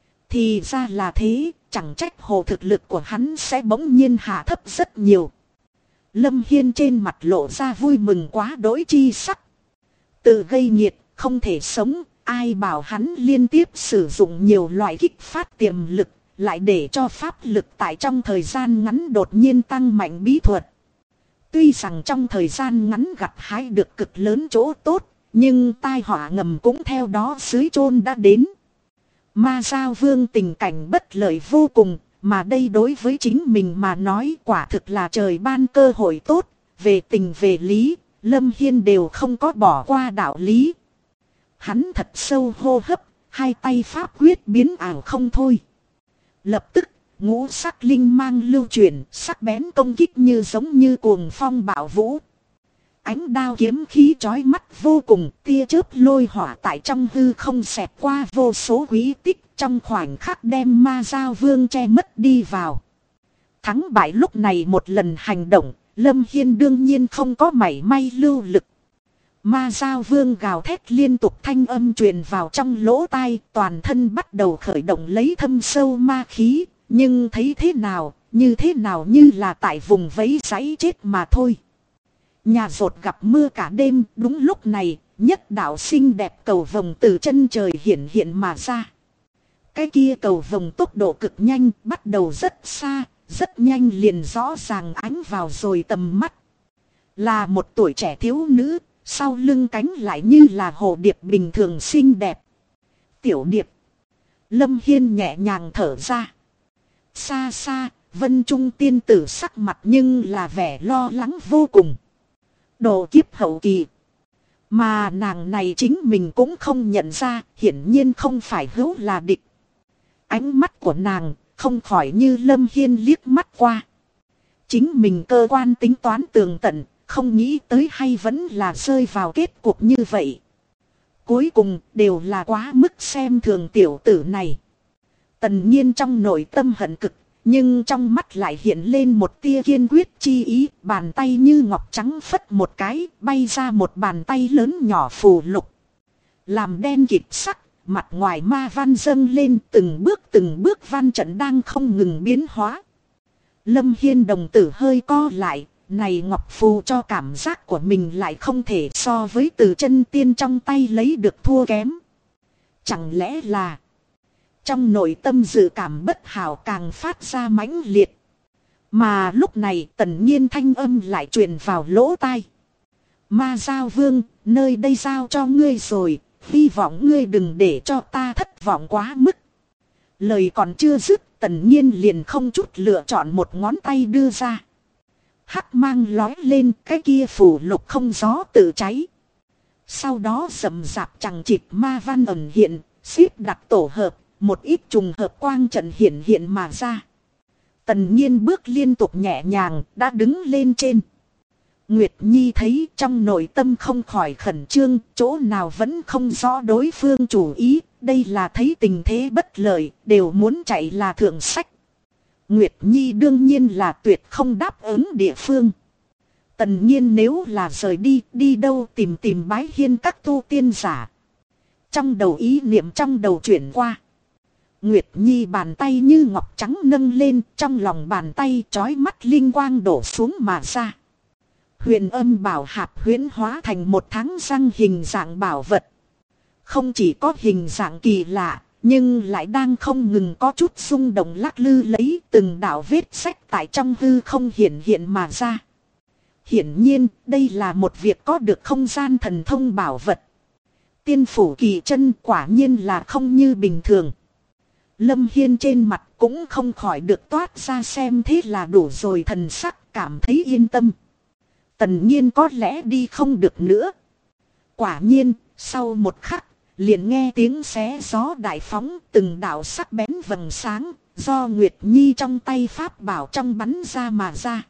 S1: Thì ra là thế, chẳng trách hồ thực lực của hắn sẽ bỗng nhiên hạ thấp rất nhiều. Lâm Hiên trên mặt lộ ra vui mừng quá đỗi chi sắc. Tự gây nghiệt, không thể sống, ai bảo hắn liên tiếp sử dụng nhiều loại kích phát tiềm lực, lại để cho pháp lực tại trong thời gian ngắn đột nhiên tăng mạnh bí thuật. Tuy rằng trong thời gian ngắn gặt hái được cực lớn chỗ tốt, nhưng tai họa ngầm cũng theo đó dưới chôn đã đến. Ma Giao Vương tình cảnh bất lợi vô cùng, mà đây đối với chính mình mà nói quả thực là trời ban cơ hội tốt, về tình về lý, Lâm Hiên đều không có bỏ qua đạo lý. Hắn thật sâu hô hấp, hai tay pháp quyết biến ảo không thôi. Lập tức, ngũ sắc linh mang lưu chuyển, sắc bén công kích như giống như cuồng phong bạo vũ. Ánh đao kiếm khí chói mắt vô cùng, tia chớp lôi hỏa tại trong hư không xẹt qua vô số quý tích, trong khoảnh khắc đem Ma Giao Vương che mất đi vào. Thắng bại lúc này một lần hành động, Lâm Hiên đương nhiên không có mảy may lưu lực. Ma Giao Vương gào thét liên tục, thanh âm truyền vào trong lỗ tai, toàn thân bắt đầu khởi động lấy thâm sâu ma khí, nhưng thấy thế nào như là tại vùng vẫy giấy chết mà thôi. Nhà rột gặp mưa cả đêm, đúng lúc này, nhất đạo xinh đẹp cầu vồng từ chân trời hiện mà ra. Cái kia cầu vồng tốc độ cực nhanh, bắt đầu rất xa, rất nhanh liền rõ ràng ánh vào rồi tầm mắt. Là một tuổi trẻ thiếu nữ, sau lưng cánh lại như là hồ điệp bình thường xinh đẹp. Tiểu điệp. Lâm Hiên nhẹ nhàng thở ra. Xa xa, Vân Trung tiên tử sắc mặt nhưng là vẻ lo lắng vô cùng. Độ kiếp hậu kỳ. Mà nàng này chính mình cũng không nhận ra, hiển nhiên không phải hữu là địch. Ánh mắt của nàng không khỏi như Lâm Hiên liếc mắt qua. Chính mình cơ quan tính toán tường tận, không nghĩ tới hay vẫn là rơi vào kết cục như vậy. Cuối cùng đều là quá mức xem thường tiểu tử này. Tần Nhiên trong nội tâm hận cực, nhưng trong mắt lại hiện lên một tia kiên quyết chi ý, bàn tay như ngọc trắng phất một cái, bay ra một bàn tay lớn nhỏ phù lục. Làm đen kịt sắc, mặt ngoài ma văn dâng lên, từng bước văn trận đang không ngừng biến hóa. Lâm Hiên đồng tử hơi co lại, này ngọc phù cho cảm giác của mình lại không thể so với từ chân tiên trong tay lấy được thua kém. Chẳng lẽ là... Trong nội tâm dự cảm bất hảo càng phát ra mãnh liệt. Mà lúc này Tần Nhiên thanh âm lại truyền vào lỗ tai. Ma Giao Vương, nơi đây giao cho ngươi rồi, hy vọng ngươi đừng để cho ta thất vọng quá mức. Lời còn chưa dứt, Tần Nhiên liền không chút lựa chọn một ngón tay đưa ra. Hắc mang lói lên, cái kia phủ lục không gió tự cháy. Sau đó rậm rạp chẳng chịt ma văn ẩn hiện, xếp đặt tổ hợp. Một ít trùng hợp quang trận hiện mà ra. Tần Nhiên bước liên tục nhẹ nhàng đã đứng lên trên. Nguyệt Nhi thấy trong nội tâm không khỏi khẩn trương, chỗ nào vẫn không rõ đối phương chủ ý. Đây là thấy tình thế bất lợi, đều muốn chạy là thượng sách. Nguyệt Nhi đương nhiên là tuyệt không đáp ứng địa phương. Tần Nhiên nếu là rời đi đâu tìm Bái Hiên các tu tiên giả. Trong đầu ý niệm trong đầu chuyển qua. Nguyệt Nhi bàn tay như ngọc trắng nâng lên, trong lòng bàn tay chói mắt linh quang đổ xuống mà ra. Huyền Âm Bảo Hạp huyễn hóa thành một tháng răng hình dạng bảo vật. Không chỉ có hình dạng kỳ lạ, nhưng lại đang không ngừng có chút rung động lắc lư lấy, từng đạo vết sách tại trong hư không hiện mà ra. Hiển nhiên, đây là một việc có được không gian thần thông bảo vật. Tiên phủ kỳ chân quả nhiên là không như bình thường. Lâm Hiên trên mặt cũng không khỏi được toát ra xem thế là đủ rồi thần sắc, cảm thấy yên tâm. Tần Nhiên có lẽ đi không được nữa. Quả nhiên, sau một khắc, liền nghe tiếng xé gió đại phóng, từng đạo sắc bén vầng sáng, do Nguyệt Nhi trong tay pháp bảo trong bắn ra mà ra.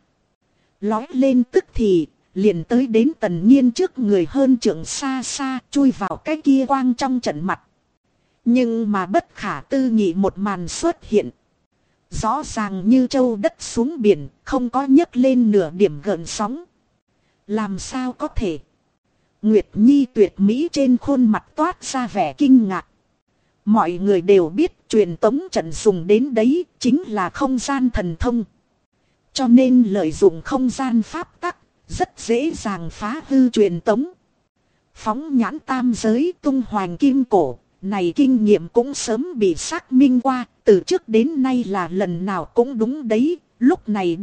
S1: Lói lên tức thì, liền tới đến Tần Nhiên trước người hơn trượng xa xa, chui vào cái kia quang trong trận mặt. Nhưng mà bất khả tư nghị một màn xuất hiện. Rõ ràng như châu đất xuống biển, không có nhấc lên nửa điểm gợn sóng. Làm sao có thể? Nguyệt Nhi tuyệt mỹ trên khuôn mặt toát ra vẻ kinh ngạc. Mọi người đều biết truyền tống trận dùng đến đấy chính là không gian thần thông. Cho nên lợi dụng không gian pháp tắc, rất dễ dàng phá hư truyền tống. Phóng nhãn tam giới tung hoành kim cổ. Này kinh nghiệm cũng sớm bị xác minh qua, từ trước đến nay là lần nào cũng đúng đấy, lúc này đây,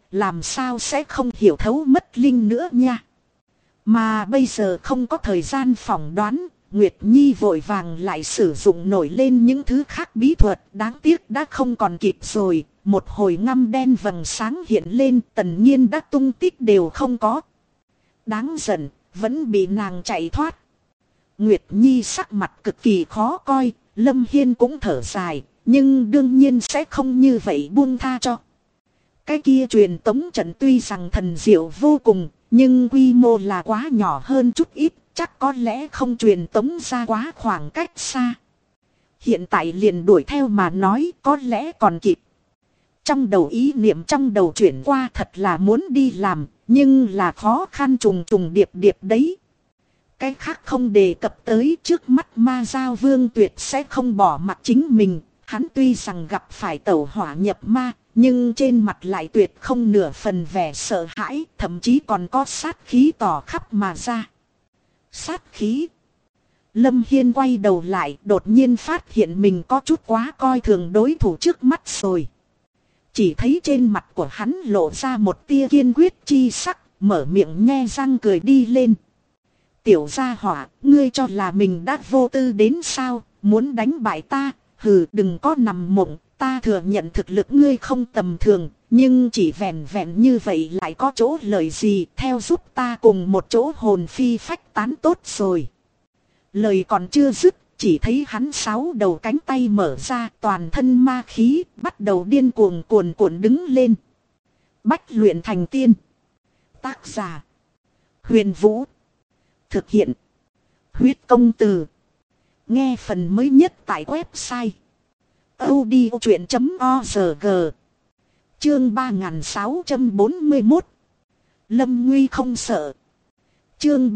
S1: làm sao sẽ không hiểu thấu mất linh nữa nha. Mà bây giờ không có thời gian phỏng đoán, Nguyệt Nhi vội vàng lại sử dụng nổi lên những thứ khác bí thuật, đáng tiếc đã không còn kịp rồi. Một hồi ngăm đen vầng sáng hiện lên, Tần Nhiên đã tung tích đều không có. Đáng giận, vẫn bị nàng chạy thoát. Nguyệt Nhi sắc mặt cực kỳ khó coi, Lâm Hiên cũng thở dài, nhưng đương nhiên sẽ không như vậy buông tha cho. Cái kia truyền tống trận tuy rằng thần diệu vô cùng, nhưng quy mô là quá nhỏ hơn chút ít, chắc có lẽ không truyền tống ra quá khoảng cách xa. Hiện tại liền đuổi theo mà nói có lẽ còn kịp. Trong đầu ý niệm trong đầu chuyển qua thật là muốn đi làm, nhưng là khó khăn trùng trùng điệp điệp đấy. Cái khác không đề cập tới, trước mắt Ma Giao Vương tuyệt sẽ không bỏ mặc chính mình. Hắn tuy rằng gặp phải tẩu hỏa nhập ma, nhưng trên mặt lại tuyệt không nửa phần vẻ sợ hãi, thậm chí còn có sát khí tỏ khắp mà ra. Sát khí. Lâm Hiên quay đầu lại, đột nhiên phát hiện mình có chút quá coi thường đối thủ trước mắt rồi. Chỉ thấy trên mặt của hắn lộ ra một tia kiên quyết chi sắc, mở miệng nhe răng cười đi lên. Tiểu gia hỏa, ngươi cho là mình đã vô tư đến sao, muốn đánh bại ta, hừ, đừng có nằm mộng, ta thừa nhận thực lực ngươi không tầm thường, nhưng chỉ vẹn vẹn như vậy lại có chỗ lợi gì, theo giúp ta cùng một chỗ hồn phi phách tán tốt rồi. Lời còn chưa dứt, chỉ thấy hắn 6 đầu cánh tay mở ra, toàn thân ma khí, bắt đầu điên cuồng cuồn cuộn đứng lên. Bách luyện thành tiên. Tác giả: Huyền Vũ. Thực hiện: Huyết Công Từ. Nghe phần mới nhất tại website audiochuyện.org. Chương 3641. Lâm Nguy không sợ. Chương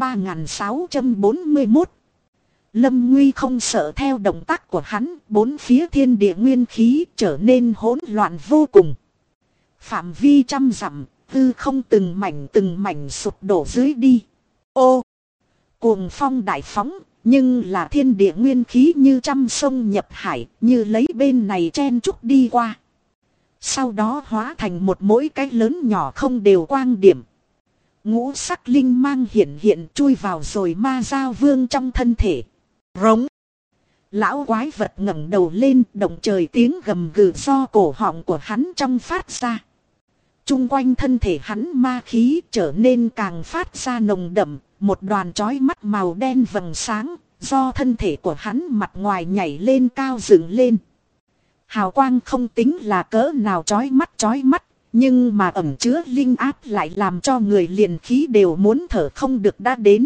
S1: 3641. Lâm Nguy không sợ. Theo động tác của hắn, bốn phía thiên địa nguyên khí trở nên hỗn loạn vô cùng. Phạm vi trăm dặm, hư không từng mảnh sụp đổ dưới đi. Ô! Cuồng phong đại phóng, nhưng là thiên địa nguyên khí như trăm sông nhập hải, như lấy bên này chen chúc đi qua. Sau đó hóa thành một mỗi cái lớn nhỏ không đều quang điểm. Ngũ sắc linh mang hiện chui vào rồi Ma Giao Vương trong thân thể. Rống. Lão quái vật ngẩng đầu lên, động trời tiếng gầm gừ do cổ họng của hắn trong phát ra. Trung quanh thân thể hắn ma khí trở nên càng phát ra nồng đậm, một đoàn chói mắt màu đen vầng sáng, do thân thể của hắn mặt ngoài nhảy lên cao dựng lên. Hào quang không tính là cỡ nào chói mắt, nhưng mà ẩn chứa linh áp lại làm cho người liền khí đều muốn thở không được đã đến.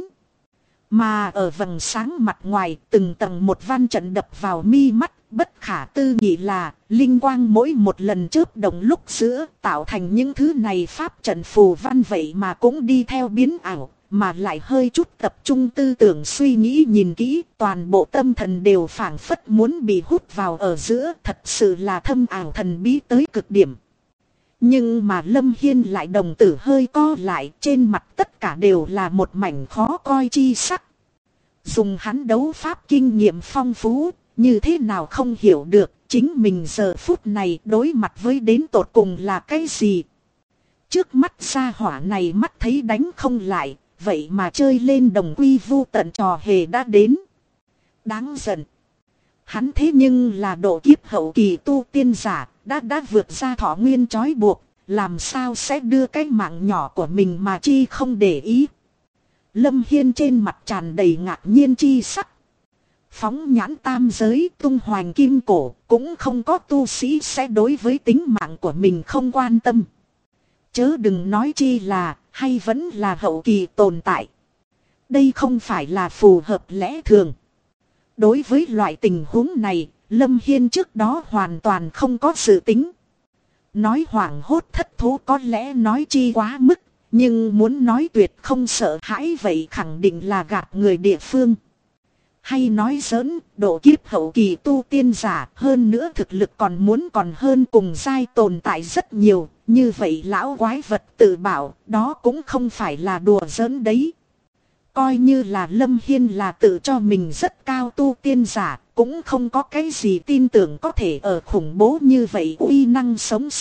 S1: Mà ở vầng sáng mặt ngoài, từng tầng một văn trận đập vào mi mắt, bất khả tư nghị là linh quang mỗi một lần chớp động lúc giữa tạo thành những thứ này pháp trận phù văn, vậy mà cũng đi theo biến ảo, mà lại hơi chút tập trung tư tưởng suy nghĩ nhìn kỹ, toàn bộ tâm thần đều phảng phất muốn bị hút vào ở giữa, thật sự là thâm ảo thần bí tới cực điểm. Nhưng mà Lâm Hiên lại đồng tử hơi co lại, trên mặt tất cả đều là một mảnh khó coi chi sắc. Dùng hắn đấu pháp kinh nghiệm phong phú, như thế nào không hiểu được, chính mình giờ phút này đối mặt với đến tột cùng là cái gì. Trước mắt gia hỏa này mắt thấy đánh không lại, vậy mà chơi lên đồng quy vu tận trò hề đã đến. Đáng giận. Hắn thế nhưng là độ kiếp hậu kỳ tu tiên giả, đã vượt ra thọ nguyên trói buộc, làm sao sẽ đưa cái mạng nhỏ của mình mà chi không để ý. Lâm Hiên trên mặt tràn đầy ngạc nhiên chi sắc. Phóng nhãn tam giới tung hoành kim cổ, cũng không có tu sĩ sẽ đối với tính mạng của mình không quan tâm. Chớ đừng nói chi là, hay vẫn là hậu kỳ tồn tại. Đây không phải là phù hợp lẽ thường. Đối với loại tình huống này, Lâm Hiên trước đó hoàn toàn không có dự tính. Nói hoảng hốt thất thố có lẽ nói chi quá mức, nhưng muốn nói tuyệt không sợ hãi vậy khẳng định là gạt người địa phương. Hay nói giỡn, độ kiếp hậu kỳ tu tiên giả hơn nữa thực lực còn hơn cùng giai tồn tại rất nhiều, như vậy lão quái vật tự bảo, đó cũng không phải là đùa giỡn đấy. Coi như là Lâm Hiên là tự cho mình rất cao tu tiên giả, cũng không có cái gì tin tưởng có thể ở khủng bố như vậy uy năng sống sót,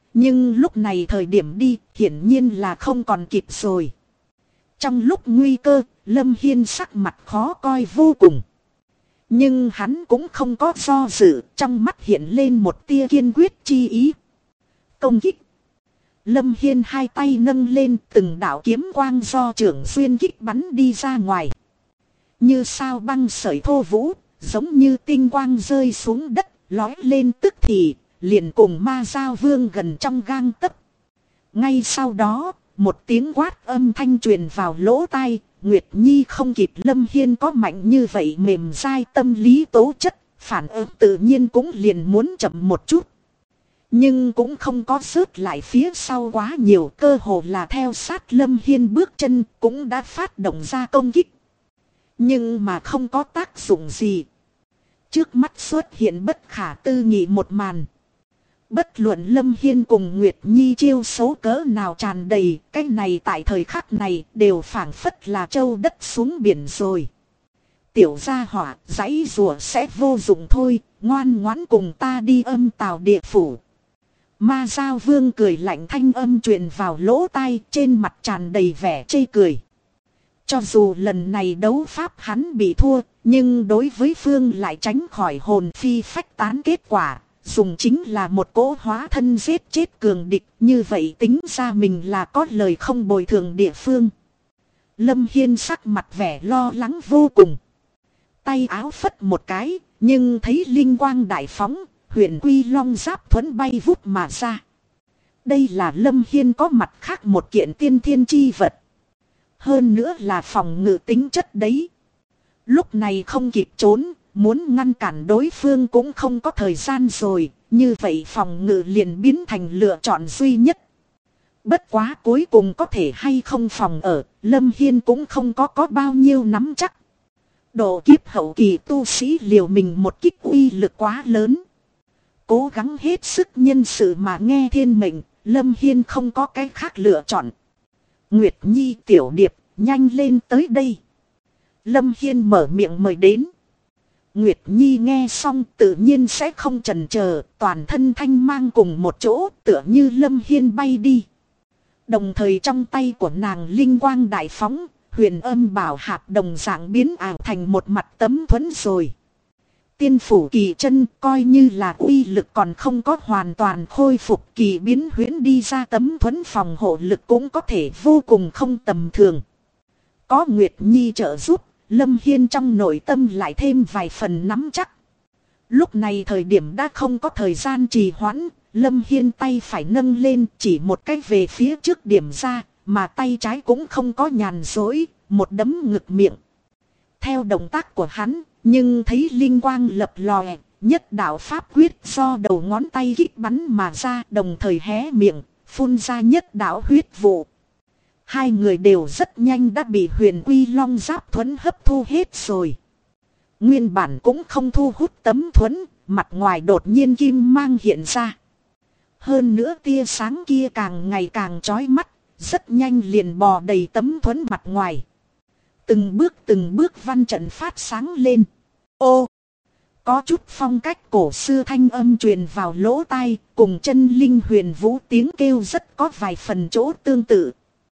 S1: Nhưng lúc này thời điểm đi hiển nhiên là không còn kịp rồi. Trong lúc nguy cơ, Lâm Hiên sắc mặt khó coi vô cùng. Nhưng hắn cũng không có do dự, trong mắt hiện lên một tia kiên quyết chi ý. Công kích. Lâm Hiên hai tay nâng lên, từng đạo kiếm quang do trưởng xuyên kích bắn đi ra ngoài. Như sao băng sợi thô vũ, giống như tinh quang rơi xuống đất, lói lên tức thì, liền cùng Ma Dao Vương gần trong gang tấc. Ngay sau đó, một tiếng quát âm thanh truyền vào lỗ tai, Nguyệt Nhi không kịp Lâm Hiên có mạnh như vậy mềm dai tâm lý tố chất, phản ứng tự nhiên cũng liền muốn chậm một chút. Nhưng cũng không có rớt lại phía sau quá nhiều, cơ hồ là theo sát Lâm Hiên bước chân cũng đã phát động ra công kích. Nhưng mà không có tác dụng gì. Trước mắt xuất hiện bất khả tư nghị một màn. Bất luận Lâm Hiên cùng Nguyệt Nhi chiêu xấu cỡ nào tràn đầy, cái này tại thời khắc này đều phảng phất là châu đất xuống biển rồi. Tiểu gia hỏa, giãy rùa sẽ vô dụng thôi, ngoan ngoãn cùng ta đi âm tào địa phủ. Ma Dao Vương cười lạnh, thanh âm truyền vào lỗ tai, trên mặt tràn đầy vẻ chê cười. Cho dù lần này đấu pháp hắn bị thua, nhưng đối với Phương lại tránh khỏi hồn phi phách tán kết quả. Dùng chính là một cỗ hóa thân giết chết cường địch, như vậy tính ra mình là có lời không bồi thường địa phương. Lâm Hiên sắc mặt vẻ lo lắng vô cùng. Tay áo phất một cái, nhưng thấy linh quang đại phóng, huyền quy long giáp thuẫn bay vút mà ra. Đây là Lâm Hiên có mặt khác một kiện tiên thiên chi vật. Hơn nữa là phòng ngự tính chất đấy. Lúc này không kịp trốn, muốn ngăn cản đối phương cũng không có thời gian rồi, như vậy phòng ngự liền biến thành lựa chọn duy nhất. Bất quá cuối cùng có thể hay không phòng ở, Lâm Hiên cũng không có bao nhiêu nắm chắc. Độ kiếp hậu kỳ tu sĩ liều mình một kích uy lực quá lớn. Cố gắng hết sức nhân sự mà nghe thiên mệnh, Lâm Hiên không có cái khác lựa chọn. Nguyệt Nhi tiểu điệp, nhanh lên tới đây. Lâm Hiên mở miệng mời đến. Nguyệt Nhi nghe xong tự nhiên sẽ không chần chờ, toàn thân thanh mang cùng một chỗ, tựa như Lâm Hiên bay đi. Đồng thời trong tay của nàng linh quang đại phóng, huyền âm bảo hạp đồng dạng biến ảo thành một mặt tấm thuẫn rồi. Tiên phủ kỳ chân coi như là uy lực còn không có hoàn toàn khôi phục, kỳ biến huyễn đi ra tấm thuẫn phòng hộ lực cũng có thể vô cùng không tầm thường. Có Nguyệt Nhi trợ giúp, Lâm Hiên trong nội tâm lại thêm vài phần nắm chắc. Lúc này thời điểm đã không có thời gian trì hoãn, Lâm Hiên tay phải nâng lên chỉ một cách về phía trước điểm ra, mà tay trái cũng không có nhàn rỗi, một đấm ngực miệng. Theo động tác của hắn, nhưng thấy linh quang lập lòe, nhất đạo pháp quyết do đầu ngón tay kích bắn mà ra, đồng thời hé miệng, phun ra nhất đạo huyết vụ. Hai người đều rất nhanh đã bị huyền quy long giáp thuẫn hấp thu hết rồi. Nguyên bản cũng không thu hút tấm thuẫn, mặt ngoài đột nhiên kim mang hiện ra. Hơn nữa tia sáng kia càng ngày càng chói mắt, rất nhanh liền bò đầy tấm thuẫn mặt ngoài. Từng bước văn trận phát sáng lên. Ô! Có chút phong cách cổ xưa thanh âm truyền vào lỗ tai, cùng chân linh huyền vũ tiếng kêu rất có vài phần chỗ tương tự.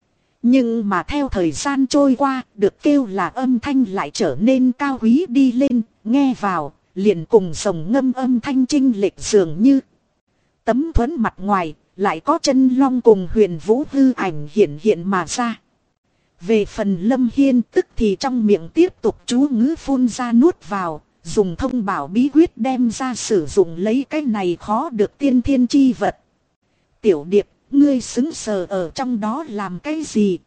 S1: Nhưng mà theo thời gian trôi qua, được kêu là âm thanh lại trở nên cao quý đi lên, nghe vào, liền cùng rồng ngâm âm thanh chênh lệch dường như. Tấm thuẫn mặt ngoài, lại có chân long cùng huyền vũ hư ảnh hiện mà ra. Về phần Lâm Hiên tức thì trong miệng tiếp tục chú ngữ phun ra nuốt vào, dùng thông bảo bí quyết đem ra sử dụng lấy cái này khó được tiên thiên chi vật. Tiểu điệp, ngươi xứng sờ ở trong đó làm cái gì?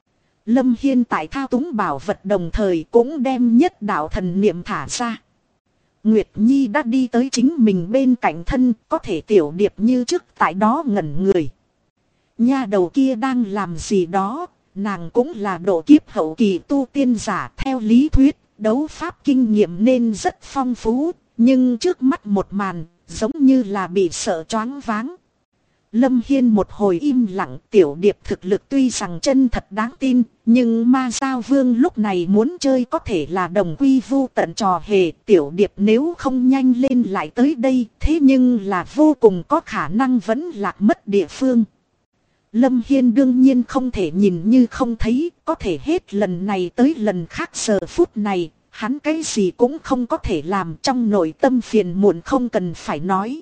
S1: Lâm Hiên tại thao túng bảo vật đồng thời cũng đem nhất đạo thần niệm thả ra. Nguyệt Nhi đã đi tới chính mình bên cạnh thân, có thể tiểu điệp như trước tại đó ngẩn người. Nha đầu kia đang làm gì đó, nàng cũng là độ kiếp hậu kỳ tu tiên giả, theo lý thuyết, đấu pháp kinh nghiệm nên rất phong phú, nhưng trước mắt một màn, giống như là bị sợ choáng váng. Lâm Hiên một hồi im lặng, Tiểu Điệp thực lực tuy rằng chân thật đáng tin, nhưng Ma Giao Vương lúc này muốn chơi có thể là đồng quy vu tận trò hề. Tiểu Điệp nếu không nhanh lên lại tới đây, thế nhưng là vô cùng có khả năng vẫn lạc mất địa phương. Lâm Hiên đương nhiên không thể nhìn như không thấy, có thể hết lần này tới lần khác giờ phút này, hắn cái gì cũng không có thể làm, trong nội tâm phiền muộn không cần phải nói.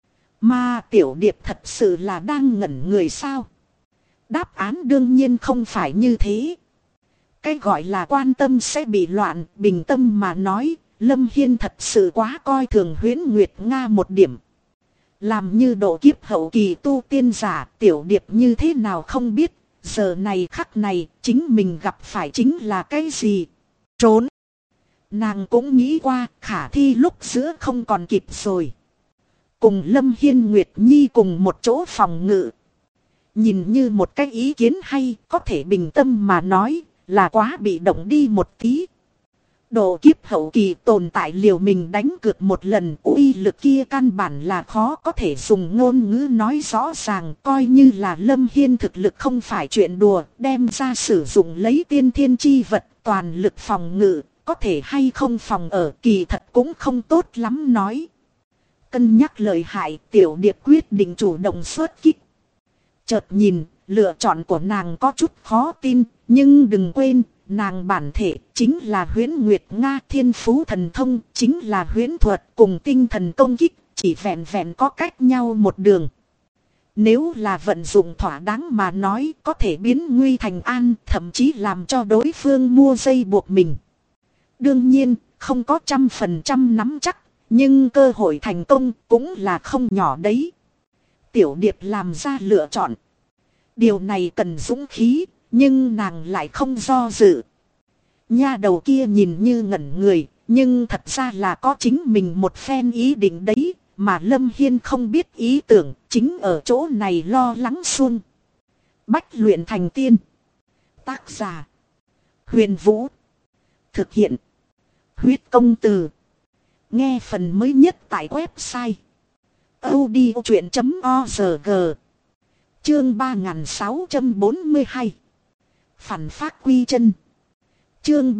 S1: Mà Tiểu Điệp thật sự là đang ngẩn người sao? Đáp án đương nhiên không phải như thế. Cái gọi là quan tâm sẽ bị loạn, bình tâm mà nói, Lâm Hiên thật sự quá coi thường Huyễn Nguyệt Nga một điểm. Làm như độ kiếp hậu kỳ tu tiên giả, Tiểu Điệp như thế nào không biết, giờ này khắc này, chính mình gặp phải chính là cái gì? Trốn! Nàng cũng nghĩ qua, khả thi lúc giữa không còn kịp rồi. Cùng Lâm Hiên Nguyệt Nhi cùng một chỗ phòng ngự. Nhìn như một cái ý kiến hay, có thể bình tâm mà nói, là quá bị động đi một tí. Độ kiếp hậu kỳ tồn tại liều mình đánh cược một lần, uy lực kia căn bản là khó có thể dùng ngôn ngữ nói rõ ràng, coi như là Lâm Hiên thực lực không phải chuyện đùa, đem ra sử dụng lấy tiên thiên chi vật, toàn lực phòng ngự, có thể hay không phòng ở kỳ thật cũng không tốt lắm nói. Cân nhắc lợi hại, Tiểu Điệp quyết định chủ động xuất kích. Chợt nhìn, lựa chọn của nàng có chút khó tin, nhưng đừng quên, nàng bản thể chính là Huyễn Nguyệt Nga, thiên phú thần thông, chính là huyễn thuật cùng tinh thần công kích, chỉ vẹn vẹn có cách nhau một đường. Nếu là vận dụng thỏa đáng mà nói, có thể biến nguy thành an, thậm chí làm cho đối phương mua dây buộc mình. Đương nhiên, không có 100% nắm chắc, nhưng cơ hội thành công cũng là không nhỏ đấy. Tiểu Điệp làm ra lựa chọn. Điều này cần dũng khí, nhưng nàng lại không do dự. Nha đầu kia nhìn như ngẩn người, nhưng thật ra là có chính mình một phen ý định đấy, mà Lâm Hiên không biết ý tưởng, chính ở chỗ này lo lắng xuông. Bách luyện thành tiên. Tác giả: Huyền Vũ. Thực hiện: Huyết Công Từ. Nghe phần mới nhất tại website audiochuyện.org. Chương 3642. Phản phát quy chân. Chương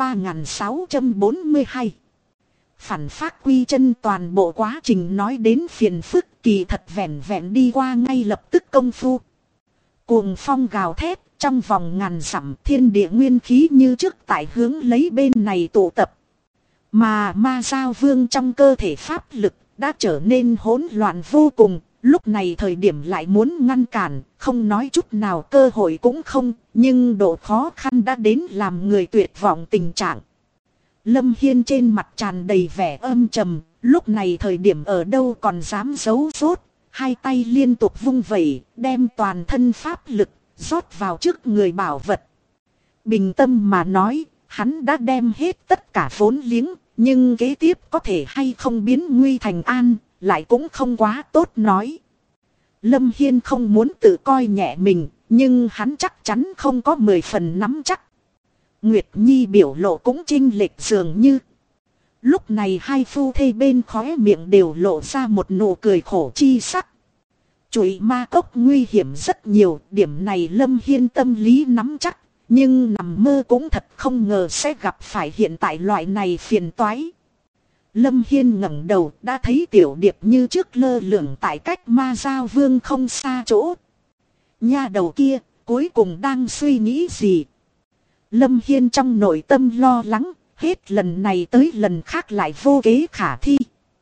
S1: 3642. Phản phát quy chân. Toàn bộ quá trình nói đến phiền phức, kỳ thật vẹn vẹn đi qua ngay lập tức công phu. Cuồng phong gào thét, trong vòng ngàn dặm thiên địa nguyên khí như trước tại hướng lấy bên này tụ tập. Mà Ma Giao Vương trong cơ thể pháp lực đã trở nên hỗn loạn vô cùng, lúc này thời điểm lại muốn ngăn cản, không nói chút nào cơ hội cũng không, nhưng độ khó khăn đã đến làm người tuyệt vọng tình trạng. Lâm Hiên trên mặt tràn đầy vẻ âm trầm, lúc này thời điểm ở đâu còn dám giấu rốt, hai tay liên tục vung vẩy, đem toàn thân pháp lực rót vào trước người bảo vật. Bình tâm mà nói, hắn đã đem hết tất cả vốn liếng, nhưng kế tiếp có thể hay không biến nguy thành an, lại cũng không quá tốt nói. Lâm Hiên không muốn tự coi nhẹ mình, nhưng hắn chắc chắn không có 10 phần nắm chắc. Nguyệt Nhi biểu lộ cũng chênh lệch dường như. Lúc này hai phu thê bên khóe miệng đều lộ ra một nụ cười khổ chi sắc. Chuỗi ma cốc nguy hiểm rất nhiều, điểm này Lâm Hiên tâm lý nắm chắc. Nhưng nằm mơ cũng thật không ngờ sẽ gặp phải hiện tại loại này phiền toái. Lâm Hiên ngẩng đầu đã thấy Tiểu Điệp như trước lơ lửng tại cách Ma Giao Vương không xa chỗ. Nha đầu kia cuối cùng đang suy nghĩ gì? Lâm Hiên trong nội tâm lo lắng, hết lần này tới lần khác lại vô kế khả thi.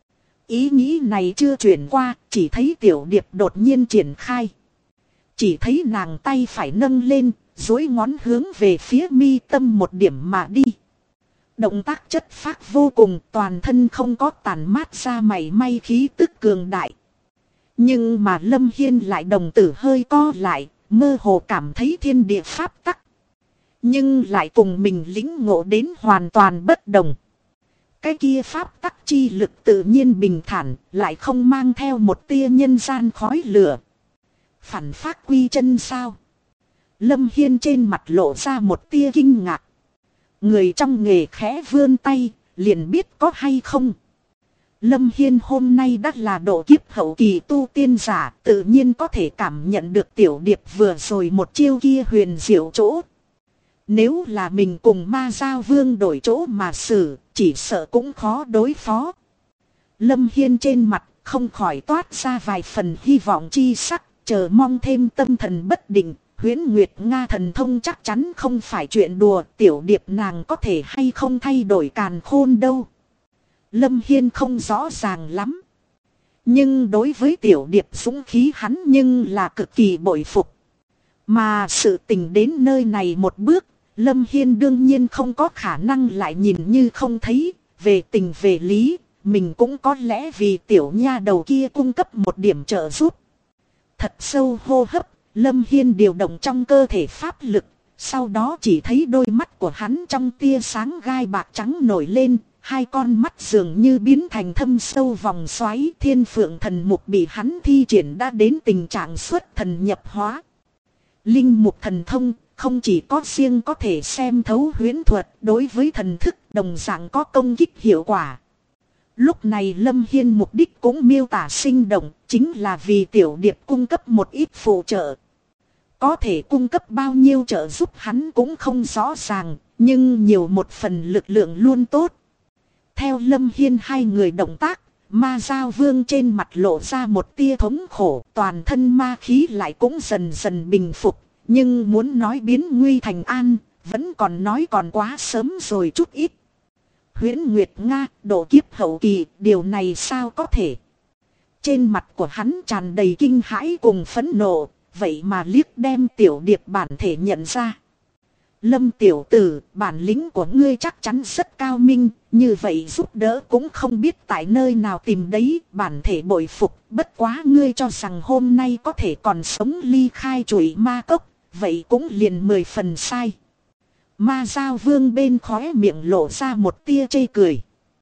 S1: Ý nghĩ này chưa chuyển qua, chỉ thấy Tiểu Điệp đột nhiên triển khai. Chỉ thấy nàng tay phải nâng lên, duỗi ngón hướng về phía mi tâm một điểm mà đi. Động tác chất phác vô cùng, toàn thân không có tàn mát ra mảy may khí tức cường đại. Nhưng mà Lâm Hiên lại đồng tử hơi co lại, mơ hồ cảm thấy thiên địa pháp tắc. Nhưng lại cùng mình lĩnh ngộ đến hoàn toàn bất đồng. Cái kia pháp tắc chi lực tự nhiên bình thản, lại không mang theo một tia nhân gian khói lửa. Phản phát quy chân sao? Lâm Hiên trên mặt lộ ra một tia kinh ngạc. Người trong nghề khẽ vươn tay, liền biết có hay không. Lâm Hiên hôm nay đã là độ kiếp hậu kỳ tu tiên giả, tự nhiên có thể cảm nhận được tiểu điệp vừa rồi một chiêu kia huyền diệu chỗ. Nếu là mình cùng Ma Giao Vương đổi chỗ mà xử, chỉ sợ cũng khó đối phó. Lâm Hiên trên mặt không khỏi toát ra vài phần hy vọng chi sắc, chờ mong thêm tâm thần bất định. Huyễn Nguyệt Nga thần thông chắc chắn không phải chuyện đùa, tiểu điệp nàng có thể hay không thay đổi càn khôn đâu. Lâm Hiên không rõ ràng lắm. Nhưng đối với tiểu điệp dũng khí hắn nhưng là cực kỳ bội phục. Mà sự tình đến nơi này một bước, Lâm Hiên đương nhiên không có khả năng lại nhìn như không thấy. Về tình về lý, mình cũng có lẽ vì tiểu nha đầu kia cung cấp một điểm trợ giúp. Thật sâu hô hấp, Lâm Hiên điều động trong cơ thể pháp lực. Sau đó chỉ thấy đôi mắt của hắn trong tia sáng gai bạc trắng nổi lên. Hai con mắt dường như biến thành thâm sâu vòng xoáy, thiên phượng thần mục bị hắn thi triển đã đến tình trạng xuất thần nhập hóa. Linh mục thần thông không chỉ có riêng có thể xem thấu huyễn thuật, đối với thần thức đồng dạng có công kích hiệu quả. Lúc này Lâm Hiên mục đích cũng miêu tả sinh động, chính là vì tiểu điệp cung cấp một ít phụ trợ. Có thể cung cấp bao nhiêu trợ giúp hắn cũng không rõ ràng, nhưng nhiều một phần lực lượng luôn tốt. Theo Lâm Hiên hai người động tác, Ma Giao Vương trên mặt lộ ra một tia thống khổ, toàn thân ma khí lại cũng dần dần bình phục. Nhưng muốn nói biến nguy thành an, vẫn còn nói còn quá sớm rồi chút ít. Huyễn Nguyệt Nga, độ kiếp hậu kỳ, điều này sao có thể? Trên mặt của hắn tràn đầy kinh hãi cùng phẫn nộ, vậy mà liếc đem tiểu điệp bản thể nhận ra. Lâm tiểu tử, bản lĩnh của ngươi chắc chắn rất cao minh, như vậy giúp đỡ cũng không biết tại nơi nào tìm đấy, bản thể bội phục, bất quá ngươi cho rằng hôm nay có thể còn sống ly khai chuỗi ma cốc, vậy cũng liền 10 phần sai. Ma Giao Vương bên khóe miệng lộ ra một tia chê cười.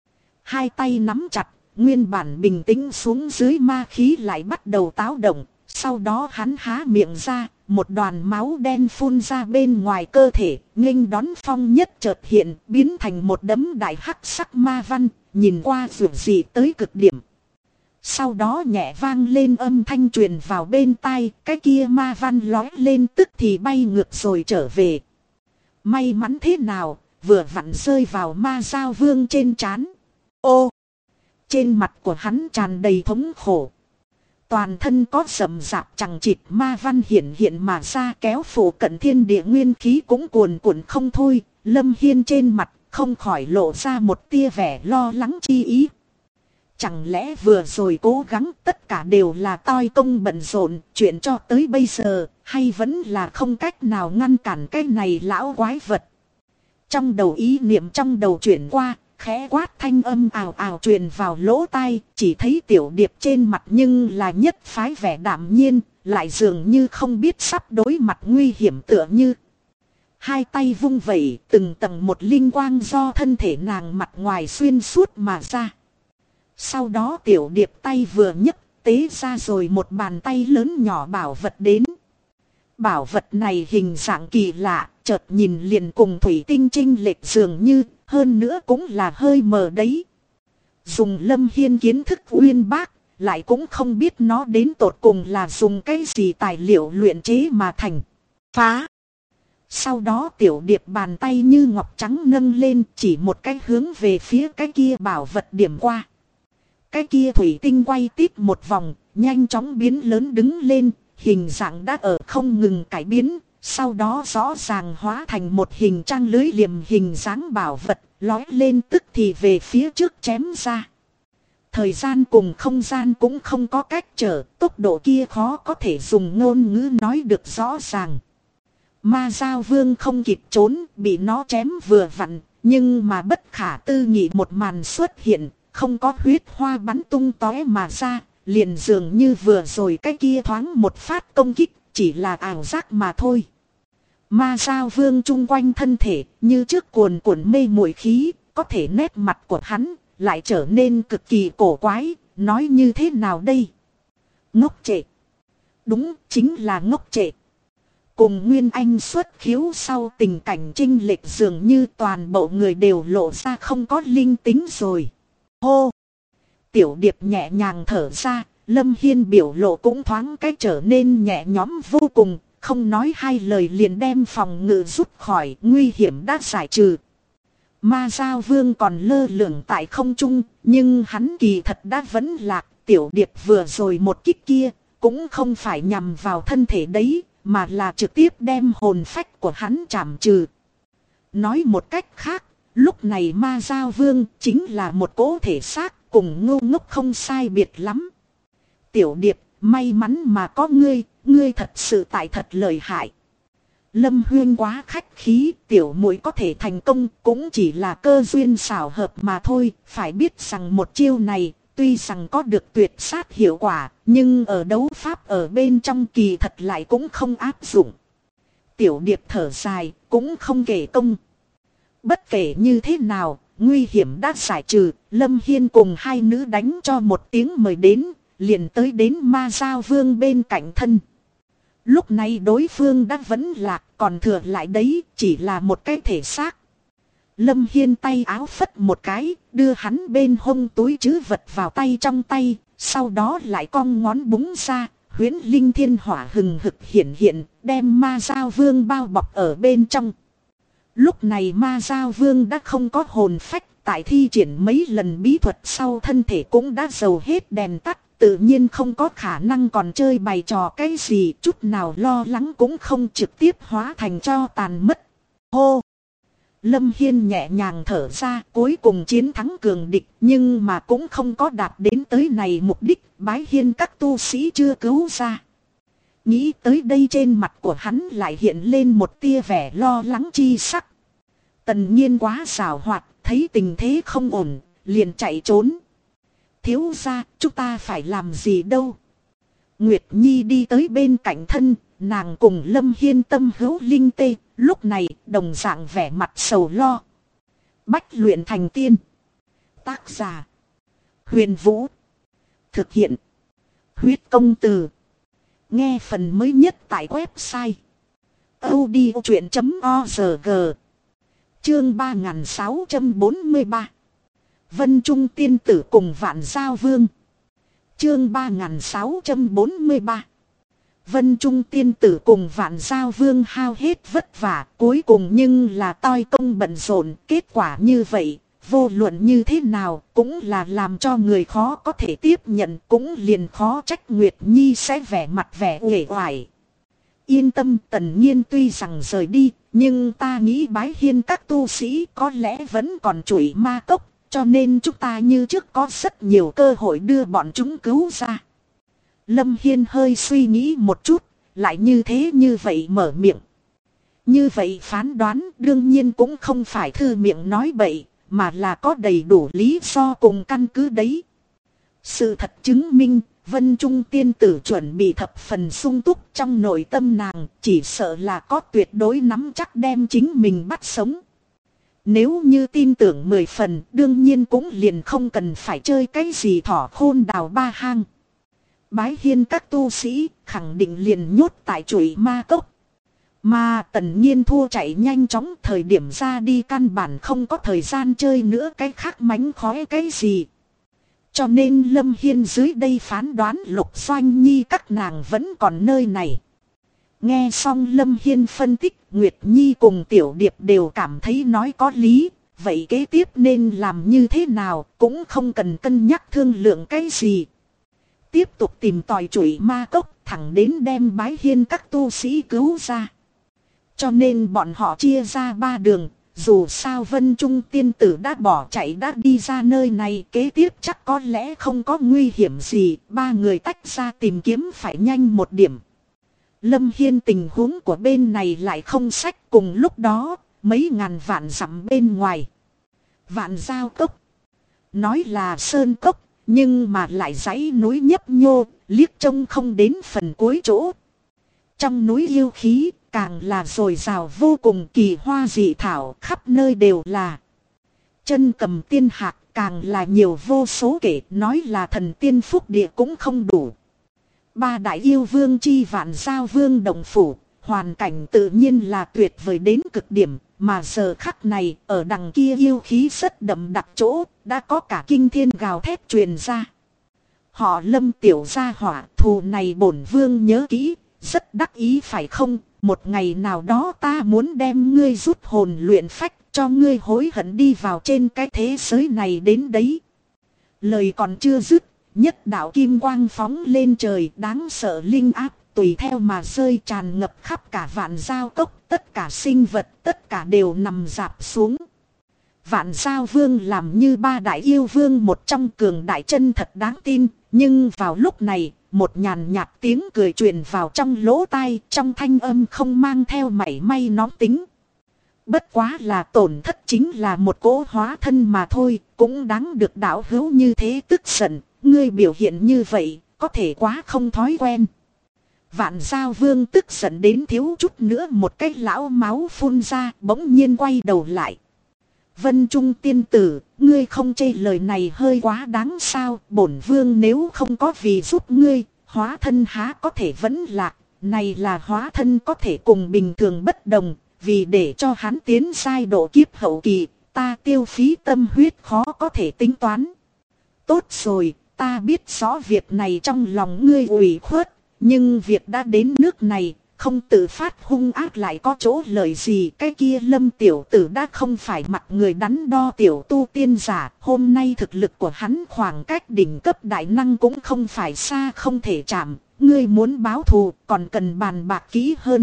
S1: Hai tay nắm chặt, nguyên bản bình tĩnh xuống dưới ma khí lại bắt đầu táo động, sau đó hắn há miệng ra. Một đoàn máu đen phun ra bên ngoài cơ thể, nghênh đón phong nhất chợt hiện, biến thành một đấm đại hắc sắc ma văn, nhìn qua dường dị tới cực điểm. Sau đó nhẹ vang lên âm thanh truyền vào bên tai, cái kia ma văn lói lên tức thì bay ngược rồi trở về. May mắn thế nào, vừa vặn rơi vào Ma Giao Vương trên trán. Ô! Trên mặt của hắn tràn đầy thống khổ. Toàn thân có rậm rạp chằng chịt ma văn hiện hiện mà ra, kéo phủ cận thiên địa nguyên khí cũng cuồn cuộn không thôi. Lâm Hiên trên mặt không khỏi lộ ra một tia vẻ lo lắng chi ý. Chẳng lẽ vừa rồi cố gắng tất cả đều là toi công bận rộn, chuyện cho tới bây giờ, hay vẫn là không cách nào ngăn cản cái này lão quái vật. Trong đầu ý niệm trong đầu chuyển qua, khẽ quát thanh âm ào ào truyền vào lỗ tai, chỉ thấy tiểu điệp trên mặt nhưng là nhất phái vẻ đạm nhiên, lại dường như không biết sắp đối mặt nguy hiểm tựa như. Hai tay vung vẩy, từng tầng một linh quang do thân thể nàng mặt ngoài xuyên suốt mà ra. Sau đó tiểu điệp tay vừa nhấc, tế ra rồi một bàn tay lớn nhỏ bảo vật đến. Bảo vật này hình dạng kỳ lạ, chợt nhìn liền cùng thủy tinh chênh lệch dường như, hơn nữa cũng là hơi mờ đấy. Dùng Lâm Hiên kiến thức uyên bác, lại cũng không biết nó đến tột cùng là dùng cái gì tài liệu luyện chế mà thành. Phá! Sau đó tiểu điệp bàn tay như ngọc trắng nâng lên, chỉ một cái hướng về phía cái kia bảo vật điểm qua. Cái kia thủy tinh quay tít một vòng, nhanh chóng biến lớn đứng lên, hình dạng đã ở không ngừng cải biến, sau đó rõ ràng hóa thành một hình trang lưới liềm hình dáng bảo vật, lói lên tức thì về phía trước chém ra. Thời gian cùng không gian cũng không có cách trở, tốc độ kia khó có thể dùng ngôn ngữ nói được rõ ràng. Ma Giao Vương không kịp trốn, bị nó chém vừa vặn, nhưng mà bất khả tư nghị một màn xuất hiện, không có huyết hoa bắn tung tóe mà ra, liền dường như vừa rồi cái kia thoáng một phát công kích, chỉ là ảo giác mà thôi. Ma Giao Vương chung quanh thân thể, như trước cuồn cuộn mê muội khí, có thể nét mặt của hắn lại trở nên cực kỳ cổ quái, nói như thế nào đây? Ngốc trệ. Đúng, chính là ngốc trệ. Cùng Nguyên Anh xuất khiếu sau tình cảnh chênh lệch dường như toàn bộ người đều lộ ra không có linh tính rồi. Hô! Tiểu Điệp nhẹ nhàng thở ra, Lâm Hiên biểu lộ cũng thoáng cái trở nên nhẹ nhõm vô cùng, không nói hai lời liền đem phòng ngự rút khỏi, nguy hiểm đã giải trừ. Ma Giao Vương còn lơ lửng tại không trung, nhưng hắn kỳ thật đã vẫn lạc. Tiểu Điệp vừa rồi một kích kia cũng không phải nhằm vào thân thể đấy, mà là trực tiếp đem hồn phách của hắn trảm trừ. Nói một cách khác, lúc này Ma Giao Vương chính là một cỗ thể xác, cùng ngu ngốc không sai biệt lắm. Tiểu Điệp, may mắn mà có ngươi, ngươi thật sự tại thật lợi hại. Lâm Huyên quá khách khí, tiểu muội có thể thành công cũng chỉ là cơ duyên xảo hợp mà thôi. Phải biết rằng một chiêu này, tuy rằng có được tuyệt sát hiệu quả, nhưng ở đấu pháp ở bên trong kỳ thật lại cũng không áp dụng. Tiểu Điệp thở dài, cũng không kể công. Bất kể như thế nào, nguy hiểm đã giải trừ, Lâm Hiên cùng hai nữ đánh cho một tiếng mời đến, liền tới đến Ma Giao Vương bên cạnh thân. Lúc này đối phương đã vẫn lạc, còn thừa lại đấy chỉ là một cái thể xác. Lâm Hiên tay áo phất một cái, đưa hắn bên hông túi trữ vật vào tay trong tay, sau đó lại cong ngón búng ra, huyễn linh thiên hỏa hừng hực hiện hiện, đem Ma Giao Vương bao bọc ở bên trong. Lúc này Ma Giao Vương đã không có hồn phách, tại thi triển mấy lần bí thuật sau thân thể cũng đã dầu hết đèn tắt. Tự nhiên không có khả năng còn chơi bày trò cái gì, chút nào lo lắng cũng không, trực tiếp hóa thành tro tàn mất. Hô! Lâm Hiên nhẹ nhàng thở ra, cuối cùng chiến thắng cường địch, nhưng mà cũng không có đạt đến tới này mục đích, Bái Hiên các tu sĩ chưa cứu ra. Nghĩ tới đây trên mặt của hắn lại hiện lên một tia vẻ lo lắng chi sắc. Tần Nhiên quá xảo hoạt, thấy tình thế không ổn, liền chạy trốn. Thiếu gia, chúng ta phải làm gì đâu? Nguyệt Nhi đi tới bên cạnh thân, nàng cùng Lâm Hiên tâm hữu linh tê, lúc này đồng dạng vẻ mặt sầu lo. Bách luyện thành tiên. Tác giả: Huyền Vũ. Thực hiện: Huyết Công Từ. Nghe phần mới nhất tại website audiochuyện.org. Chương 3643. Vân Trung tiên tử cùng Vạn Giao Vương. Chương 3643. Vân Trung tiên tử cùng Vạn Giao Vương hao hết vất vả, cuối cùng nhưng là toi công bận rộn, kết quả như vậy, vô luận như thế nào cũng là làm cho người khó có thể tiếp nhận, cũng liền khó trách Nguyệt Nhi sẽ vẻ mặt vẻ uể oải. Yên tâm, Tần Nhiên tuy rằng rời đi, nhưng ta nghĩ Bái Hiên các tu sĩ có lẽ vẫn còn trụi ma cốc. Cho nên chúng ta như trước có rất nhiều cơ hội đưa bọn chúng cứu ra. Lâm Hiên hơi suy nghĩ một chút, lại như thế như vậy mở miệng. Như vậy phán đoán đương nhiên cũng không phải thư miệng nói bậy, mà là có đầy đủ lý do cùng căn cứ đấy. Sự thật chứng minh, Vân Trung tiên tử chuẩn bị thập phần sung túc, trong nội tâm nàng chỉ sợ là có tuyệt đối nắm chắc đem chính mình bắt sống. Nếu như tin tưởng 10 phần, đương nhiên cũng liền không cần phải chơi cái gì thỏ khôn đào ba hang. Bái Hiên các tu sĩ khẳng định liền nhốt tại chuỗi ma cốc. Mà Tần Nhiên thua chạy nhanh chóng, thời điểm ra đi căn bản không có thời gian chơi nữa cái khác mánh khóe cái gì. Cho nên Lâm Hiên dưới đây phán đoán Lục Doanh Nhi các nàng vẫn còn nơi này. Nghe xong Lâm Hiên phân tích, Nguyệt Nhi cùng Tiểu Điệp đều cảm thấy nói có lý. Vậy kế tiếp nên làm như thế nào cũng không cần cân nhắc thương lượng cái gì. Tiếp tục tìm tòi chuỗi ma cốc thẳng đến đem Bái Hiên các tu sĩ cứu ra. Cho nên bọn họ chia ra 3 đường. Dù sao Vân Trung tiên tử đã bỏ chạy đã đi ra nơi này, kế tiếp chắc có lẽ không có nguy hiểm gì. 3 người tách ra tìm kiếm phải nhanh một điểm. Lâm Hiên tình huống của bên này lại không sách, cùng lúc đó, mấy ngàn vạn dặm bên ngoài. Vạn Giao Cốc. Nói là sơn cốc, nhưng mà lại dãy núi nhấp nhô, liếc trông không đến phần cuối chỗ. Trong núi yêu khí, càng là dồi dào vô cùng, kỳ hoa dị thảo khắp nơi đều là. Chân cầm tiên hạc càng là nhiều vô số kể, nói là thần tiên phúc địa cũng không đủ. 3 đại yêu vương chi Vạn Giao Vương động phủ, hoàn cảnh tự nhiên là tuyệt vời đến cực điểm, Mà giờ khắc này ở đằng kia yêu khí rất đậm đặc chỗ, đã có cả kinh thiên gào thét truyền ra. Họ Lâm tiểu gia hỏa, thù này bổn vương nhớ kỹ, rất đắc ý phải không? Một ngày nào đó ta muốn đem ngươi rút hồn luyện phách, cho ngươi hối hận đi vào trên cái thế giới này đến đấy. Lời còn chưa dứt, nhất đạo kim quang phóng lên trời, đáng sợ linh áp tùy theo mà rơi tràn ngập khắp cả vạn giao cốc, tất cả sinh vật, tất cả đều nằm rạp xuống. Vạn Giao Vương làm như ba đại yêu vương một trong cường đại chân thật đáng tin, nhưng vào lúc này, một nhàn nhạt tiếng cười truyền vào trong lỗ tai, trong thanh âm không mang theo mảy may nóng tính. Bất quá là tổn thất chính là một cỗ hóa thân mà thôi, cũng đáng được đạo hữu như thế tức giận, ngươi biểu hiện như vậy, có thể quá không thói quen. Vạn Giao Vương tức giận đến thiếu chút nữa một cái lão máu phun ra, bỗng nhiên quay đầu lại. Vân Trung tiên tử, ngươi không chê lời này hơi quá đáng sao? Bổn vương nếu không có vì giúp ngươi, hóa thân há có thể vẫn lạc. Này là hóa thân có thể cùng bình thường bất đồng, vì để cho hắn tiến giai độ kiếp hậu kỳ, ta tiêu phí tâm huyết khó có thể tính toán. Tốt rồi, ta biết rõ việc này trong lòng ngươi ủy khuất, nhưng việc đã đến nước này, không tự phát hung ác lại có chỗ lợi gì. Cái kia Lâm tiểu tử đã không phải mặt người đắn đo tiểu tu tiên giả. Hôm nay thực lực của hắn khoảng cách đỉnh cấp đại năng cũng không phải xa không thể chạm. Ngươi muốn báo thù còn cần bàn bạc kỹ hơn.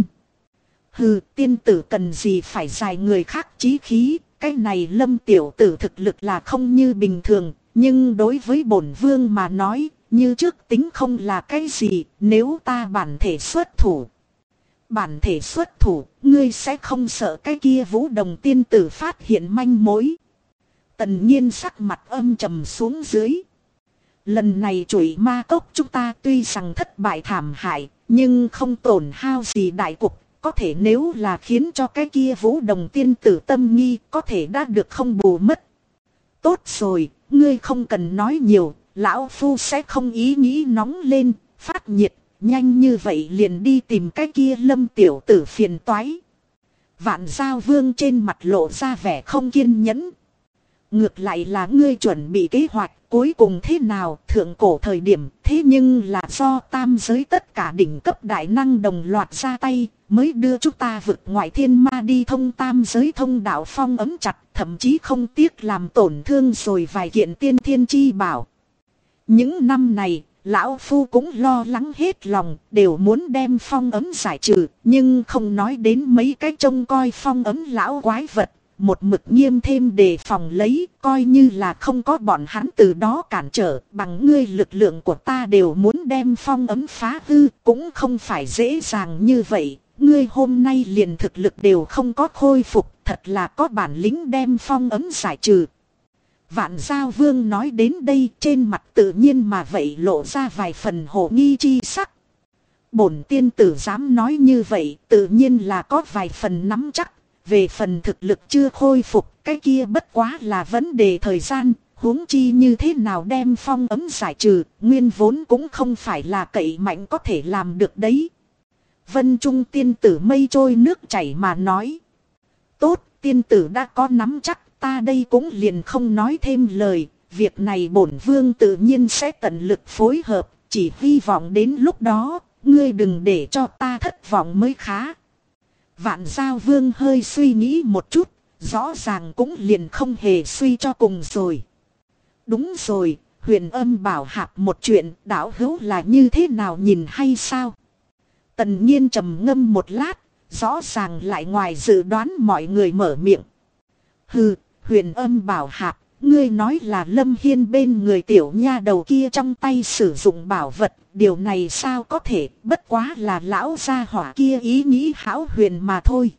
S1: Hừ, tiên tử cần gì phải giải người khác chí khí. Cái này Lâm tiểu tử thực lực là không như bình thường. Nhưng đối với bổn vương mà nói, như trước tính không là cái gì. Nếu ta bản thể xuất thủ. Bản thể xuất thủ, ngươi sẽ không sợ cái kia Vũ Đồng tiên tử phát hiện manh mối. Tần Nhiên sắc mặt âm trầm xuống dưới. Lần này chuỗi ma cốc chúng ta tuy rằng thất bại thảm hại, nhưng không tổn hao gì đại cục. Có thể nếu là khiến cho cái kia Vũ Đồng tiên tử tâm nghi, có thể đã được không bù mất. Tốt rồi, ngươi không cần nói nhiều, lão phu sẽ không ý nghĩ nóng lên, phát nhiệt. Nhanh như vậy liền đi tìm cái kia Lâm tiểu tử phiền toái. Vạn Giao Vương trên mặt lộ ra vẻ không kiên nhẫn. Ngược lại là ngươi chuẩn bị kế hoạch cuối cùng thế nào? Thượng cổ thời điểm thế nhưng là do tam giới tất cả đỉnh cấp đại năng đồng loạt ra tay mới đưa chúng ta vượt ngoại thiên ma đi thông tam giới thông đạo phong ấm chặt, thậm chí không tiếc làm tổn thương rồi vài kiện tiên thiên chi bảo. Những năm này lão phu cũng lo lắng hết lòng, đều muốn đem phong ấm giải trừ, nhưng không nói đến mấy cái trông coi phong ấm lão quái vật, một mực nghiêm thêm đề phòng lấy, coi như là không có bọn hắn từ đó cản trở, bằng ngươi lực lượng của ta đều muốn đem phong ấm phá hư, cũng không phải dễ dàng như vậy, ngươi hôm nay liền thực lực đều không có khôi phục, thật là có bản lĩnh đem phong ấm giải trừ. Vạn Giao Vương nói đến đây trên mặt tự nhiên mà vậy lộ ra vài phần hồ nghi chi sắc. Bổn tiên tử dám nói như vậy tự nhiên là có vài phần nắm chắc. Về phần thực lực chưa khôi phục cái kia bất quá là vấn đề thời gian. Huống chi như thế nào đem phong ấm giải trừ, nguyên vốn cũng không phải là cậy mạnh có thể làm được đấy. Vân Trung tiên tử mây trôi nước chảy mà nói. Tốt, tiên tử đã có nắm chắc. Ta đây cũng liền không nói thêm lời, việc này bổn vương tự nhiên sẽ tận lực phối hợp, chỉ hy vọng đến lúc đó, ngươi đừng để cho ta thất vọng mới khá. Vạn Giao Vương hơi suy nghĩ một chút, rõ ràng cũng liền không hề suy cho cùng rồi. Đúng rồi, Huyền Âm bảo hạp một chuyện, đạo hữu là như thế nào nhìn hay sao? Tần Nhiên trầm ngâm một lát, rõ ràng lại ngoài dự đoán mọi người mở miệng. Hừ. Huyền Âm bảo hạp, ngươi nói là Lâm Hiên bên người tiểu nha đầu kia trong tay sử dụng bảo vật, điều này sao có thể, bất quá là lão gia hỏa kia ý nghĩ hão huyền mà thôi.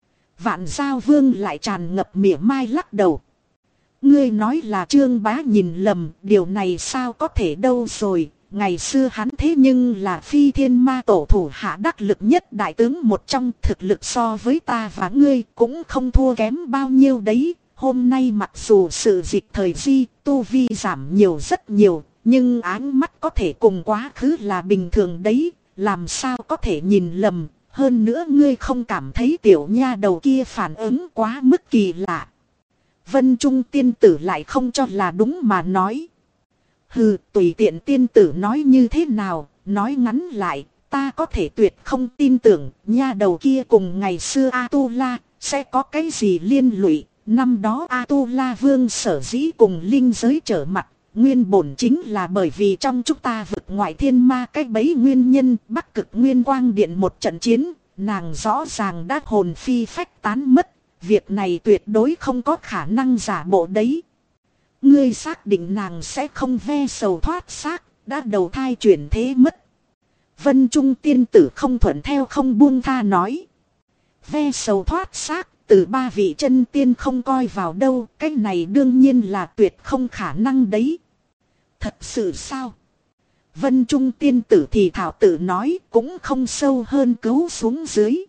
S1: Vạn Giao Vương lại tràn ngập mỉa mai lắc đầu. Ngươi nói là Trương Bá nhìn lầm, điều này sao có thể đâu rồi, ngày xưa hắn thế nhưng là Phi Thiên Ma tổ thủ hạ đắc lực nhất đại tướng một trong, thực lực so với ta và ngươi cũng không thua kém bao nhiêu đấy. Hôm nay mặc dù sự dịch thời di, tu vi giảm nhiều rất nhiều, nhưng áng mắt có thể cùng quá khứ là bình thường đấy, làm sao có thể nhìn lầm, Hơn nữa ngươi không cảm thấy tiểu nha đầu kia phản ứng quá mức kỳ lạ. Vân Trung tiên tử lại không cho là đúng mà nói. Hừ, tùy tiện tiên tử nói như thế nào, nói ngắn lại, ta có thể tuyệt không tin tưởng nha đầu kia cùng ngày xưa A-tu-la sẽ có cái gì liên lụy. Năm đó A-tu-la vương sở dĩ cùng linh giới trở mặt, nguyên bổn chính là bởi vì trong chúng ta vực ngoại thiên ma cái bấy nguyên nhân. Bắc Cực Nguyên Quang Điện một trận chiến, nàng rõ ràng đã hồn phi phách tán mất. Việc này tuyệt đối không có khả năng giả bộ đấy. Ngươi xác định nàng sẽ không ve sầu thoát xác, đã đầu thai chuyển thế mất. Vân Trung tiên tử không thuận theo không buông tha nói. Ve sầu thoát xác, từ ba vị chân tiên không coi vào đâu, cái này đương nhiên là tuyệt không khả năng đấy. Thật sự sao? Vân Trung tiên tử thì thảo tự nói, cũng không sâu hơn cứu xuống dưới.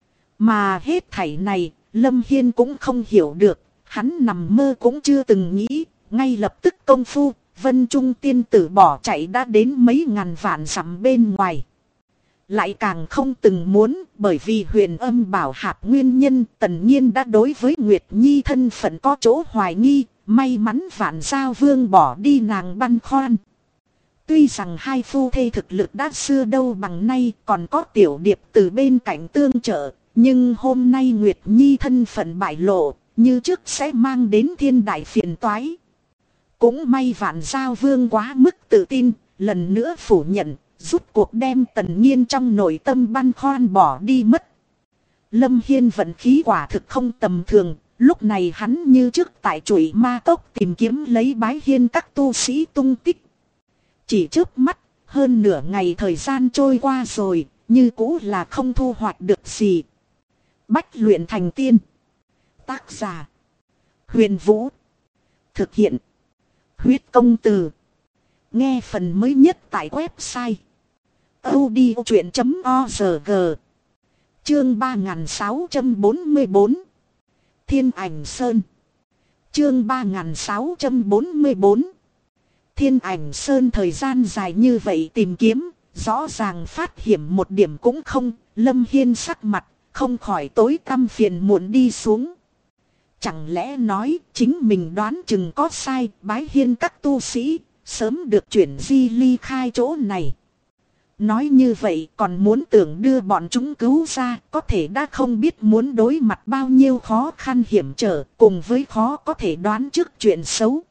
S1: Mà hết thảy này, Lâm Hiên cũng không hiểu được, hắn nằm mơ cũng chưa từng nghĩ, ngay lập tức công phu, Vân Trung tiên tử bỏ chạy đã đến mấy ngàn vạn dặm bên ngoài. Lại càng không từng muốn, bởi vì Huyền Âm Bảo Hạp nguyên nhân, Tần Nhiên đã đối với Nguyệt Nhi thân phận có chỗ hoài nghi, may mắn Vạn Giao Vương bỏ đi nàng băn khoăn. Tuy rằng hai phu thê thực lực đã xưa đâu bằng nay, còn có Tiểu Điệp từ bên cạnh tương trợ, nhưng hôm nay Nguyệt Nhi thân phận bại lộ, như trước sẽ mang đến thiên đại phiền toái. Cũng may Vạn Giao Vương quá mức tự tin, lần nữa phủ nhận, rút cuộc đem Tần Nhiên trong nội tâm băn khoăn bỏ đi mất. Lâm Hiên vận khí quả thực không tầm thường, lúc này hắn như trước tại chuỗi ma tốc tìm kiếm lấy Bái Hiên các tu sĩ tung tích. Chỉ trước mắt, hơn nửa ngày thời gian trôi qua rồi, như cũ là không thu hoạch được gì. Bách luyện thành tiên. Tác giả: Huyền Vũ. Thực hiện: Huyết Công Từ. Nghe phần mới nhất tại website audiochuyện.org. Chương 3644. Thiên Ảnh Sơn. Chương 3644. Thiên Ảnh Sơn thời gian dài như vậy tìm kiếm, rõ ràng phát hiện một điểm cũng không, Lâm Hiên sắc mặt không khỏi tối tăm phiền muộn đi xuống. Chẳng lẽ nói chính mình đoán chừng có sai, Bái Hiên các tu sĩ sớm được chuyển di ly khai chỗ này. Nói như vậy còn muốn tưởng đưa bọn chúng cứu ra, có thể đã không biết muốn đối mặt bao nhiêu khó khăn hiểm trở, cùng với khó có thể đoán trước chuyện xấu.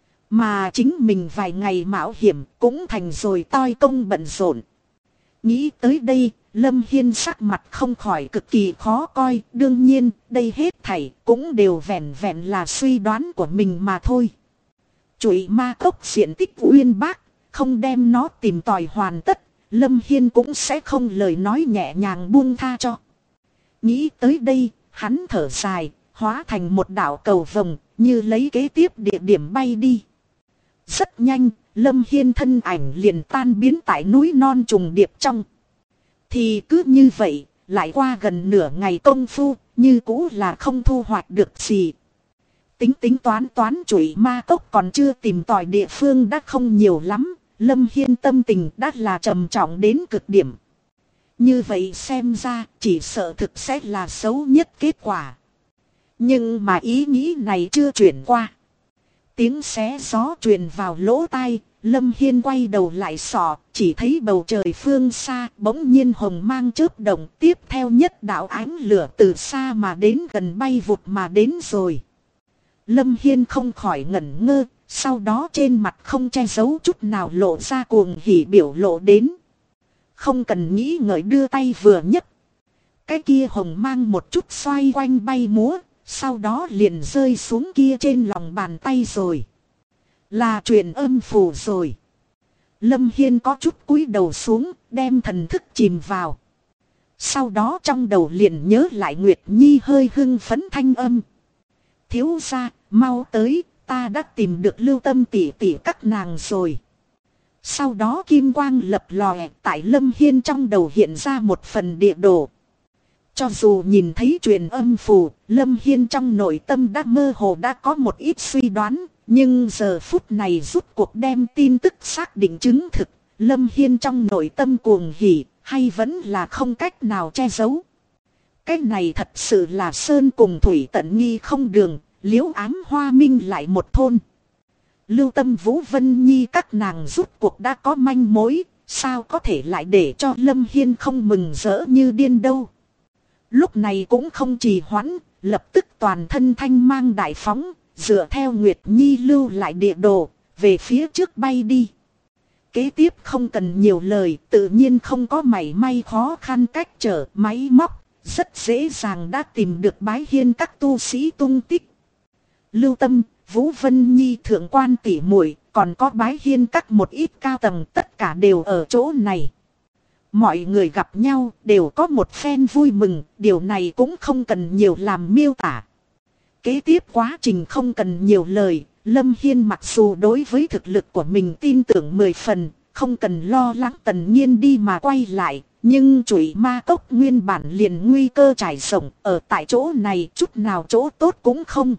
S1: Mà chính mình vài ngày mạo hiểm cũng thành rồi toi công bận rộn. Nghĩ tới đây, Lâm Hiên sắc mặt không khỏi cực kỳ khó coi. Đương nhiên, đây hết thảy cũng đều vẹn vẹn là suy đoán của mình mà thôi. Chuỗi ma cốc diện tích uyên bác, không đem nó tìm tòi hoàn tất, Lâm Hiên cũng sẽ không lời nói nhẹ nhàng buông tha cho. Nghĩ tới đây, hắn thở dài, hóa thành một đạo cầu vồng, như lấy kế tiếp địa điểm bay đi. Rất nhanh, Lâm Hiên thân ảnh liền tan biến tại núi non trùng điệp trong. Thì cứ như vậy, lại qua gần nửa ngày công phu, như cũ là không thu hoạch được gì. Tính toán chuỗi ma cốc còn chưa tìm tòi địa phương đã không nhiều lắm, Lâm Hiên tâm tình đã là trầm trọng đến cực điểm. Như vậy xem ra, chỉ sợ thực sẽ là xấu nhất kết quả. Nhưng mà ý nghĩ này chưa chuyển qua. Tiếng xé gió truyền vào lỗ tai, Lâm Hiên quay đầu lại sọ, chỉ thấy bầu trời phương xa bỗng nhiên hồng mang chớp động, tiếp theo nhất đạo ánh lửa từ xa mà đến gần bay vụt mà đến rồi. Lâm Hiên không khỏi ngẩn ngơ, sau đó trên mặt không che giấu chút nào lộ ra cuồng hỉ biểu lộ đến. Không cần nghĩ ngợi đưa tay vừa nhấc. Cái kia hồng mang một chút xoay quanh bay múa, sau đó liền rơi xuống kia trên lòng bàn tay rồi. Là truyền âm phù rồi. Lâm Hiên có chút cúi đầu xuống, đem thần thức chìm vào. Sau đó trong đầu liền nhớ lại Nguyệt Nhi hơi hưng phấn thanh âm. Thiếu gia, mau tới, ta đã tìm được Lưu Tâm tỷ tỷ các nàng rồi. Sau đó kim quang lập lòe, tại Lâm Hiên trong đầu hiện ra một phần địa đồ. Cho dù nhìn thấy truyền âm phù, Lâm Hiên trong nội tâm đã mơ hồ đã có một ít suy đoán. Nhưng giờ phút này rút cuộc đem tin tức xác định chứng thực, Lâm Hiên trong nội tâm cuồng hỉ, hay vẫn là không cách nào che giấu. Cái này thật sự là sơn cùng thủy tận nghi không đường, liễu ám hoa minh lại một thôn. Lưu Tâm Vũ Vân Nhi các nàng rút cuộc đã có manh mối, sao có thể lại để cho Lâm Hiên không mừng rỡ như điên đâu. Lúc này cũng không trì hoãn, lập tức toàn thân thanh mang đại phóng, dựa theo Nguyệt Nhi lưu lại địa đồ, về phía trước bay đi. Kế tiếp không cần nhiều lời, tự nhiên không có mảy may khó khăn cách trở máy móc, rất dễ dàng đã tìm được Bái Hiên các tu sĩ tung tích. Lưu Tâm, Vũ Vân Nhi thượng quan tỷ muội, còn có Bái Hiên các một ít cao tầng, tất cả đều ở chỗ này. Mọi người gặp nhau đều có một phen vui mừng, điều này cũng không cần nhiều làm miêu tả. Kế tiếp quá trình không cần nhiều lời, Lâm Hiên mặc dù đối với thực lực của mình tin tưởng 10 phần, không cần lo lắng Tần Nhiên đi mà quay lại, nhưng Chủy Ma Cốc nguyên bản liền nguy cơ trải rộng, ở tại chỗ này chút nào chỗ tốt cũng không.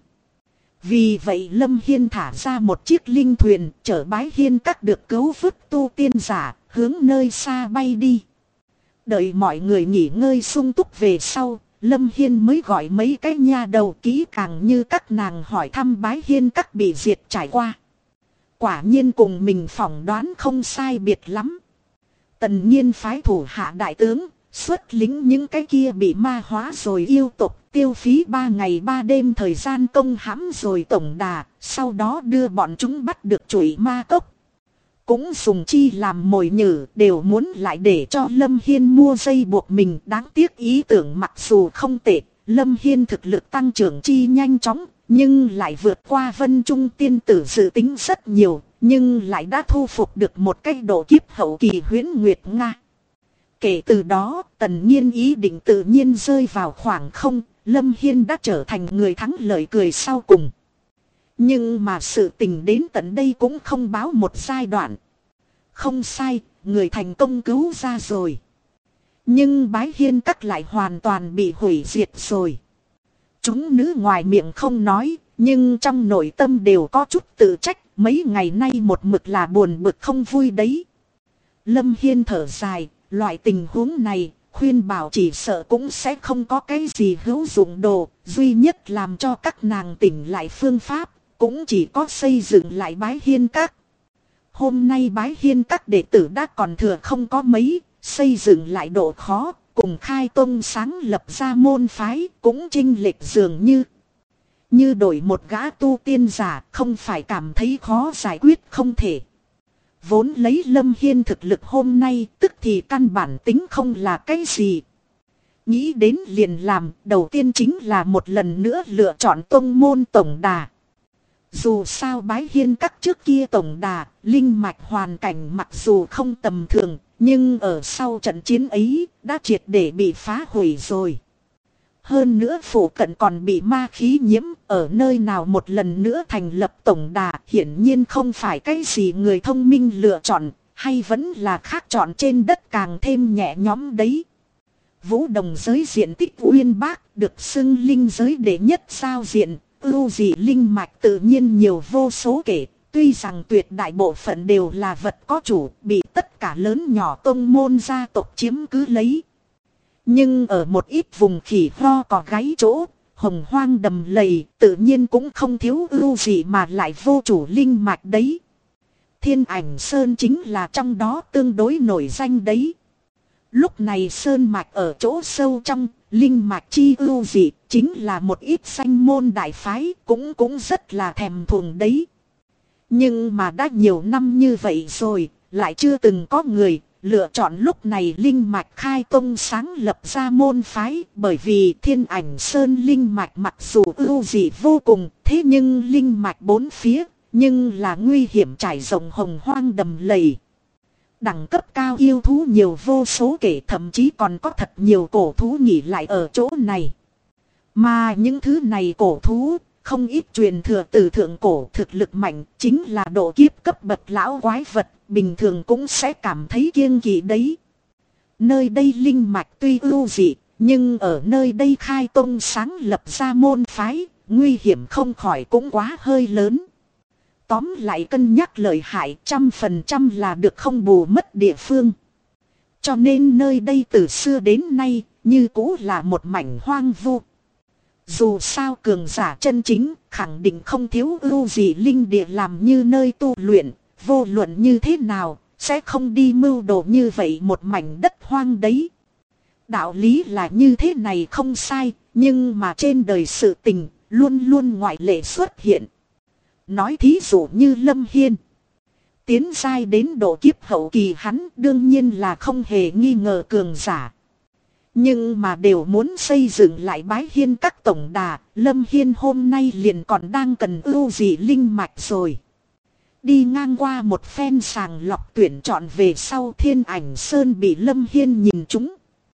S1: Vì vậy Lâm Hiên thả ra một chiếc linh thuyền, chở Bái Hiên các được cứu vớt tu tiên giả, hướng nơi xa bay đi. Đợi mọi người nghỉ ngơi sung túc về sau, Lâm Hiên mới gọi mấy cái nha đầu kỹ càng như các nàng hỏi thăm Bái Hiên các bị diệt trải qua. Quả nhiên cùng mình phỏng đoán không sai biệt lắm. Tần Nhiên phái thủ hạ đại tướng, xuất lính những cái kia bị ma hóa rồi yêu tục, tiêu phí 3 ngày 3 đêm thời gian công hãm rồi tổng đà, sau đó đưa bọn chúng bắt được Chủy Ma Cốc. Cũng dùng chi làm mồi nhử, đều muốn lại để cho Lâm Hiên mua dây buộc mình. Đáng tiếc ý tưởng mặc dù không tệ, Lâm Hiên thực lực tăng trưởng chi nhanh chóng, nhưng lại vượt qua Vân Trung tiên tử dự tính rất nhiều, nhưng lại đã thu phục được một cái độ kiếp hậu kỳ Huyễn Nguyệt Nga. Kể từ đó, Tần Nhiên ý định tự nhiên rơi vào khoảng không, Lâm Hiên đã trở thành người thắng lợi cười sau cùng. Nhưng mà sự tình đến tận đây cũng không báo một giai đoạn. Không sai, người thành công cứu ra rồi. Nhưng Bái Hiên các lại hoàn toàn bị hủy diệt rồi. Chúng nữ ngoài miệng không nói, nhưng trong nội tâm đều có chút tự trách. Mấy ngày nay một mực là buồn bực không vui đấy. Lâm Hiên thở dài, loại tình huống này, khuyên bảo chỉ sợ cũng sẽ không có cái gì hữu dụng đồ. Duy nhất làm cho các nàng tỉnh lại phương pháp, cũng chỉ có xây dựng lại Bái Hiên các. Hôm nay Bái Hiên các đệ tử đã còn thừa không có mấy, xây dựng lại độ khó, cùng khai tông sáng lập ra môn phái, cũng chênh lệch dường như đổi một gã tu tiên giả, không phải cảm thấy khó giải quyết không thể. Vốn lấy Lâm Hiên thực lực hôm nay, tức thì căn bản tính không là cái gì. Nghĩ đến liền làm, đầu tiên chính là một lần nữa lựa chọn tông môn tổng đà. Dù sao Bái Hiên các trước kia tổng đà, linh mạch hoàn cảnh mặc dù không tầm thường, nhưng ở sau trận chiến ấy, đã triệt để bị phá hủy rồi. Hơn nữa phủ cận còn bị ma khí nhiễm, ở nơi nào một lần nữa thành lập tổng đà, hiển nhiên không phải cái gì người thông minh lựa chọn, hay vẫn là khác chọn trên đất càng thêm nhẹ nhõm đấy. Vũ Đồng giới diện tích uyên bác, được xưng linh giới đệ nhất giao diện, ưu dị linh mạch tự nhiên nhiều vô số kể. Tuy rằng tuyệt đại bộ phận đều là vật có chủ, bị tất cả lớn nhỏ tông môn gia tộc chiếm cứ lấy. Nhưng ở một ít vùng khỉ ho có gáy chỗ, hồng hoang đầm lầy, tự nhiên cũng không thiếu ưu dị mà lại vô chủ linh mạch đấy. Thiên Ảnh Sơn chính là trong đó tương đối nổi danh đấy. Lúc này sơn mạch ở chỗ sâu trong, linh mạch chi ưu dị, chính là một ít danh môn đại phái, cũng rất là thèm thuồng đấy. Nhưng mà đã nhiều năm như vậy rồi, lại chưa từng có người lựa chọn lúc này linh mạch khai tông sáng lập ra môn phái. Bởi vì Thiên Ảnh Sơn linh mạch mặc dù ưu dị vô cùng, thế nhưng linh mạch bốn phía, nhưng là nguy hiểm trải rộng hồng hoang đầm lầy. Đẳng cấp cao yêu thú nhiều vô số kể, thậm chí còn có thật nhiều cổ thú nghỉ lại ở chỗ này. Mà những thứ này cổ thú, không ít truyền thừa từ thượng cổ thực lực mạnh, chính là độ kiếp cấp bậc lão quái vật, bình thường cũng sẽ cảm thấy kiêng kỵ đấy. Nơi đây linh mạch tuy ưu dị, nhưng ở nơi đây khai tông sáng lập ra môn phái, nguy hiểm không khỏi cũng quá hơi lớn. Tóm lại cân nhắc lợi hại 100% là được không bù mất địa phương. Cho nên nơi đây từ xưa đến nay như cũ là một mảnh hoang vu. Dù sao cường giả chân chính khẳng định không thiếu ưu dị linh địa làm như nơi tu luyện, vô luận như thế nào sẽ không đi mưu đồ như vậy một mảnh đất hoang đấy. Đạo lý là như thế này không sai, nhưng mà trên đời sự tình luôn luôn ngoại lệ xuất hiện. Nói thí dụ như Lâm Hiên. Tiến giai đến độ kiếp hậu kỳ hắn đương nhiên là không hề nghi ngờ cường giả. Nhưng mà đều muốn xây dựng lại Bái Hiên các tổng đà, Lâm Hiên hôm nay liền còn đang cần ưu dị linh mạch rồi. Đi ngang qua một phen sàng lọc tuyển chọn về sau Thiên Ảnh Sơn bị Lâm Hiên nhìn trúng.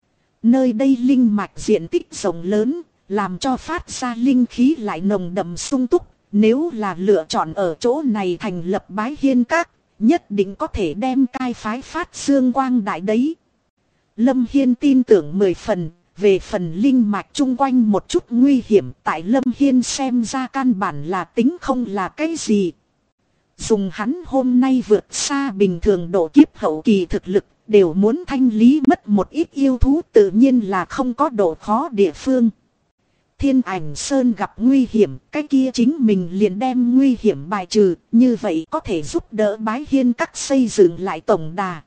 S1: Nơi đây linh mạch diện tích rộng lớn, làm cho phát ra linh khí lại nồng đậm sung túc. Nếu là lựa chọn ở chỗ này thành lập Bái Hiên các, nhất định có thể đem cai phái phát dương quang đại đấy. Lâm Hiên tin tưởng 10 phần, về phần linh mạch chung quanh một chút nguy hiểm tại Lâm Hiên xem ra căn bản là tính không là cái gì. Dùng hắn hôm nay vượt xa bình thường độ kiếp hậu kỳ thực lực, đều muốn thanh lý mất một ít yêu thú tự nhiên là không có độ khó địa phương. Thiên Ảnh Sơn gặp nguy hiểm, cái kia chính mình liền đem nguy hiểm bài trừ, như vậy có thể giúp đỡ Bái Hiên các xây dựng lại tổng đà.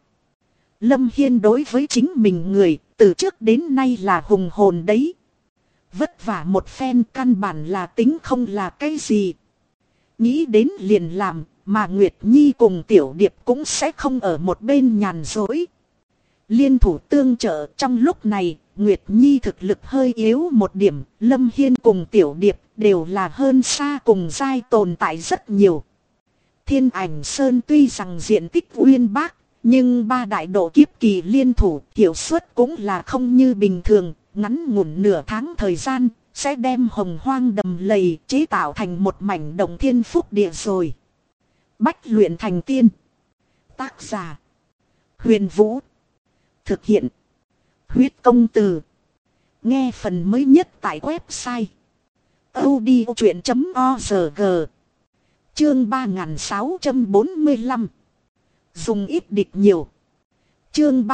S1: Lâm Hiên đối với chính mình người, từ trước đến nay là hùng hồn đấy. Vất vả một phen căn bản là tính không là cái gì. Nghĩ đến liền làm, mà Nguyệt Nhi cùng Tiểu Điệp cũng sẽ không ở một bên nhàn rỗi. Liên thủ tương trợ trong lúc này, Nguyệt Nhi thực lực hơi yếu một điểm, Lâm Hiên cùng Tiểu Điệp đều là hơn xa cùng giai tồn tại rất nhiều. Thiên Ảnh Sơn tuy rằng diện tích uyên bác, nhưng ba đại độ kiếp kỳ liên thủ hiệu suất cũng là không như bình thường, ngắn ngủn nửa tháng thời gian, sẽ đem hồng hoang đầm lầy chế tạo thành một mảnh đồng thiên phúc địa rồi. Bách luyện thành tiên. Tác giả Huyền Vũ. Thực hiện Huyết Công Từ. Nghe phần mới nhất tại website audiochuyện.org. Chương 3645. Dùng ít địch nhiều. Chương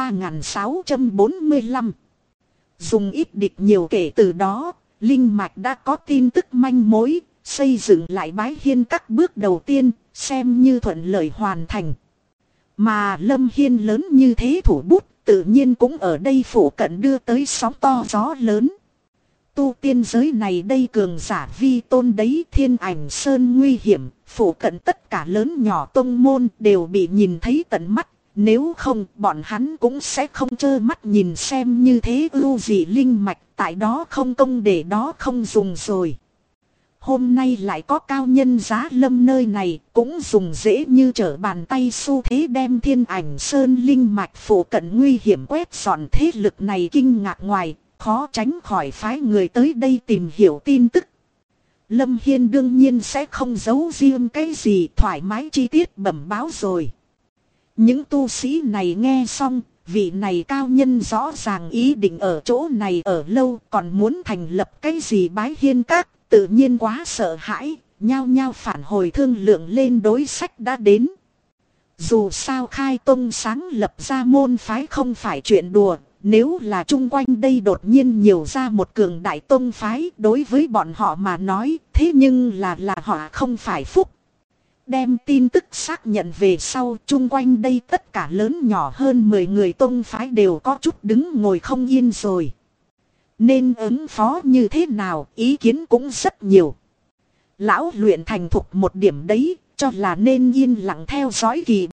S1: 3645. Dùng ít địch nhiều. Kể từ đó, linh mạch đã có tin tức manh mối, xây dựng lại Bái Hiên các bước đầu tiên, xem như thuận lợi hoàn thành. Mà Lâm Hiên lớn như thế thủ bút, tự nhiên cũng ở đây phủ cận đưa tới sóng to gió lớn. Tu tiên giới này đây cường giả vi tôn đấy, Thiên Ảnh Sơn nguy hiểm, phủ cận tất cả lớn nhỏ tông môn đều bị nhìn thấy tận mắt. Nếu không bọn hắn cũng sẽ không trơ mắt nhìn xem như thế ưu dị linh mạch tại đó không công để đó không dùng rồi. Hôm nay lại có cao nhân giá lâm nơi này cũng dùng dễ như trở bàn tay xu thế đem Thiên Ảnh Sơn linh mạch phủ cận nguy hiểm quét dọn. Thế lực này kinh ngạc ngoài, khó tránh khỏi phái người tới đây tìm hiểu tin tức. Lâm Hiên đương nhiên sẽ không giấu riêng cái gì, thoải mái chi tiết bẩm báo rồi. Những tu sĩ này nghe xong, vị này cao nhân rõ ràng ý định ở chỗ này ở lâu, còn muốn thành lập cái gì Bái Hiên các, tự nhiên quá sợ hãi, nhao nhao phản hồi thương lượng lên đối sách đã đến. Dù sao khai tông sáng lập ra môn phái không phải chuyện đùa, nếu là chung quanh đây đột nhiên nhiều ra một cường đại tông phái, đối với bọn họ mà nói, thế nhưng là họ không phải phúc. Đem tin tức xác nhận về sau, chung quanh đây tất cả lớn nhỏ hơn 10 người tông phái đều có chút đứng ngồi không yên rồi. Nên ứng phó như thế nào, ý kiến cũng rất nhiều. Lão luyện thành thục một điểm đấy, cho là nên yên lặng theo dõi kỳ